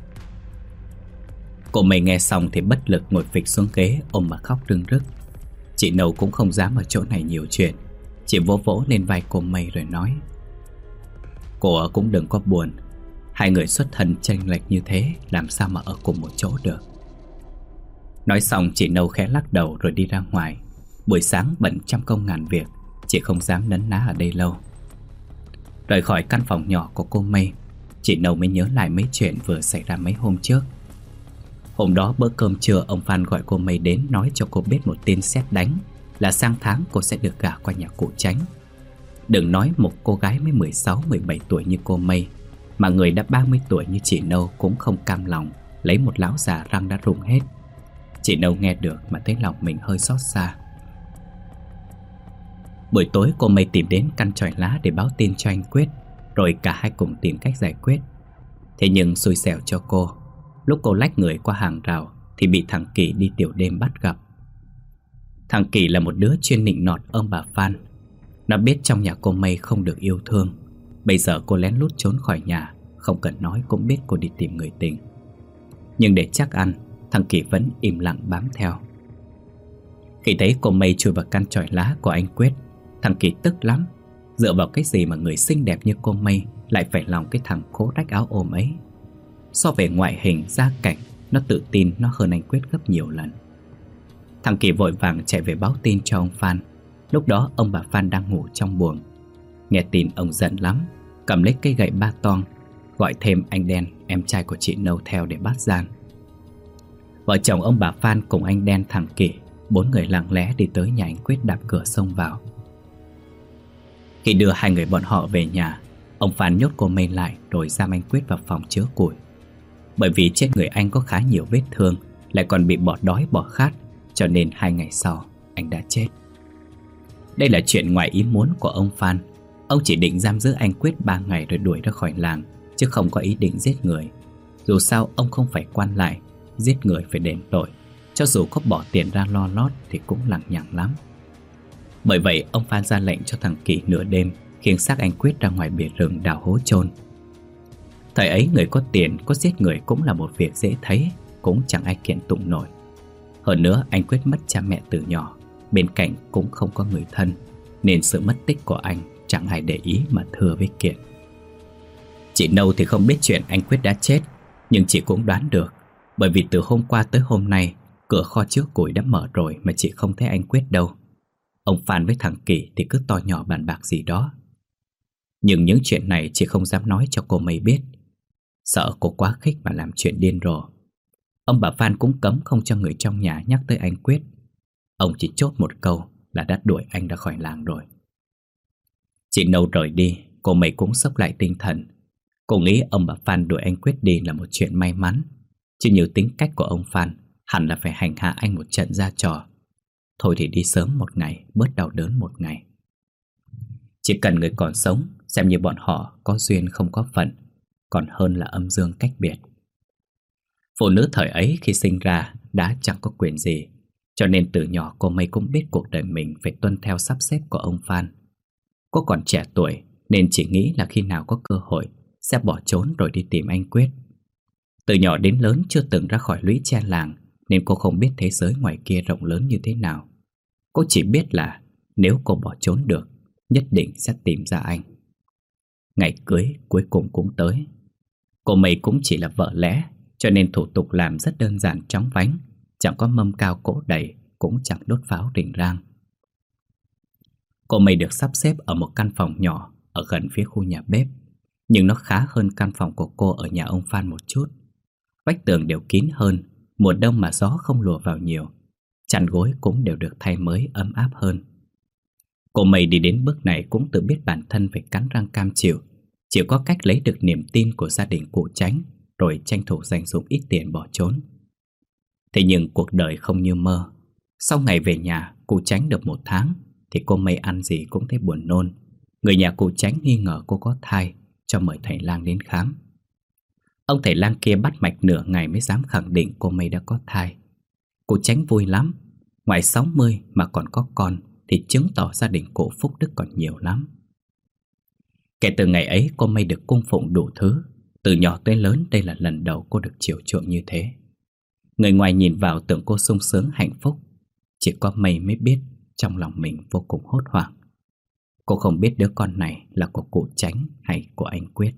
Cô Mây nghe xong thì bất lực ngồi phịch xuống ghế ôm mà khóc rưng rức. Chị Nâu cũng không dám ở chỗ này nhiều chuyện, chỉ vỗ vỗ lên vai cô Mây rồi nói: "Cô cũng đừng có buồn. Hai người xuất thân chênh lệch như thế, làm sao mà ở cùng một chỗ được." Nói xong chị Nâu khẽ lắc đầu rồi đi ra ngoài. Buổi sáng bận trăm công ngàn việc, chị không dám nấn ná ở đây lâu. Rời khỏi căn phòng nhỏ của cô Mây, chị Nâu mới nhớ lại mấy chuyện vừa xảy ra mấy hôm trước. Hôm đó bữa cơm trưa, ông Phan gọi cô Mây đến nói cho cô biết một tin sét đánh, là sang tháng cô sẽ được gả qua nhà cụ Chánh. Đừng nói một cô gái mới mười sáu mười bảy tuổi như cô Mây, mà người đã ba mươi tuổi như chị Nâu cũng không cam lòng lấy một lão già răng đã rụng hết. Chị Nâu nghe được mà thấy lòng mình hơi xót xa. Buổi tối cô Mây tìm đến căn chòi lá để báo tin cho anh Quyết, rồi cả hai cùng tìm cách giải quyết. Thế nhưng xui xẻo cho cô, lúc cô lách người qua hàng rào thì bị thằng Kỳ đi tiểu đêm bắt gặp. Thằng Kỳ là một đứa chuyên nịnh nọt ông bà Phan. Nó biết trong nhà cô Mây không được yêu thương. Bây giờ cô lén lút trốn khỏi nhà, không cần nói cũng biết cô đi tìm người tình. Nhưng để chắc ăn, thằng Kỳ vẫn im lặng bám theo. Khi thấy cô Mây chui vào căn chòi lá của anh Quyết, thằng Kỳ tức lắm. Dựa vào cái gì mà người xinh đẹp như cô Mây lại phải lòng cái thằng khố rách áo ôm ấy? So về ngoại hình, gia cảnh, nó tự tin nó hơn anh Quyết gấp nhiều lần. Thằng Kỳ vội vàng chạy về báo tin cho ông Phan. Lúc đó ông bà Phan đang ngủ trong buồng. Nghe tin ông giận lắm, cầm lấy cây gậy ba toang, gọi thêm anh Đen, em trai của chị Nâu theo để bắt gian. Vợ chồng ông bà Phan cùng anh Đen, thằng Kỳ, bốn người lặng lẽ đi tới nhà anh Quyết, đạp cửa xông vào. Khi đưa hai người bọn họ về nhà, ông Phan nhốt cô Mây lại rồi giam anh Quyết vào phòng chứa củi. Bởi vì trên người anh có khá nhiều vết thương, lại còn bị bỏ đói bỏ khát, cho nên hai ngày sau anh đã chết. Đây là chuyện ngoài ý muốn của ông Phan. Ông chỉ định giam giữ anh Quyết ba ngày rồi đuổi ra khỏi làng, chứ không có ý định giết người. Dù sao ông không phải quan lại, giết người phải đền tội, cho dù có bỏ tiền ra lo lót thì cũng lằng nhằng lắm. Bởi vậy ông Phan ra lệnh cho thằng Kỳ nửa đêm khiêng xác anh Quyết ra ngoài biệt rừng đào hố chôn. Thời ấy người có tiền, có giết người cũng là một việc dễ thấy, cũng chẳng ai kiện tụng nổi. Hơn nữa anh Quyết mất cha mẹ từ nhỏ, bên cạnh cũng không có người thân, nên sự mất tích của anh chẳng ai để ý mà thưa với Kiệt. Chị Nâu thì không biết chuyện anh Quyết đã chết, nhưng chị cũng đoán được, bởi vì từ hôm qua tới hôm nay cửa kho chứa củi đã mở rồi mà chị không thấy anh Quyết đâu. Ông Phan với thằng Kỳ thì cứ to nhỏ bàn bạc gì đó. Nhưng những chuyện này chị không dám nói cho cô Mây biết, sợ cô quá khích mà làm chuyện điên rồ. Ông bà Phan cũng cấm không cho người trong nhà nhắc tới anh Quyết. Ông chỉ chốt một câu là đã đuổi anh ra khỏi làng rồi. Chị Nâu rời đi, cô Mây cũng sốc lại tinh thần. Cô nghĩ ông bà Phan đuổi anh Quyết đi là một chuyện may mắn, chứ như tính cách của ông Phan hẳn là phải hành hạ anh một trận ra trò. Thôi thì đi sớm một ngày, bớt đau đớn một ngày. Chỉ cần người còn sống, xem như bọn họ có duyên không có phận, còn hơn là âm dương cách biệt. Phụ nữ thời ấy khi sinh ra đã chẳng có quyền gì, cho nên từ nhỏ cô Mây cũng biết cuộc đời mình phải tuân theo sắp xếp của ông Phan. Cô còn trẻ tuổi nên chỉ nghĩ là khi nào có cơ hội sẽ bỏ trốn rồi đi tìm anh Quyết. Từ nhỏ đến lớn chưa từng ra khỏi lũy tre làng, nên cô không biết thế giới ngoài kia rộng lớn như thế nào. Cô chỉ biết là nếu cô bỏ trốn được, nhất định sẽ tìm ra anh. Ngày cưới cuối cùng cũng tới. Cô Mây cũng chỉ là vợ lẽ, cho nên thủ tục làm rất đơn giản chóng vánh, chẳng có mâm cao cỗ đầy, cũng chẳng đốt pháo rình rang. Cô Mây được sắp xếp ở một căn phòng nhỏ ở gần phía khu nhà bếp, nhưng nó khá hơn căn phòng của cô ở nhà ông Phan một chút. Vách tường đều kín hơn, mùa đông mà gió không lùa vào nhiều. Chăn gối cũng đều được thay mới ấm áp hơn. Cô Mây đi đến bước này cũng tự biết bản thân phải cắn răng cam chịu, chỉ có cách lấy được niềm tin của gia đình cụ Chánh, rồi tranh thủ dành dụm ít tiền bỏ trốn. Thế nhưng cuộc đời không như mơ. Sau ngày về nhà cụ Chánh được một tháng thì cô Mây ăn gì cũng thấy buồn nôn. Người nhà cụ Chánh nghi ngờ cô có thai, cho mời thầy lang đến khám. Ông thầy lang kia bắt mạch nửa ngày mới dám khẳng định cô Mây đã có thai. Cụ Chánh vui lắm, ngoài sáu mươi mà còn có con thì chứng tỏ gia đình cụ phúc đức còn nhiều lắm. Kể từ ngày ấy cô Mây được cung phụng đủ thứ. Từ nhỏ tới lớn đây là lần đầu cô được chiều chuộng như thế. Người ngoài nhìn vào tưởng cô sung sướng hạnh phúc, chỉ có Mây mới biết trong lòng mình vô cùng hốt hoảng. Cô không biết đứa con này là của cụ Chánh hay của anh Quyết.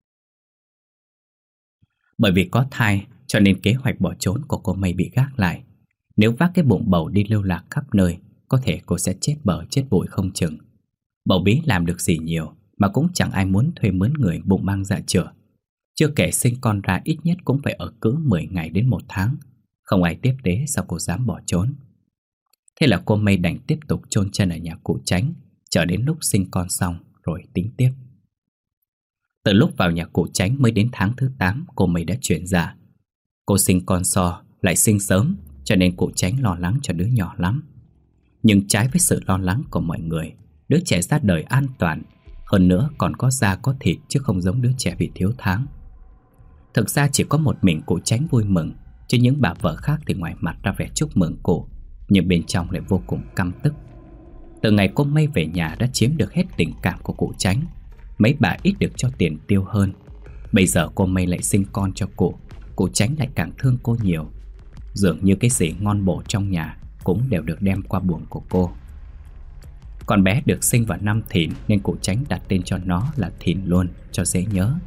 Bởi vì có thai cho nên kế hoạch bỏ trốn của cô Mây bị gác lại. Nếu vác cái bụng bầu đi lưu lạc khắp nơi, có thể cô sẽ chết bờ chết bụi không chừng. Bầu bí làm được gì nhiều, mà cũng chẳng ai muốn thuê mướn người bụng mang dạ chửa. Chưa kể sinh con ra ít nhất cũng phải ở cữ mười ngày đến một tháng. Không ai tiếp tế sao cô dám bỏ trốn. Thế là cô Mây đành tiếp tục chôn chân ở nhà cụ Chánh, chờ đến lúc sinh con xong rồi tính tiếp. Từ lúc vào nhà cụ Chánh mới đến tháng thứ tám cô Mây đã chuyển dạ. Cô sinh con so, lại sinh sớm, cho nên cụ Chánh lo lắng cho đứa nhỏ lắm. Nhưng trái với sự lo lắng của mọi người, đứa trẻ ra đời an toàn, hơn nữa còn có da có thịt chứ không giống đứa trẻ bị thiếu tháng. Thực ra chỉ có một mình cụ Chánh vui mừng, chứ những bà vợ khác thì ngoài mặt ra vẻ chúc mừng cụ, nhưng bên trong lại vô cùng căm tức. Từ ngày cô Mây về nhà đã chiếm được hết tình cảm của cụ Chánh. Mấy bà ít được cho tiền tiêu hơn. Bây giờ cô Mây lại sinh con cho cụ, cụ Chánh lại càng thương cô nhiều. Dường như cái gì ngon bổ trong nhà cũng đều được đem qua buồng của cô. Con bé được sinh vào năm Thìn nên cụ Chánh đặt tên cho nó là Thìn luôn, cho dễ nhớ.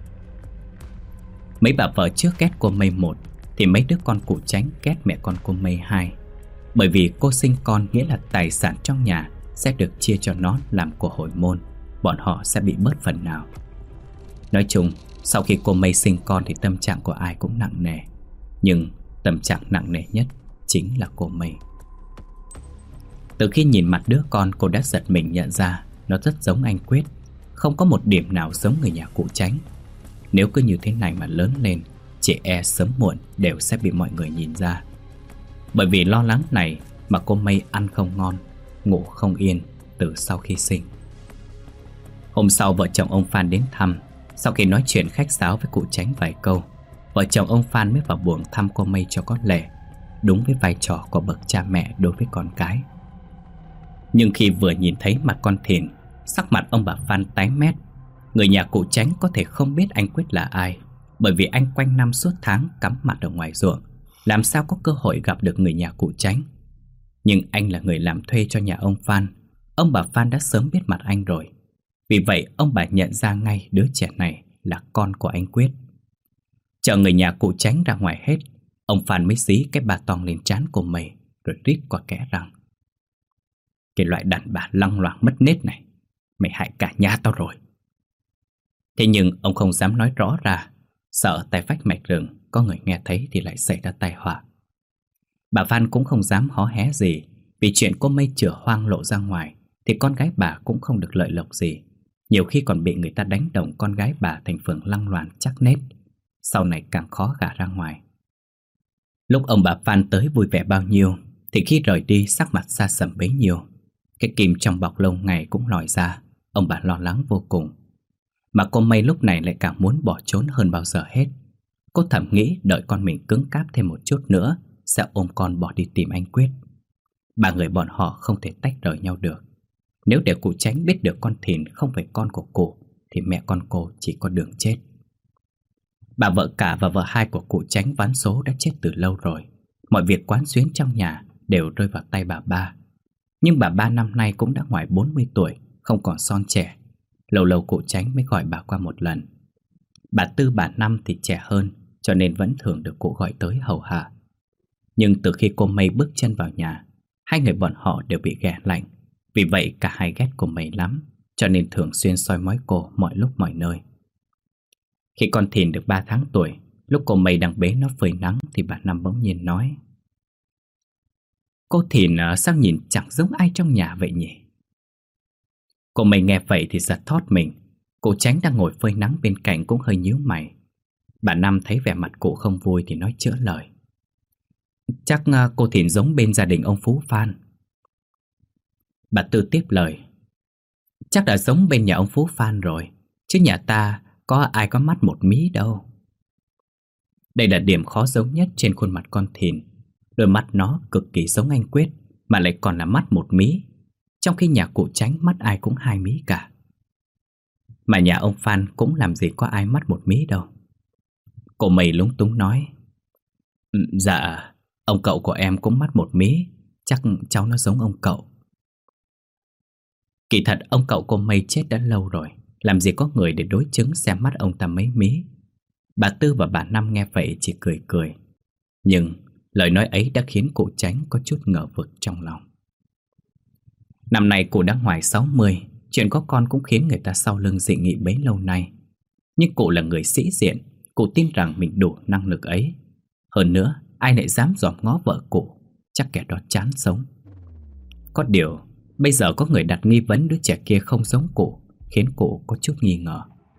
Mấy bà vợ trước ghét cô Mây một thì mấy đứa con cụ Chánh ghét mẹ con cô Mây hai. Bởi vì cô sinh con nghĩa là tài sản trong nhà sẽ được chia cho nó làm của hồi môn, bọn họ sẽ bị bớt phần nào. Nói chung, sau khi cô Mây sinh con thì tâm trạng của ai cũng nặng nề. Nhưng tâm trạng nặng nề nhất chính là cô Mây. Từ khi nhìn mặt đứa con, cô đã giật mình nhận ra nó rất giống anh Quyết, không có một điểm nào giống người nhà cụ Chánh. Nếu cứ như thế này mà lớn lên, chỉ e sớm muộn đều sẽ bị mọi người nhìn ra. Bởi vì lo lắng này mà cô Mây ăn không ngon, ngủ không yên từ sau khi sinh. Hôm sau vợ chồng ông Phan đến thăm. Sau khi nói chuyện khách sáo với cụ Chánh vài câu, vợ chồng ông Phan mới vào buồng thăm cô Mây cho có lệ, đúng với vai trò của bậc cha mẹ đối với con cái. Nhưng khi vừa nhìn thấy mặt con Thìn, sắc mặt ông bà Phan tái mét. Người nhà cụ Chánh có thể không biết anh Quyết là ai, bởi vì anh quanh năm suốt tháng cắm mặt ở ngoài ruộng, làm sao có cơ hội gặp được người nhà cụ Chánh. Nhưng anh là người làm thuê cho nhà ông Phan. Ông bà Phan đã sớm biết mặt anh rồi. Vì vậy ông bà nhận ra ngay đứa trẻ này là con của anh Quyết. Chờ người nhà cụ Chánh ra ngoài hết, ông Phan mới dí cái bà tong lên trán của Mây, rồi rít qua kẽ răng: "Cái loại đàn bà lăng loạng mất nết này, mày hại cả nhà tao rồi." Thế nhưng ông không dám nói rõ ra, sợ tai vách mạch rừng có người nghe thấy thì lại xảy ra tai họa. Bà Phan cũng không dám hó hé gì, vì chuyện cô Mây chửa hoang lộ ra ngoài thì con gái bà cũng không được lợi lộc gì. Nhiều khi còn bị người ta đánh đồng con gái bà thành phường lăng loàn chắc nết, sau này càng khó gả ra ngoài. Lúc ông bà Phan tới vui vẻ bao nhiêu thì khi rời đi sắc mặt xa sầm bấy nhiêu. Cái kim trong bọc lâu ngày cũng lòi ra. Ông bà lo lắng vô cùng. Mà cô Mây lúc này lại càng muốn bỏ trốn hơn bao giờ hết. Cô thầm nghĩ đợi con mình cứng cáp thêm một chút nữa sẽ ôm con bỏ đi tìm anh Quyết. Ba người bọn họ không thể tách rời nhau được. Nếu để cụ Chánh biết được con Thìn không phải con của cụ thì mẹ con cô chỉ có đường chết. Bà vợ cả và vợ hai của cụ Chánh ván số đã chết từ lâu rồi. Mọi việc quán xuyến trong nhà đều rơi vào tay bà ba. Nhưng bà ba năm nay cũng đã ngoài bốn mươi tuổi, không còn son trẻ. Lâu lâu cụ Chánh mới gọi bà qua một lần. Bà Tư bà Năm thì trẻ hơn, cho nên vẫn thường được cụ gọi tới hầu hạ. Nhưng từ khi cô Mây bước chân vào nhà, hai người bọn họ đều bị ghẻ lạnh. Vì vậy cả hai ghét cô Mây lắm, cho nên thường xuyên soi mói cô mọi lúc mọi nơi. Khi con Thìn được ba tháng tuổi, lúc cô Mây đang bế nó phơi nắng thì bà Năm bỗng nhiên nói: "Cô Thìn sao nhìn chẳng giống ai trong nhà vậy nhỉ?" Cô Mây nghe vậy thì giật thót mình. Cô Chánh đang ngồi phơi nắng bên cạnh cũng hơi nhíu mày. Bà Năm thấy vẻ mặt cụ không vui thì nói chữa lời: "Chắc cô Thìn giống bên gia đình ông Phú Phan." Bà Tư tiếp lời: "Chắc đã giống bên nhà ông Phú Phan rồi, chứ nhà ta có ai có mắt một mí đâu." Đây là điểm khó giống nhất trên khuôn mặt con Thìn. Đôi mắt nó cực kỳ giống anh Quyết, mà lại còn là mắt một mí, trong khi nhà cụ Chánh mắt ai cũng hai mí cả. Mà nhà ông Phan cũng làm gì có ai mắt một mí đâu. Cô Mây lúng túng nói: "Dạ, ông cậu của em cũng mắt một mí, chắc cháu nó giống ông cậu." Kỳ thật ông cậu cô Mây chết đã lâu rồi, làm gì có người để đối chứng xem mắt ông ta mấy mí. Bà Tư và bà Năm nghe vậy chỉ cười cười. Nhưng lời nói ấy đã khiến cụ Chánh có chút ngờ vực trong lòng. Năm nay cụ đã ngoài sáu mươi, chuyện có con cũng khiến người ta sau lưng dị nghị bấy lâu nay. Nhưng cụ là người sĩ diện, cụ tin rằng mình đủ năng lực ấy. Hơn nữa, ai lại dám dòm ngó vợ cụ, chắc kẻ đó chán sống. Có điều, bây giờ có người đặt nghi vấn đứa trẻ kia không giống cụ, khiến cụ có chút nghi ngờ.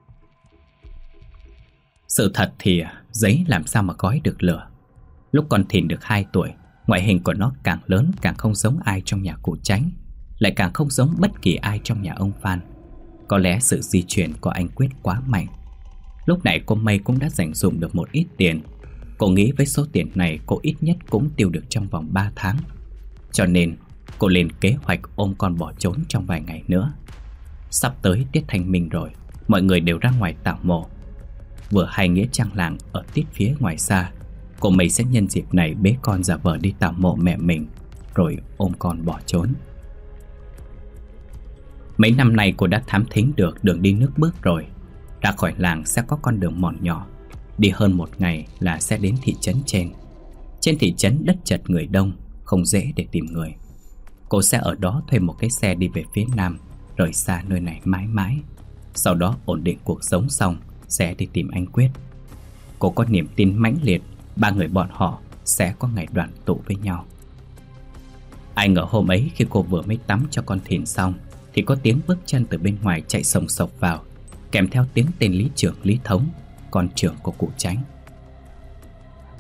Sự thật thì giấy làm sao mà gói được lửa. Lúc con Thìn được hai tuổi, ngoại hình của nó càng lớn càng không giống ai trong nhà cụ Chánh, lại càng không giống bất kỳ ai trong nhà ông Phan. Có lẽ sự di chuyển của anh Quyết quá mạnh. Lúc này cô Mây cũng đã dành dụm được một ít tiền. Cô nghĩ với số tiền này cô ít nhất cũng tiêu được trong vòng ba tháng. Cho nên cô lên kế hoạch ôm con bỏ trốn trong vài ngày nữa. Sắp tới tiết thanh minh rồi, mọi người đều ra ngoài tảo mộ. Vừa hay nghĩa trang làng ở tít phía ngoài xa, cô Mây sẽ nhân dịp này bế con giả vờ đi tảo mộ mẹ mình, rồi ôm con bỏ trốn. Mấy năm nay cô đã thám thính được đường đi nước bước rồi. Ra khỏi làng sẽ có con đường mòn nhỏ, đi hơn một ngày là sẽ đến thị trấn trên. Trên thị trấn đất chật người đông, không dễ để tìm người. Cô sẽ ở đó thuê một cái xe đi về phía nam, rời xa nơi này mãi mãi. Sau đó ổn định cuộc sống xong sẽ đi tìm anh Quyết. Cô có niềm tin mãnh liệt ba người bọn họ sẽ có ngày đoàn tụ với nhau. Ai ngờ hôm ấy khi cô vừa mới tắm cho con Thìn xong thì có tiếng bước chân từ bên ngoài chạy sồng sộc vào, kèm theo tiếng tên lý trưởng Lý Thống, con trưởng của cụ Chánh.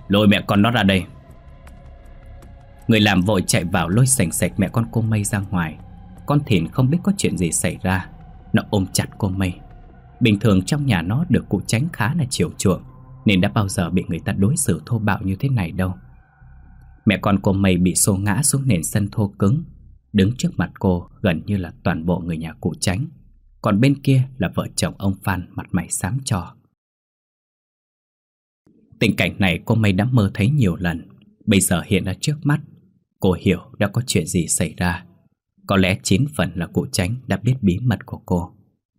Lôi mẹ con nó ra đây. Người làm vội chạy vào lôi sành sạch mẹ con cô Mây ra ngoài. Con Thìn không biết có chuyện gì xảy ra. Nó ôm chặt cô Mây. Bình thường trong nhà nó được cụ Chánh khá là chiều chuộng, nên đã bao giờ bị người ta đối xử thô bạo như thế này đâu. Mẹ con cô Mây bị xô ngã xuống nền sân thô cứng. Đứng trước mặt cô gần như là toàn bộ người nhà cụ Chánh. Còn bên kia là vợ chồng ông Phan mặt mày xám cho. Tình cảnh này cô Mây đã mơ thấy nhiều lần, bây giờ hiện ra trước mắt. Cô hiểu đã có chuyện gì xảy ra. Có lẽ chín phần là cụ Chánh đã biết bí mật của cô.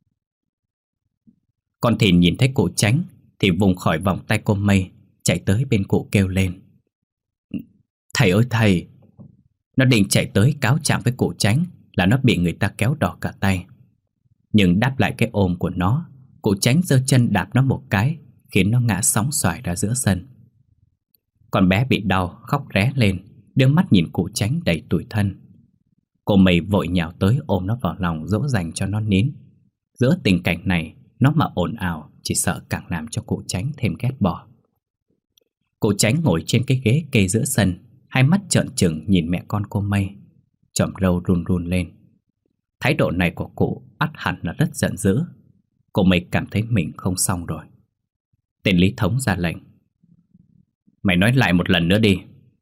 Con Thìn nhìn thấy cụ Chánh thì vùng khỏi vòng tay cô Mây, chạy tới bên cụ kêu lên: "Thầy ơi thầy!" Nó định chạy tới cáo trạng với cụ Chánh là nó bị người ta kéo đỏ cả tay. Nhưng đáp lại cái ôm của nó, cụ Chánh giơ chân đạp nó một cái, khiến nó ngã sóng xoài ra giữa sân. Con bé bị đau khóc ré lên, đưa mắt nhìn cụ Chánh đầy tủi thân. Cô Mây vội nhào tới ôm nó vào lòng dỗ dành cho nó nín. Giữa tình cảnh này, nó mà ồn ào chỉ sợ càng làm cho cụ Chánh thêm ghét bỏ. Cụ Chánh ngồi trên cái ghế kê giữa sân, hai mắt trợn trừng nhìn mẹ con cô Mây. Chòm râu run run lên. Thái độ này của cụ ắt hẳn là rất giận dữ. Cô Mây cảm thấy mình không xong rồi. Tên Lý Thống ra lệnh: "Mày nói lại một lần nữa đi."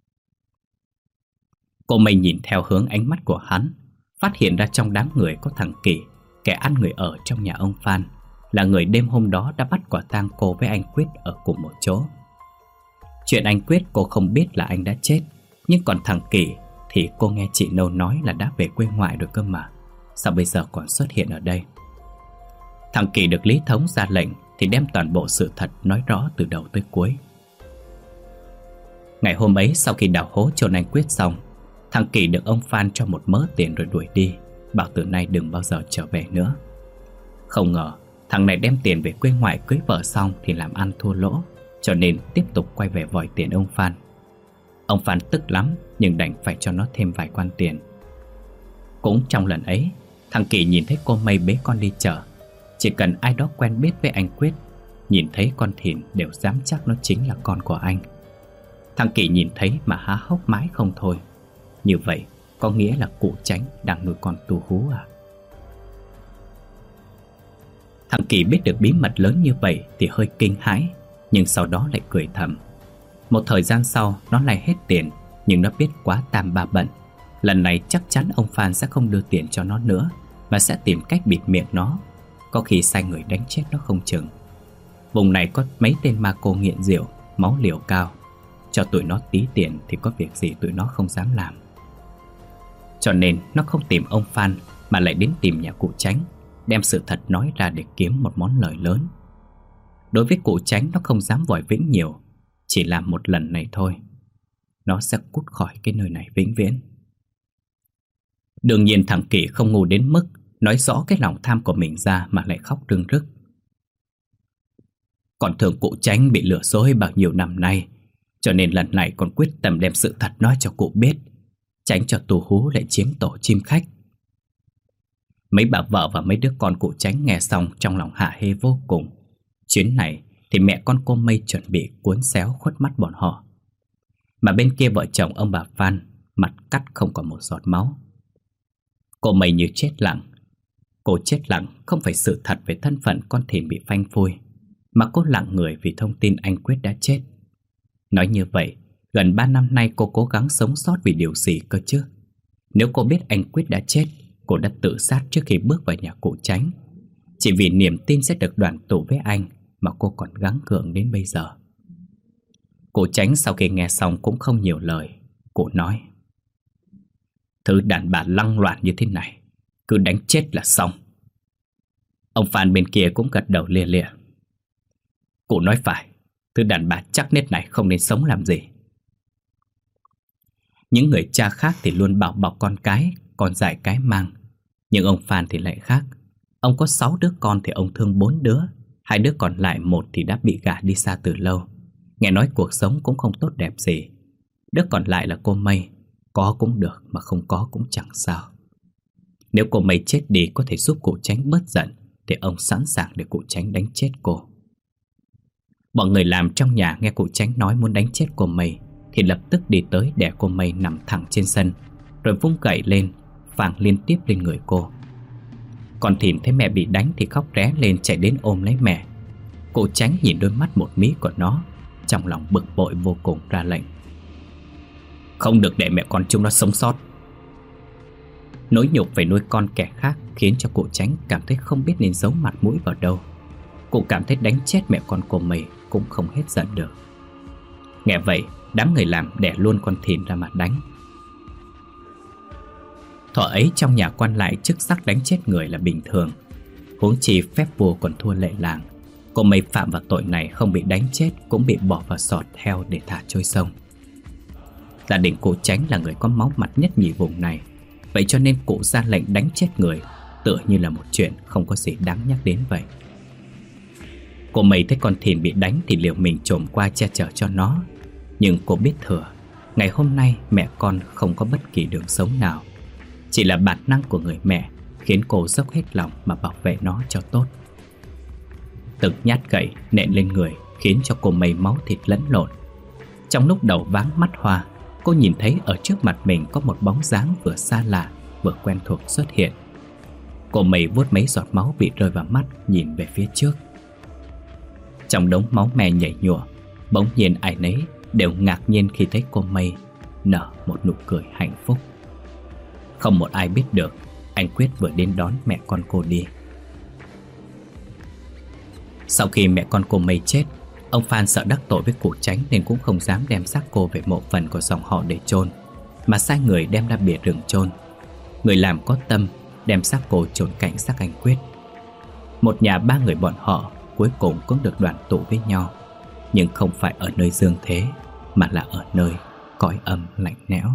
Cô Mây nhìn theo hướng ánh mắt của hắn, phát hiện ra trong đám người có thằng Kỳ, kẻ ăn người ở trong nhà ông Phan, là người đêm hôm đó đã bắt quả tang cô với anh Quyết ở cùng một chỗ. Chuyện anh Quyết cô không biết là anh đã chết, nhưng còn thằng Kỳ thì cô nghe chị Nâu nói là đã về quê ngoại rồi cơ mà. Sao bây giờ còn xuất hiện ở đây? Thằng Kỳ được Lý Thống ra lệnh thì đem toàn bộ sự thật nói rõ từ đầu tới cuối. Ngày hôm ấy sau khi đào hố chôn anh Quyết xong, thằng Kỳ được ông Phan cho một mớ tiền rồi đuổi đi, bảo từ nay đừng bao giờ trở về nữa. Không ngờ thằng này đem tiền về quê ngoại cưới vợ xong thì làm ăn thua lỗ, cho nên tiếp tục quay về vòi tiền ông Phan. Ông Phan tức lắm nhưng đành phải cho nó thêm vài quan tiền. Cũng trong lần ấy, thằng Kỳ nhìn thấy cô Mây bế con đi chợ. Chỉ cần ai đó quen biết với anh Quyết, nhìn thấy con Thìn đều dám chắc nó chính là con của anh. Thằng Kỳ nhìn thấy mà há hốc mãi không thôi. Như vậy có nghĩa là cụ Chánh đang nuôi con tu hú à? Thằng Kỳ biết được bí mật lớn như vậy thì hơi kinh hãi, nhưng sau đó lại cười thầm. Một thời gian sau nó lại hết tiền, nhưng nó biết quá tam ba bận. Lần này chắc chắn ông Phan sẽ không đưa tiền cho nó nữa, và sẽ tìm cách bịt miệng nó. Có khi sai người đánh chết nó không chừng. Vùng này có mấy tên ma cô nghiện rượu, máu liều cao. Cho tụi nó tí tiền thì có việc gì tụi nó không dám làm. Cho nên nó không tìm ông Phan mà lại đến tìm nhà cụ Chánh, đem sự thật nói ra để kiếm một món lời lớn. Đối với cụ Chánh nó không dám vòi vĩnh nhiều, chỉ làm một lần này thôi. Nó sẽ cút khỏi cái nơi này vĩnh viễn. Đương nhiên thằng Kỳ không ngu đến mức nói rõ cái lòng tham của mình ra mà lại khóc rưng rức. Còn thường cụ Chánh bị lừa dối bao nhiêu năm nay, cho nên lần này còn quyết tâm đem sự thật nói cho cụ biết, tránh cho tù hú lại chiếm tổ chim khách. Mấy bà vợ và mấy đứa con cụ Chánh nghe xong trong lòng hả hê vô cùng. Chuyến này thì mẹ con cô Mây chuẩn bị cuốn xéo khuất mắt bọn họ. Mà bên kia vợ chồng ông bà Phan mặt cắt không còn một giọt máu. Cô Mây như chết lặng. Cô chết lặng không phải sự thật về thân phận con Thìn bị phanh phui, mà cô lặng người vì thông tin anh Quyết đã chết. Nói như vậy, gần ba năm nay cô cố gắng sống sót vì điều gì cơ chứ? Nếu cô biết anh Quyết đã chết, cô đã tự sát trước khi bước vào nhà cụ Chánh. Chỉ vì niềm tin sẽ được đoàn tụ với anh mà cô còn gắng gượng đến bây giờ. Cụ Chánh sau khi nghe xong cũng không nhiều lời. Cụ nói: "Thứ đàn bà lăng loạn như thế này, cứ đánh chết là xong." Ông Phan bên kia cũng gật đầu lia lịa. Cụ nói phải, thứ đàn bà chắc nết này không nên sống làm gì. Những người cha khác thì luôn bảo bọc con cái, con dại cái mang. Nhưng ông Phan thì lại khác. Ông có sáu đứa con thì ông thương bốn đứa. Hai đứa còn lại một thì đã bị gả đi xa từ lâu. Nghe nói cuộc sống cũng không tốt đẹp gì. Đứa còn lại là cô Mây. Có cũng được mà không có cũng chẳng sao. Nếu cô Mây chết đi có thể giúp cụ Chánh bớt giận thì ông sẵn sàng để cụ Chánh đánh chết cô. Bọn người làm trong nhà nghe cụ Chánh nói muốn đánh chết cô Mây thì lập tức đi tới đè cô Mây nằm thẳng trên sân, rồi vung gậy lên phang liên tiếp lên người cô. Con Thìn thấy mẹ bị đánh thì khóc ré lên, chạy đến ôm lấy mẹ. Cụ Chánh nhìn đôi mắt một mí của nó, trong lòng bực bội vô cùng, ra lệnh: không được để mẹ con chúng nó sống sót. Nỗi nhục phải nuôi con kẻ khác khiến cho cụ Chánh cảm thấy không biết nên giấu mặt mũi vào đâu. Cụ cảm thấy đánh chết mẹ con cô Mây cũng không hết giận được. Nghe vậy, đám người làm đẻ luôn con Thìn ra mà đánh. Thuở ấy trong nhà quan lại chức sắc đánh chết người là bình thường, huống chi phép vua còn thua lệ làng. Cô Mây phạm vào tội này không bị đánh chết cũng bị bỏ vào sọt heo để thả trôi sông. Gia đình cụ Chánh là người có máu mặt nhất nhì vùng này, vậy cho nên cụ ra lệnh đánh chết người tựa như là một chuyện không có gì đáng nhắc đến vậy. Cô Mây thấy con Thìn bị đánh thì liều mình trồm qua che chở cho nó. Nhưng cô biết thừa, ngày hôm nay mẹ con không có bất kỳ đường sống nào. Chỉ là bản năng của người mẹ khiến cô dốc hết lòng mà bảo vệ nó cho tốt. Từng nhát gậy nện lên người khiến cho cô Mây máu thịt lẫn lộn. Trong lúc đầu váng mắt hoa, cô nhìn thấy ở trước mặt mình có một bóng dáng vừa xa lạ vừa quen thuộc xuất hiện. Cô Mây vuốt mấy giọt máu bị rơi vào mắt, nhìn về phía trước. Trong đống máu me nhảy nhụa, bỗng nhiên ai nấy đều ngạc nhiên khi thấy cô Mây nở một nụ cười hạnh phúc. Không một ai biết được anh Quyết vừa đến đón mẹ con cô đi. Sau khi mẹ con cô Mây chết, ông Phan sợ đắc tội với cụ Chánh nên cũng không dám đem xác cô về mộ phần của dòng họ để chôn, mà sai người đem ra bìa rừng chôn. Người làm có tâm đem xác cô chôn cạnh xác anh Quyết. Một nhà ba người bọn họ cuối cùng cũng được đoàn tụ với nhau, nhưng không phải ở nơi dương thế mà là ở nơi cõi âm lạnh lẽo.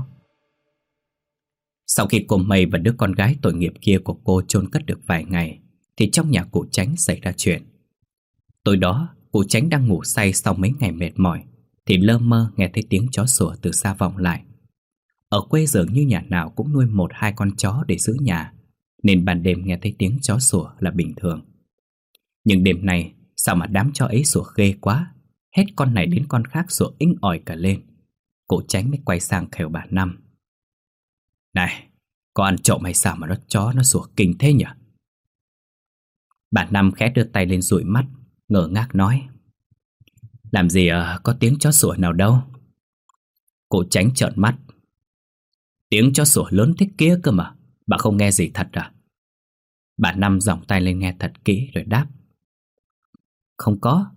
Sau khi cô Mây và đứa con gái tội nghiệp kia của cô chôn cất được vài ngày thì trong nhà cụ Chánh xảy ra chuyện. Tối đó, cụ Chánh đang ngủ say sau mấy ngày mệt mỏi thì lơ mơ nghe thấy tiếng chó sủa từ xa vọng lại. Ở quê dường như nhà nào cũng nuôi một hai con chó để giữ nhà, nên ban đêm nghe thấy tiếng chó sủa là bình thường. Nhưng đêm nay sao mà đám chó ấy sủa ghê quá, hết con này đến con khác sủa inh ỏi cả lên. Cụ Chánh mới quay sang khều bà Năm: này, có ăn trộm hay sao mà nó chó nó sủa kinh thế nhỉ? Bà Năm khẽ đưa tay lên dụi mắt, ngơ ngác nói: làm gì à, có tiếng chó sủa nào đâu. Cụ Chánh trợn mắt: tiếng chó sủa lớn thế kia cơ mà, bà không nghe gì thật à? Bà Năm giọng tay lên nghe thật kỹ rồi đáp: không có.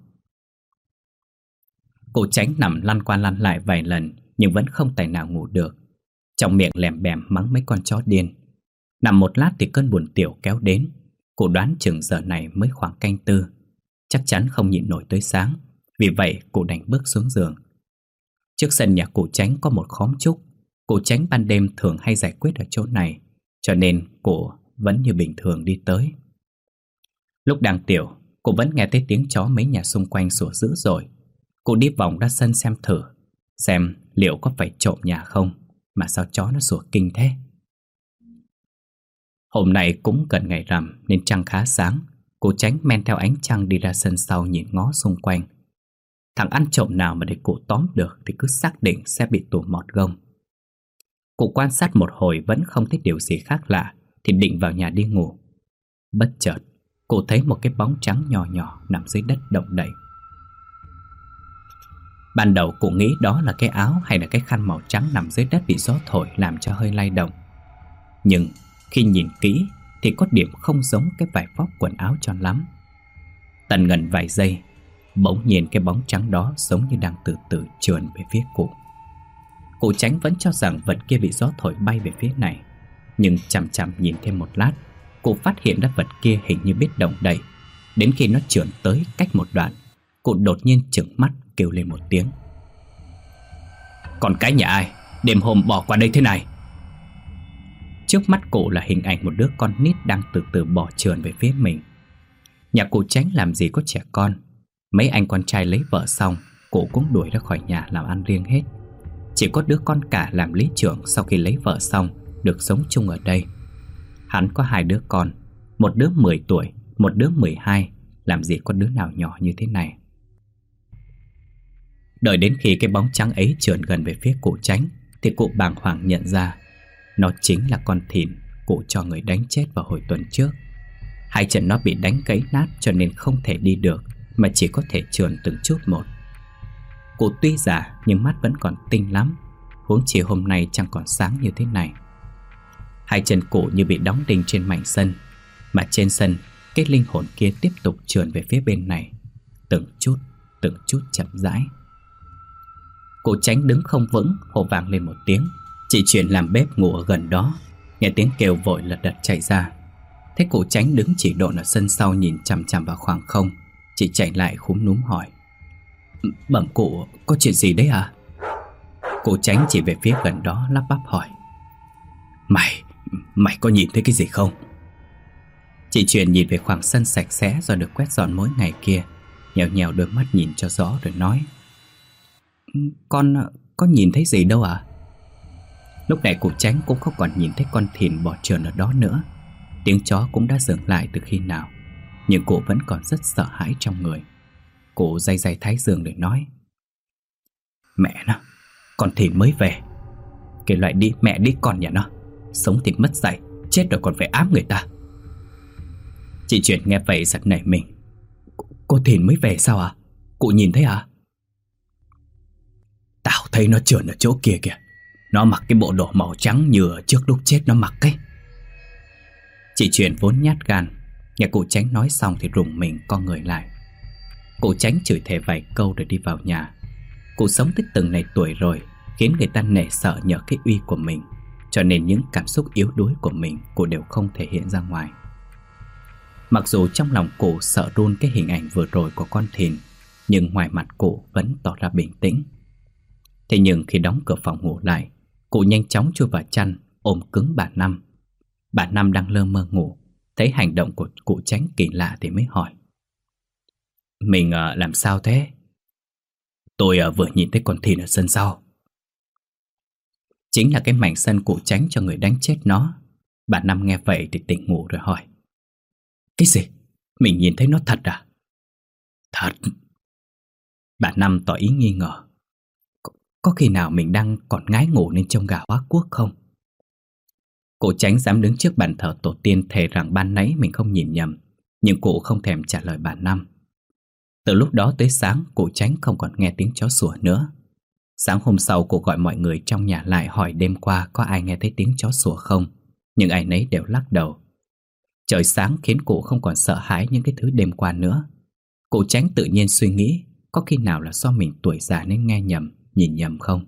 Cụ Chánh nằm lăn qua lăn lại vài lần nhưng vẫn không tài nào ngủ được, trong miệng lèm bèm mắng mấy con chó điên. Nằm một lát thì cơn buồn tiểu kéo đến. Cụ đoán chừng giờ này mới khoảng canh tư, chắc chắn không nhịn nổi tới sáng. Vì vậy cụ đành bước xuống giường. Trước sân nhà cụ Chánh có một khóm trúc. Cụ Chánh ban đêm thường hay giải quyết ở chỗ này, cho nên cụ vẫn như bình thường đi tới. Lúc đang tiểu, cụ vẫn nghe thấy tiếng chó mấy nhà xung quanh sủa dữ dội. Cụ đi vòng ra sân xem thử, xem liệu có phải trộm nhà không, mà sao chó nó sủa kinh thế. Hôm nay cũng gần ngày rằm nên trăng khá sáng. Cụ Chánh men theo ánh trăng đi ra sân sau nhìn ngó xung quanh. Thằng ăn trộm nào mà để cụ tóm được thì cứ xác định sẽ bị tù mọt gông. Cụ quan sát một hồi vẫn không thấy điều gì khác lạ thì định vào nhà đi ngủ. Bất chợt cụ thấy một cái bóng trắng nhỏ nhỏ nằm dưới đất động đậy. Ban đầu cụ nghĩ đó là cái áo hay là cái khăn màu trắng nằm dưới đất bị gió thổi làm cho hơi lay động. Nhưng khi nhìn kỹ thì có điểm không giống cái vải vóc quần áo cho lắm. Tần ngần vài giây, bỗng nhiên cái bóng trắng đó giống như đang từ từ trườn về phía cụ. Cụ Chánh vẫn cho rằng vật kia bị gió thổi bay về phía này, nhưng chằm chằm nhìn thêm một lát, cụ phát hiện ra vật kia hình như biết động đậy. Đến khi nó trườn tới cách một đoạn, cụ đột nhiên trừng mắt kêu lên một tiếng: còn cái nhà ai đêm hôm bỏ qua đây thế này? Trước mắt cụ là hình ảnh một đứa con nít đang từ từ bỏ trườn về phía mình. Nhà cụ Chánh làm gì có trẻ con. Mấy anh con trai lấy vợ xong, cụ cũng đuổi ra khỏi nhà làm ăn riêng hết. Chỉ có đứa con cả làm lý trưởng sau khi lấy vợ xong được sống chung ở đây. Hắn có hai đứa con, một đứa mười tuổi, một đứa mười hai, làm gì có đứa nào nhỏ như thế này. Đợi đến khi cái bóng trắng ấy trườn gần về phía cụ Chánh thì cụ bàng hoàng nhận ra nó chính là con thìn cụ cho người đánh chết vào hồi tuần trước. Hai chân nó bị đánh gãy nát cho nên không thể đi được, mà chỉ có thể trườn từng chút một. Cụ tuy già nhưng mắt vẫn còn tinh lắm, huống chi hôm nay chẳng còn sáng như thế này. Hai chân cụ như bị đóng đinh trên mảnh sân, mà trên sân cái linh hồn kia tiếp tục trườn về phía bên này, từng chút, từng chút chậm rãi. Cụ Chánh đứng không vững, hô vang lên một tiếng. Chị Truyền làm bếp ngủ ở gần đó, nghe tiếng kêu vội lật đật chạy ra. Thấy cụ Chánh đứng chỉ độn ở sân sau nhìn chằm chằm vào khoảng không, chị chạy lại khúm núm hỏi: "Bẩm cụ, có chuyện gì đấy à?" Cụ Chánh chỉ về phía gần đó lắp bắp hỏi: Mày, mày có nhìn thấy cái gì không?" Chị Truyền nhìn về khoảng sân sạch sẽ do được quét dọn mỗi ngày kia, nhèo nhèo đôi mắt nhìn cho rõ rồi nói: Con có nhìn thấy gì đâu à?" Lúc này cụ Chánh cũng không còn nhìn thấy con thìn bò trườn ở đó nữa. Tiếng chó cũng đã dừng lại từ khi nào, nhưng cụ vẫn còn rất sợ hãi trong người. Cụ day day thái dương để nói: "Mẹ nó, con thìn mới về. Cái loại đi mẹ đi con nhà nó, sống thì mất dạy, chết rồi còn phải ám người ta." Chị Truyền nghe vậy giật nảy mình: "Cô thìn mới về sao à? Cụ nhìn thấy à?" "Tao thấy nó trườn ở chỗ kia kìa. Nó mặc cái bộ đồ màu trắng như trước lúc chết nó mặc ấy." Chị Truyền vốn nhát gan, nghe cụ Chánh nói xong thì rùng mình con người lại. Cụ Chánh chửi thề vài câu rồi đi vào nhà. Cụ sống tới từng này tuổi rồi, khiến người ta nể sợ nhờ cái uy của mình, cho nên những cảm xúc yếu đuối của mình cụ đều không thể hiện ra ngoài. Mặc dù trong lòng cụ sợ run cái hình ảnh vừa rồi của con thìn, nhưng ngoài mặt cụ vẫn tỏ ra bình tĩnh. Thế nhưng khi đóng cửa phòng ngủ lại, cụ nhanh chóng chui vào chăn, ôm cứng bà Năm. Bà Năm đang lơ mơ ngủ, thấy hành động của cụ Chánh kỳ lạ thì mới hỏi: "Mình uh, làm sao thế?" "Tôi uh, vừa nhìn thấy con thìn ở sân sau." Chính là cái mảnh sân cụ Chánh cho người đánh chết nó. Bà Năm nghe vậy thì tỉnh ngủ rồi hỏi: "Cái gì? Mình nhìn thấy nó thật à?" "Thật." Bà Năm tỏ ý nghi ngờ: Có, có khi nào mình đang còn ngái ngủ nên trông gà hóa quốc không?" Cụ Chánh dám đứng trước bàn thờ tổ tiên thề rằng ban nãy mình không nhìn nhầm, nhưng cụ không thèm trả lời bà Năm. Từ lúc đó tới sáng, cụ Chánh không còn nghe tiếng chó sủa nữa. Sáng hôm sau, cụ gọi mọi người trong nhà lại hỏi đêm qua có ai nghe thấy tiếng chó sủa không, nhưng ai nấy đều lắc đầu. Trời sáng khiến cụ không còn sợ hãi những cái thứ đêm qua nữa. Cụ Chánh tự nhiên suy nghĩ có khi nào là do mình tuổi già nên nghe nhầm, nhìn nhầm không.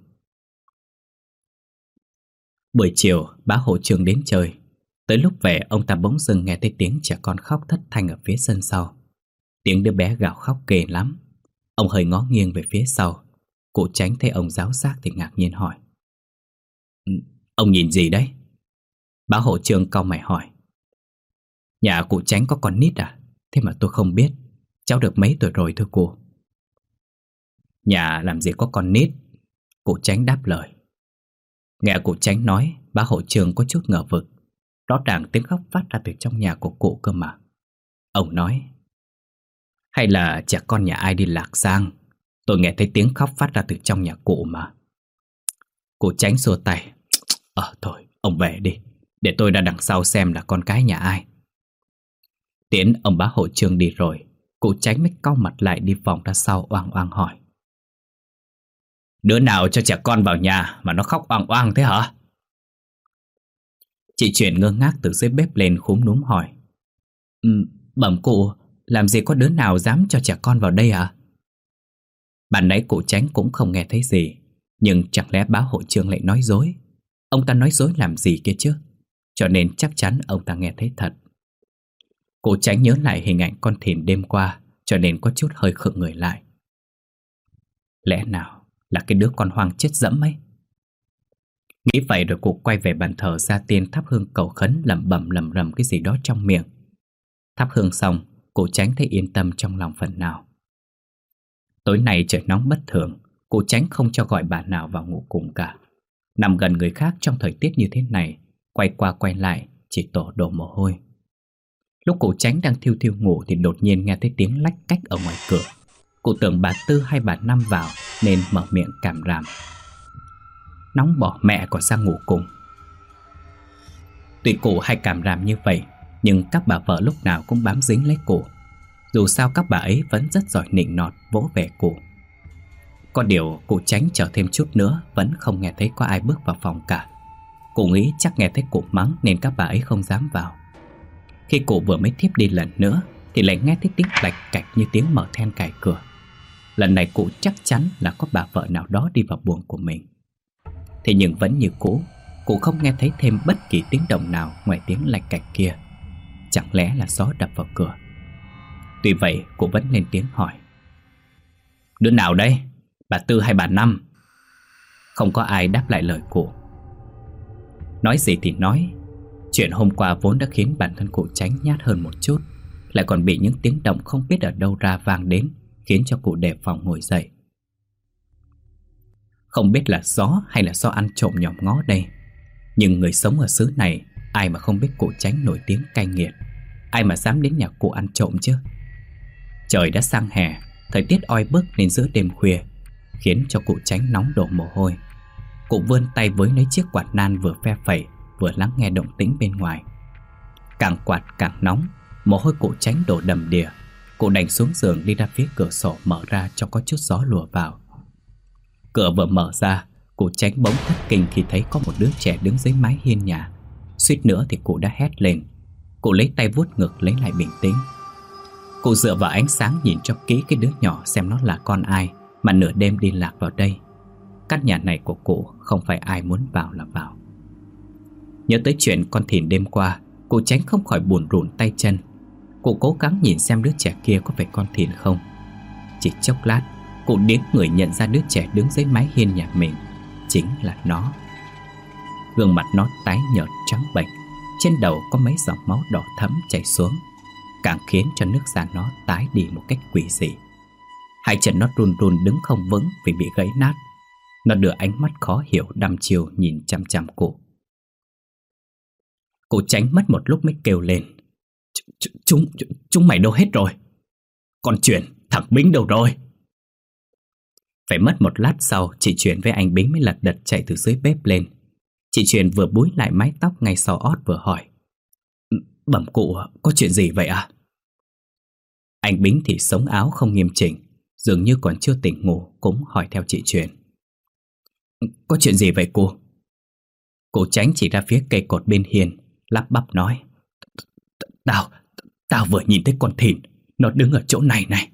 Buổi chiều, bá Hộ Trương đến chơi. Tới lúc về, ông ta bỗng dưng nghe thấy tiếng trẻ con khóc thất thanh ở phía sân sau. Tiếng đứa bé gào khóc ghê lắm. Ông hơi ngó nghiêng về phía sau. Cụ Chánh thấy ông giáo giác thì ngạc nhiên hỏi: "Ông nhìn gì đấy?" Bá Hộ Trương cau mày hỏi: "Nhà cụ Chánh có con nít à? Thế mà tôi không biết. Cháu được mấy tuổi rồi thưa cụ?" "Nhà làm gì có con nít?" Cụ Chánh đáp lời. Nghe cụ Chánh nói, bá Hộ Trương có chút ngờ vực. Rõ ràng tiếng khóc phát ra từ trong nhà của cụ cơ mà. Ông nói: "Hay là trẻ con nhà ai đi lạc sang? Tôi nghe thấy tiếng khóc phát ra từ trong nhà cụ mà." Cụ Chánh xua tay: "Ờ thôi, ông về đi, để tôi ra đằng sau xem là con cái nhà ai." Tiễn ông bá Hộ Trương đi rồi, cụ Chánh mới cau mặt lại đi vòng ra sau oang oang hỏi: "Đứa nào cho trẻ con vào nhà mà nó khóc oang oang thế hả?" Chị Truyền ngơ ngác từ dưới bếp lên khúm núm hỏi: ừ, "Bẩm cụ, làm gì có đứa nào dám cho trẻ con vào đây à?" Ban nãy cụ Chánh cũng không nghe thấy gì, nhưng chẳng lẽ bá Hộ Trương lại nói dối? Ông ta nói dối làm gì kia chứ? Cho nên chắc chắn ông ta nghe thấy thật. Cụ Chánh nhớ lại hình ảnh con thìn đêm qua, cho nên có chút hơi khựng người lại. Lẽ nào là cái đứa con hoang chết dẫm ấy? Nghĩ vậy rồi cụ quay về bàn thờ gia tiên thắp hương cầu khấn, lẩm bẩm lẩm rẩm cái gì đó trong miệng. Thắp hương xong, cụ Chánh thấy yên tâm trong lòng phần nào. Tối nay trời nóng bất thường, cụ Chánh không cho gọi bà nào vào ngủ cùng cả. Nằm gần người khác trong thời tiết như thế này, quay qua quay lại chỉ tổ đổ mồ hôi. Lúc cụ Chánh đang thiêu thiêu ngủ thì đột nhiên nghe thấy tiếng lách cách ở ngoài cửa. Cụ tưởng bà Tư hay bà Năm vào, nên mở miệng càm ràm: "Nóng bỏ mẹ còn sang ngủ cùng." Tuy cụ hay càm ràm như vậy, nhưng các bà vợ lúc nào cũng bám dính lấy cụ. Dù sao các bà ấy vẫn rất giỏi nịnh nọt vỗ về cụ. Có điều cụ Chánh chờ thêm chút nữa vẫn không nghe thấy có ai bước vào phòng cả. Cụ nghĩ chắc nghe thấy cụ mắng nên các bà ấy không dám vào. Khi cụ vừa mới thiếp đi lần nữa thì lại nghe thấy tiếng lạch cạch như tiếng mở then cài cửa. Lần này cụ chắc chắn là có bà vợ nào đó đi vào buồng của mình. Thế nhưng vẫn như cũ, cụ không nghe thấy thêm bất kỳ tiếng động nào ngoài tiếng lạch cạch kia. Chẳng lẽ là gió đập vào cửa? Tuy vậy cụ vẫn lên tiếng hỏi: "Đứa nào đây? Bà Tư hay bà Năm?" Không có ai đáp lại lời cụ. Nói gì thì nói, chuyện hôm qua vốn đã khiến bản thân cụ Chánh nhát hơn một chút, lại còn bị những tiếng động không biết ở đâu ra vang đến, khiến cho cụ đề phòng ngồi dậy. Không biết là gió hay là do ăn trộm nhòm ngó đây, nhưng người sống ở xứ này ai mà không biết cụ Chánh nổi tiếng cay nghiệt. Ai mà dám đến nhà cụ ăn trộm chứ? Trời đã sang hè, thời tiết oi bức nên giữa đêm khuya khiến cho cụ Chánh nóng đổ mồ hôi. Cụ vươn tay với lấy chiếc quạt nan, vừa phe phẩy vừa lắng nghe động tĩnh bên ngoài. Càng quạt càng nóng, mồ hôi cụ Chánh đổ đầm đìa. Cụ đành xuống giường đi ra phía cửa sổ mở ra cho có chút gió lùa vào. Cửa vừa mở ra, cụ Chánh bỗng thất kinh khi thấy có một đứa trẻ đứng dưới mái hiên nhà. Suýt nữa thì cụ đã hét lên. Cụ lấy tay vuốt ngực lấy lại bình tĩnh. Cụ dựa vào ánh sáng nhìn cho kỹ cái đứa nhỏ xem nó là con ai mà nửa đêm đi lạc vào đây. Căn nhà này của cụ không phải ai muốn vào là vào. Nhớ tới chuyện con thìn đêm qua, cụ Chánh không khỏi buồn rùn tay chân. Cụ cố gắng nhìn xem đứa trẻ kia có phải con thìn không. Chỉ chốc lát, cụ đến người nhận ra đứa trẻ đứng dưới mái hiên nhà mình chính là nó. Gương mặt nó tái nhợt trắng bệch, trên đầu có mấy dòng máu đỏ thẫm chảy xuống, càng khiến cho nước da nó tái đi một cách quỷ dị. Hai chân nó run run đứng không vững vì bị gãy nát. Nó đưa ánh mắt khó hiểu đăm chiêu nhìn chăm chăm cụ. Cụ Chánh mất một lúc mới kêu lên: Chúng, chúng mày đâu hết rồi? Con Chuyển, thằng Bính đâu rồi? Phải mất một lát sau, chị Chuyển với anh Bính mới lật đật chạy từ dưới bếp lên. Chị Chuyển vừa búi lại mái tóc ngay sau ót vừa hỏi: Bẩm cụ, có chuyện gì vậy à? Anh Bính thì sống áo không nghiêm chỉnh, dường như còn chưa tỉnh ngủ, cũng hỏi theo chị Chuyển: Có chuyện gì vậy cô? Cụ Chánh chỉ ra phía cây cột bên hiên, lắp bắp nói: Tao, tao vừa nhìn thấy con thìn, nó đứng ở chỗ này này.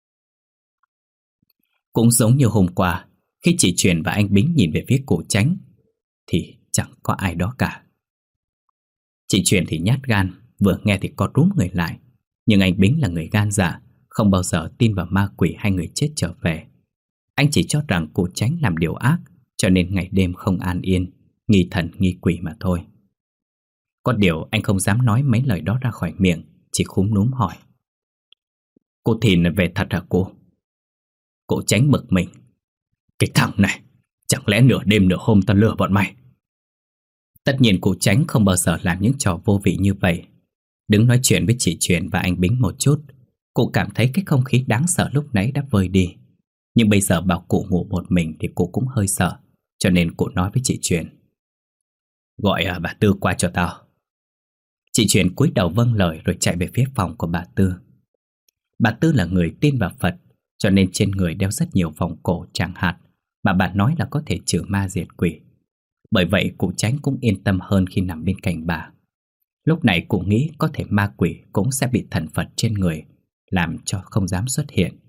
Cũng giống như hôm qua, khi chị Chuyển và anh Bính nhìn về phía cụ Chánh thì chẳng có ai đó cả. Chị Chuyển thì nhát gan, vừa nghe thì co rúm người lại. Nhưng anh Bính là người gan dạ, không bao giờ tin vào ma quỷ hay người chết trở về. Anh chỉ cho rằng cụ Chánh làm điều ác, cho nên ngày đêm không an yên, nghi thần nghi quỷ mà thôi. Có điều anh không dám nói mấy lời đó ra khỏi miệng, chỉ khúm núm hỏi: Cô Thìn về thật hả cô? Cụ Chánh bực mình: Cái thằng này, chẳng lẽ nửa đêm nửa hôm tao lừa bọn mày? Tất nhiên cụ Chánh không bao giờ làm những trò vô vị như vậy. Đứng nói chuyện với chị Chuyển và anh Bính một chút, cụ cảm thấy cái không khí đáng sợ lúc nãy đã vơi đi. Nhưng bây giờ bảo cụ ngủ một mình thì cụ cũng hơi sợ, cho nên cụ nói với chị Chuyển: Gọi à, bà Tư qua cho tao. Chị Chuyển cúi đầu vâng lời rồi chạy về phía phòng của bà Tư. Bà Tư là người tin vào Phật, cho nên trên người đeo rất nhiều vòng cổ tràng hạt mà bà nói là có thể trừ ma diệt quỷ. Bởi vậy cụ Chánh cũng yên tâm hơn khi nằm bên cạnh bà. Lúc này cụ nghĩ có thể ma quỷ cũng sẽ bị thần Phật trên người, làm cho không dám xuất hiện.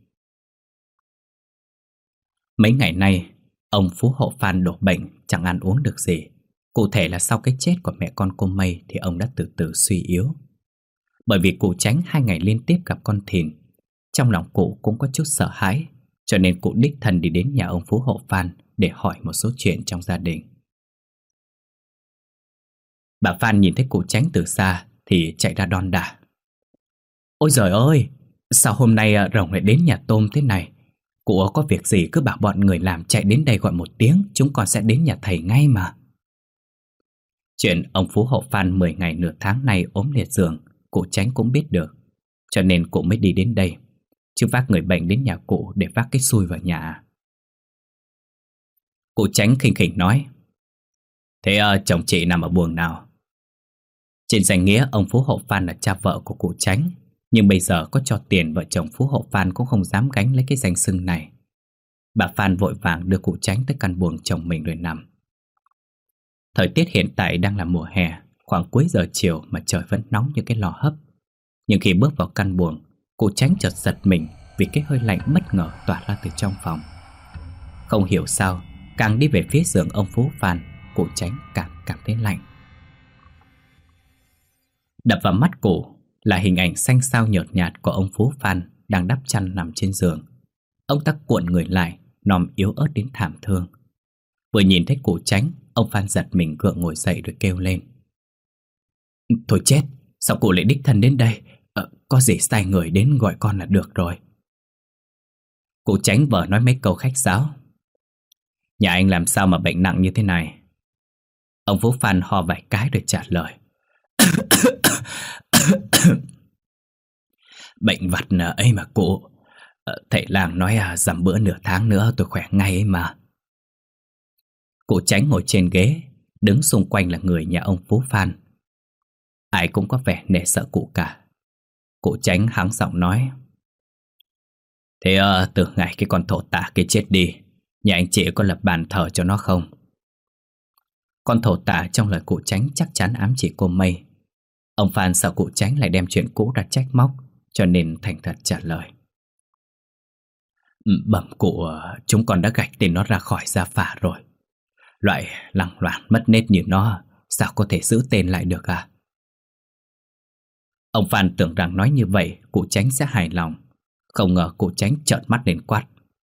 Mấy ngày nay, ông Phú Hộ Phan đổ bệnh, chẳng ăn uống được gì. Cụ thể là sau cái chết của mẹ con cô Mây thì ông đã từ từ suy yếu. Bởi vì cụ Chánh hai ngày liên tiếp gặp con thìn, trong lòng cụ cũng có chút sợ hãi, cho nên cụ đích thân đi đến nhà ông Phú Hộ Phan để hỏi một số chuyện trong gia đình. Bà Phan nhìn thấy cụ Chánh từ xa thì chạy ra đon đả: Ôi giời ơi, sao hôm nay rồng lại đến nhà tôm thế này? Cụ có việc gì cứ bảo bọn người làm chạy đến đây gọi một tiếng, chúng con sẽ đến nhà thầy ngay mà. Chuyện ông Phú Hộ Phan mười ngày nửa tháng nay ốm liệt giường, cụ Chánh cũng biết được, cho nên cụ mới đi đến đây. Chứ vác người bệnh đến nhà cụ để vác cái xui vào nhà. Cụ Chánh khinh khỉnh nói: Thế uh, chồng chị nằm ở buồng nào? Trên danh nghĩa ông Phú Hộ Phan là cha vợ của cụ Chánh, nhưng bây giờ có cho tiền vợ chồng Phú Hộ Phan cũng không dám gánh lấy cái danh xưng này. Bà Phan vội vàng đưa cụ Chánh tới căn buồng chồng mình rồi nằm. Thời tiết hiện tại đang là mùa hè, khoảng cuối giờ chiều mà trời vẫn nóng như cái lò hấp. Nhưng khi bước vào căn buồng, cụ Chánh chợt giật mình vì cái hơi lạnh bất ngờ tỏa ra từ trong phòng. Không hiểu sao, càng đi về phía giường ông Phú Phan, cụ Chánh càng cảm thấy lạnh. Đập vào mắt cụ là hình ảnh xanh xao nhợt nhạt của ông Phú Phan đang đắp chăn nằm trên giường. Ông ta cuộn người lại, nòm yếu ớt đến thảm thương. Vừa nhìn thấy cụ Chánh, ông Phan giật mình gượng ngồi dậy rồi kêu lên: Thôi chết, sao cụ lại đích thân đến đây? Ờ, có gì sai người đến gọi con là được rồi. Cụ Chánh vờ nói mấy câu khách sáo: Nhà anh làm sao mà bệnh nặng như thế này? Ông Phú Phan ho vài cái rồi trả lời: Bệnh vặt ấy mà cụ. Thầy làng nói à, dằm bữa nửa tháng nữa tôi khỏe ngay ấy mà. Cụ Chánh ngồi trên ghế, đứng xung quanh là người nhà ông Phú Phan. Ai cũng có vẻ nể sợ cụ cả. Cụ Chánh hắng giọng nói: Thế uh, từ ngày cái con thổ tả kia chết đi, nhà anh chị có lập bàn thờ cho nó không? Con thổ tả trong lời cụ Chánh chắc chắn ám chỉ cô Mây. Ông Phan sợ cụ Chánh lại đem chuyện cũ ra trách móc, cho nên thành thật trả lời: Bẩm cụ, chúng con đã gạch tên nó ra khỏi gia phả rồi. Loại lằng loạn mất nết như nó sao có thể giữ tên lại được à? Ông Phan tưởng rằng nói như vậy cụ Chánh sẽ hài lòng. Không ngờ cụ Chánh trợn mắt lên quát: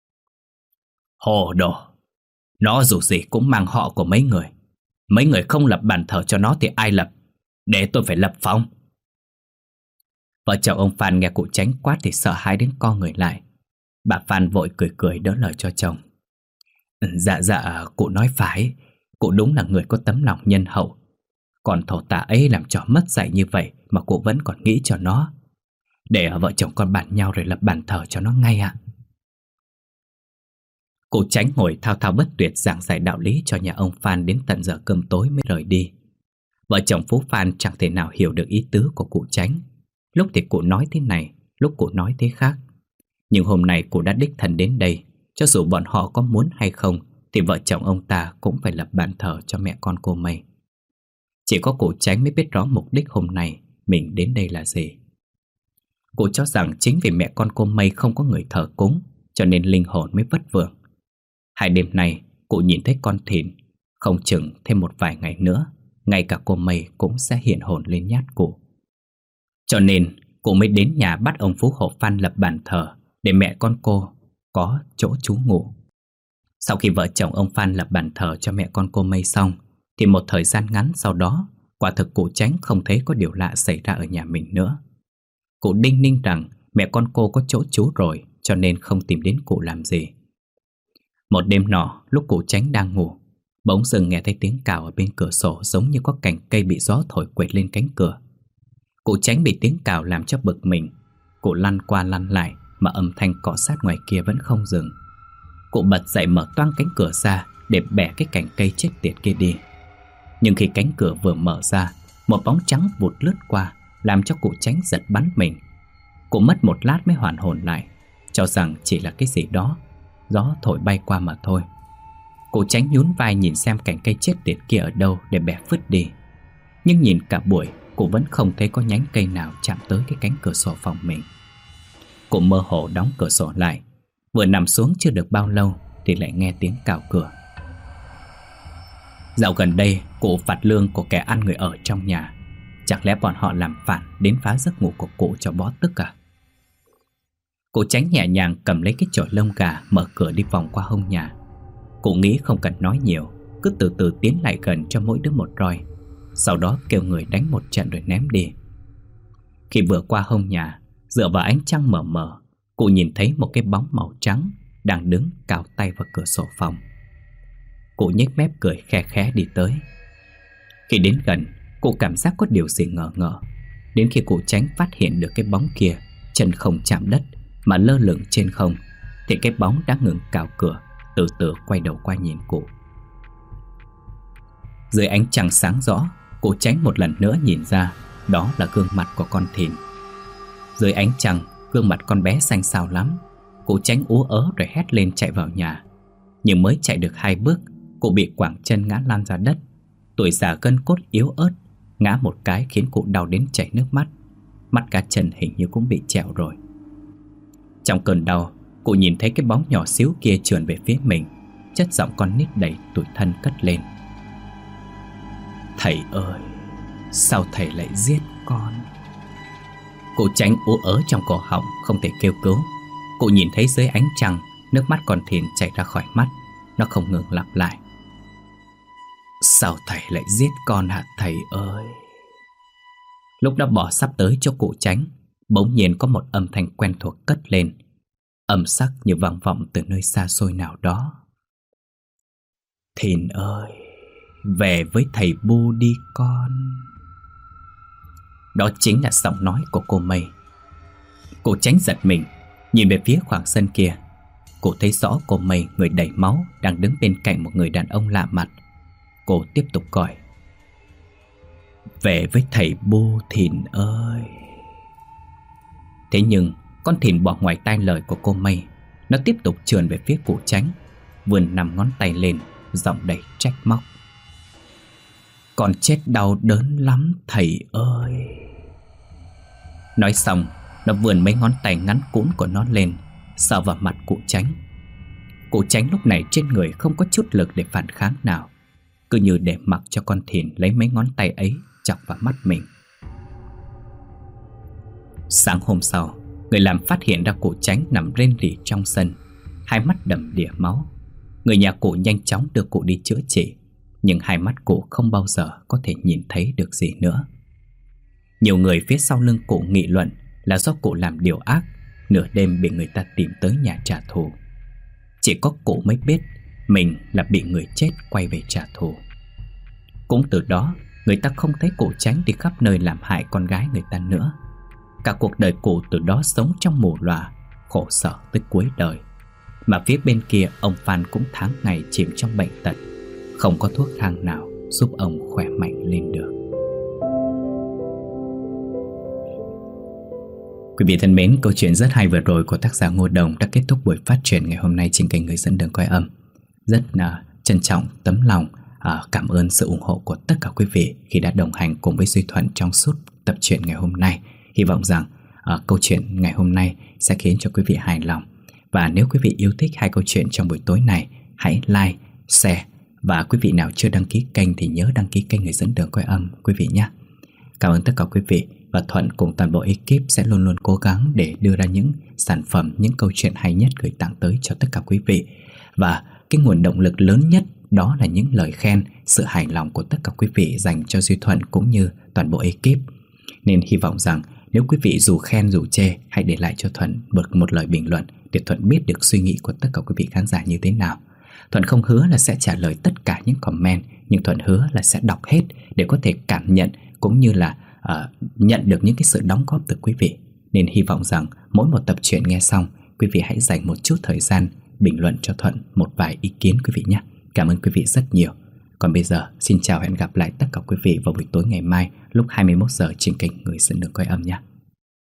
Hồ đồ! Nó dù gì cũng mang họ của mấy người. Mấy người không lập bàn thờ cho nó thì ai lập? Để tôi phải lập phòng. Vợ chồng ông Phan nghe cụ Chánh quát thì sợ hãi đến co người lại. Bà Phan vội cười cười đỡ lời cho chồng: Dạ dạ, cụ nói phải. Cụ đúng là người có tấm lòng nhân hậu. Còn thổ tả ấy làm trò mất dạy như vậy mà cụ vẫn còn nghĩ cho nó. Để vợ chồng con bàn nhau rồi lập bàn thờ cho nó ngay ạ. Cụ Chánh ngồi thao thao bất tuyệt giảng giải đạo lý cho nhà ông Phan đến tận giờ cơm tối mới rời đi. Vợ chồng Phú Phan chẳng thể nào hiểu được ý tứ của cụ Chánh. Lúc thì cụ nói thế này, lúc cụ nói thế khác. Nhưng hôm nay cụ đã đích thân đến đây. Cho dù bọn họ có muốn hay không thì vợ chồng ông ta cũng phải lập bàn thờ cho mẹ con cô Mây. Chỉ có cụ Chánh mới biết rõ mục đích hôm nay mình đến đây là gì. Cụ cho rằng chính vì mẹ con cô Mây không có người thờ cúng, cho nên linh hồn mới vất vưởng. Hai đêm nay cụ nhìn thấy con thìn, không chừng thêm một vài ngày nữa ngay cả cô Mây cũng sẽ hiện hồn lên nhát cụ. Cho nên cụ mới đến nhà bắt ông Phú Hộ Phan lập bàn thờ để mẹ con cô có chỗ trú ngụ. Sau khi vợ chồng ông Phan lập bàn thờ cho mẹ con cô Mây xong thì một thời gian ngắn sau đó, quả thực cụ Chánh không thấy có điều lạ xảy ra ở nhà mình nữa. Cụ đinh ninh rằng mẹ con cô có chỗ trú rồi, cho nên không tìm đến cụ làm gì. Một đêm nọ, lúc cụ Chánh đang ngủ, bỗng dưng nghe thấy tiếng cào ở bên cửa sổ, giống như có cành cây bị gió thổi quệt lên cánh cửa. Cụ Chánh bị tiếng cào làm cho bực mình. Cụ lăn qua lăn lại mà âm thanh cọ sát ngoài kia vẫn không dừng. Cụ bật dậy mở toang cánh cửa ra để bẻ cái cành cây chết tiệt kia đi. Nhưng khi cánh cửa vừa mở ra, một bóng trắng vụt lướt qua, làm cho cụ Chánh giật bắn mình. Cụ mất một lát mới hoàn hồn lại, cho rằng chỉ là cái gì đó gió thổi bay qua mà thôi. Cụ Chánh nhún vai nhìn xem cành cây chết tiệt kia ở đâu để bẻ phứt đi. Nhưng nhìn cả buổi, cụ vẫn không thấy có nhánh cây nào chạm tới cái cánh cửa sổ phòng mình. Cụ mơ hồ đóng cửa sổ lại. Vừa nằm xuống chưa được bao lâu thì lại nghe tiếng cào cửa. Dạo gần đây cụ phạt lương của kẻ ăn người ở trong nhà. Chẳng lẽ bọn họ làm phản đến phá giấc ngủ của cụ cho bó tức à? Cụ Chánh nhẹ nhàng cầm lấy cái chổi lông gà, mở cửa đi vòng qua hông nhà. Cụ nghĩ không cần nói nhiều, cứ từ từ tiến lại gần cho mỗi đứa một roi, sau đó kêu người đánh một trận rồi ném đi. Khi vừa qua hông nhà, dựa vào ánh trăng mờ mờ, cụ nhìn thấy một cái bóng màu trắng đang đứng cào tay vào cửa sổ phòng. Cụ nhếch mép cười khe khẽ đi tới. Khi đến gần, cụ cảm giác có điều gì ngờ ngợ. Đến khi cụ Chánh phát hiện được cái bóng kia chân không chạm đất mà lơ lửng trên không, thì cái bóng đã ngừng cào cửa, từ từ quay đầu qua nhìn cụ. Dưới ánh trăng sáng rõ, cụ Chánh một lần nữa nhìn ra đó là gương mặt của con Thìn. Dưới ánh trăng, gương mặt con bé xanh xao lắm. Cụ Chánh ú ớ rồi hét lên chạy vào nhà. Nhưng mới chạy được hai bước, cụ bị quẳng chân ngã lăn ra đất. Tuổi già gân cốt yếu ớt, ngã một cái khiến cụ đau đến chảy nước mắt. Mắt cá chân hình như cũng bị trẹo rồi. Trong cơn đau, cụ nhìn thấy cái bóng nhỏ xíu kia trườn về phía mình. Chất giọng con nít đầy tủi thân cất lên: "Thầy ơi, sao thầy lại giết con?" Cụ Chánh ú ớ trong cổ họng, không thể kêu cứu. Cụ nhìn thấy dưới ánh trăng, nước mắt con Thìn chảy ra khỏi mắt. Nó không ngừng lặp lại: "Sao thầy lại giết con hả thầy ơi?" Lúc nó bỏ sắp tới chỗ cụ Chánh, bỗng nhiên có một âm thanh quen thuộc cất lên, âm sắc như vang vọng từ nơi xa xôi nào đó: "Thìn ơi, về với thầy Bu đi con." Đó chính là giọng nói của cô Mây. Cụ Chánh giật mình, nhìn về phía khoảng sân kia. Cụ thấy rõ cô Mây, người đầy máu, đang đứng bên cạnh một người đàn ông lạ mặt. Cô tiếp tục gọi: "Về với thầy Bu Thìn ơi." Thế nhưng con Thìn bỏ ngoài tai lời của cô Mây. Nó tiếp tục trườn về phía cụ Chánh, vươn năm ngón tay lên, giọng đầy trách móc: "Con chết đau đớn lắm thầy ơi." Nói xong, nó vươn mấy ngón tay ngắn cũn của nó lên, sờ vào mặt cụ Chánh. Cụ Chánh lúc này trên người không có chút lực để phản kháng nào, cứ như để mặc cho con Thìn lấy mấy ngón tay ấy chọc vào mắt mình. Sáng hôm sau, người làm phát hiện ra cụ Chánh nằm rên rỉ trong sân, hai mắt đầm đìa máu. Người nhà cụ nhanh chóng đưa cụ đi chữa trị, nhưng hai mắt cụ không bao giờ có thể nhìn thấy được gì nữa. Nhiều người phía sau lưng cụ nghị luận là do cụ làm điều ác, nửa đêm bị người ta tìm tới nhà trả thù. Chỉ có cụ mới biết mình là bị người chết quay về trả thù. Cũng từ đó, người ta không thấy cụ Chánh đi khắp nơi làm hại con gái người ta nữa. Cả cuộc đời cụ từ đó sống trong mù lòa, khổ sở tới cuối đời. Mà phía bên kia, ông Phan cũng tháng ngày chìm trong bệnh tật, không có thuốc thang nào giúp ông khỏe mạnh lên được. Quý vị thân mến, câu chuyện rất hay vừa rồi của tác giả Ngô Đồng đã kết thúc buổi phát truyện ngày hôm nay trên kênh Người Dẫn Đường Quay Âm. Rất uh, trân trọng, tấm lòng, uh, cảm ơn sự ủng hộ của tất cả quý vị khi đã đồng hành cùng với Duy Thuận trong suốt tập truyện ngày hôm nay. Hy vọng rằng uh, câu chuyện ngày hôm nay sẽ khiến cho quý vị hài lòng. Và nếu quý vị yêu thích hai câu chuyện trong buổi tối này, hãy like, share. Và quý vị nào chưa đăng ký kênh thì nhớ đăng ký kênh Người Dẫn Đường Quay Âm quý vị nhé. Cảm ơn tất cả quý vị. Và Thuận cùng toàn bộ ekip sẽ luôn luôn cố gắng để đưa ra những sản phẩm, những câu chuyện hay nhất gửi tặng tới cho tất cả quý vị. Và cái nguồn động lực lớn nhất đó là những lời khen, sự hài lòng của tất cả quý vị dành cho Duy Thuận cũng như toàn bộ ekip. Nên hy vọng rằng nếu quý vị dù khen dù chê, hãy để lại cho Thuận một, một lời bình luận để Thuận biết được suy nghĩ của tất cả quý vị khán giả như thế nào. Thuận không hứa là sẽ trả lời tất cả những comment, nhưng Thuận hứa là sẽ đọc hết để có thể cảm nhận cũng như là uh, nhận được những cái sự đóng góp từ quý vị. Nên hy vọng rằng mỗi một tập truyện nghe xong, quý vị hãy dành một chút thời gian bình luận cho Thuận một vài ý kiến quý vị nhé. Cảm ơn quý vị rất nhiều. Còn bây giờ, xin chào và hẹn gặp lại tất cả quý vị vào buổi tối ngày mai lúc hai mươi mốt giờ trên kênh Người Dẫn Đường Quay Âm nhé.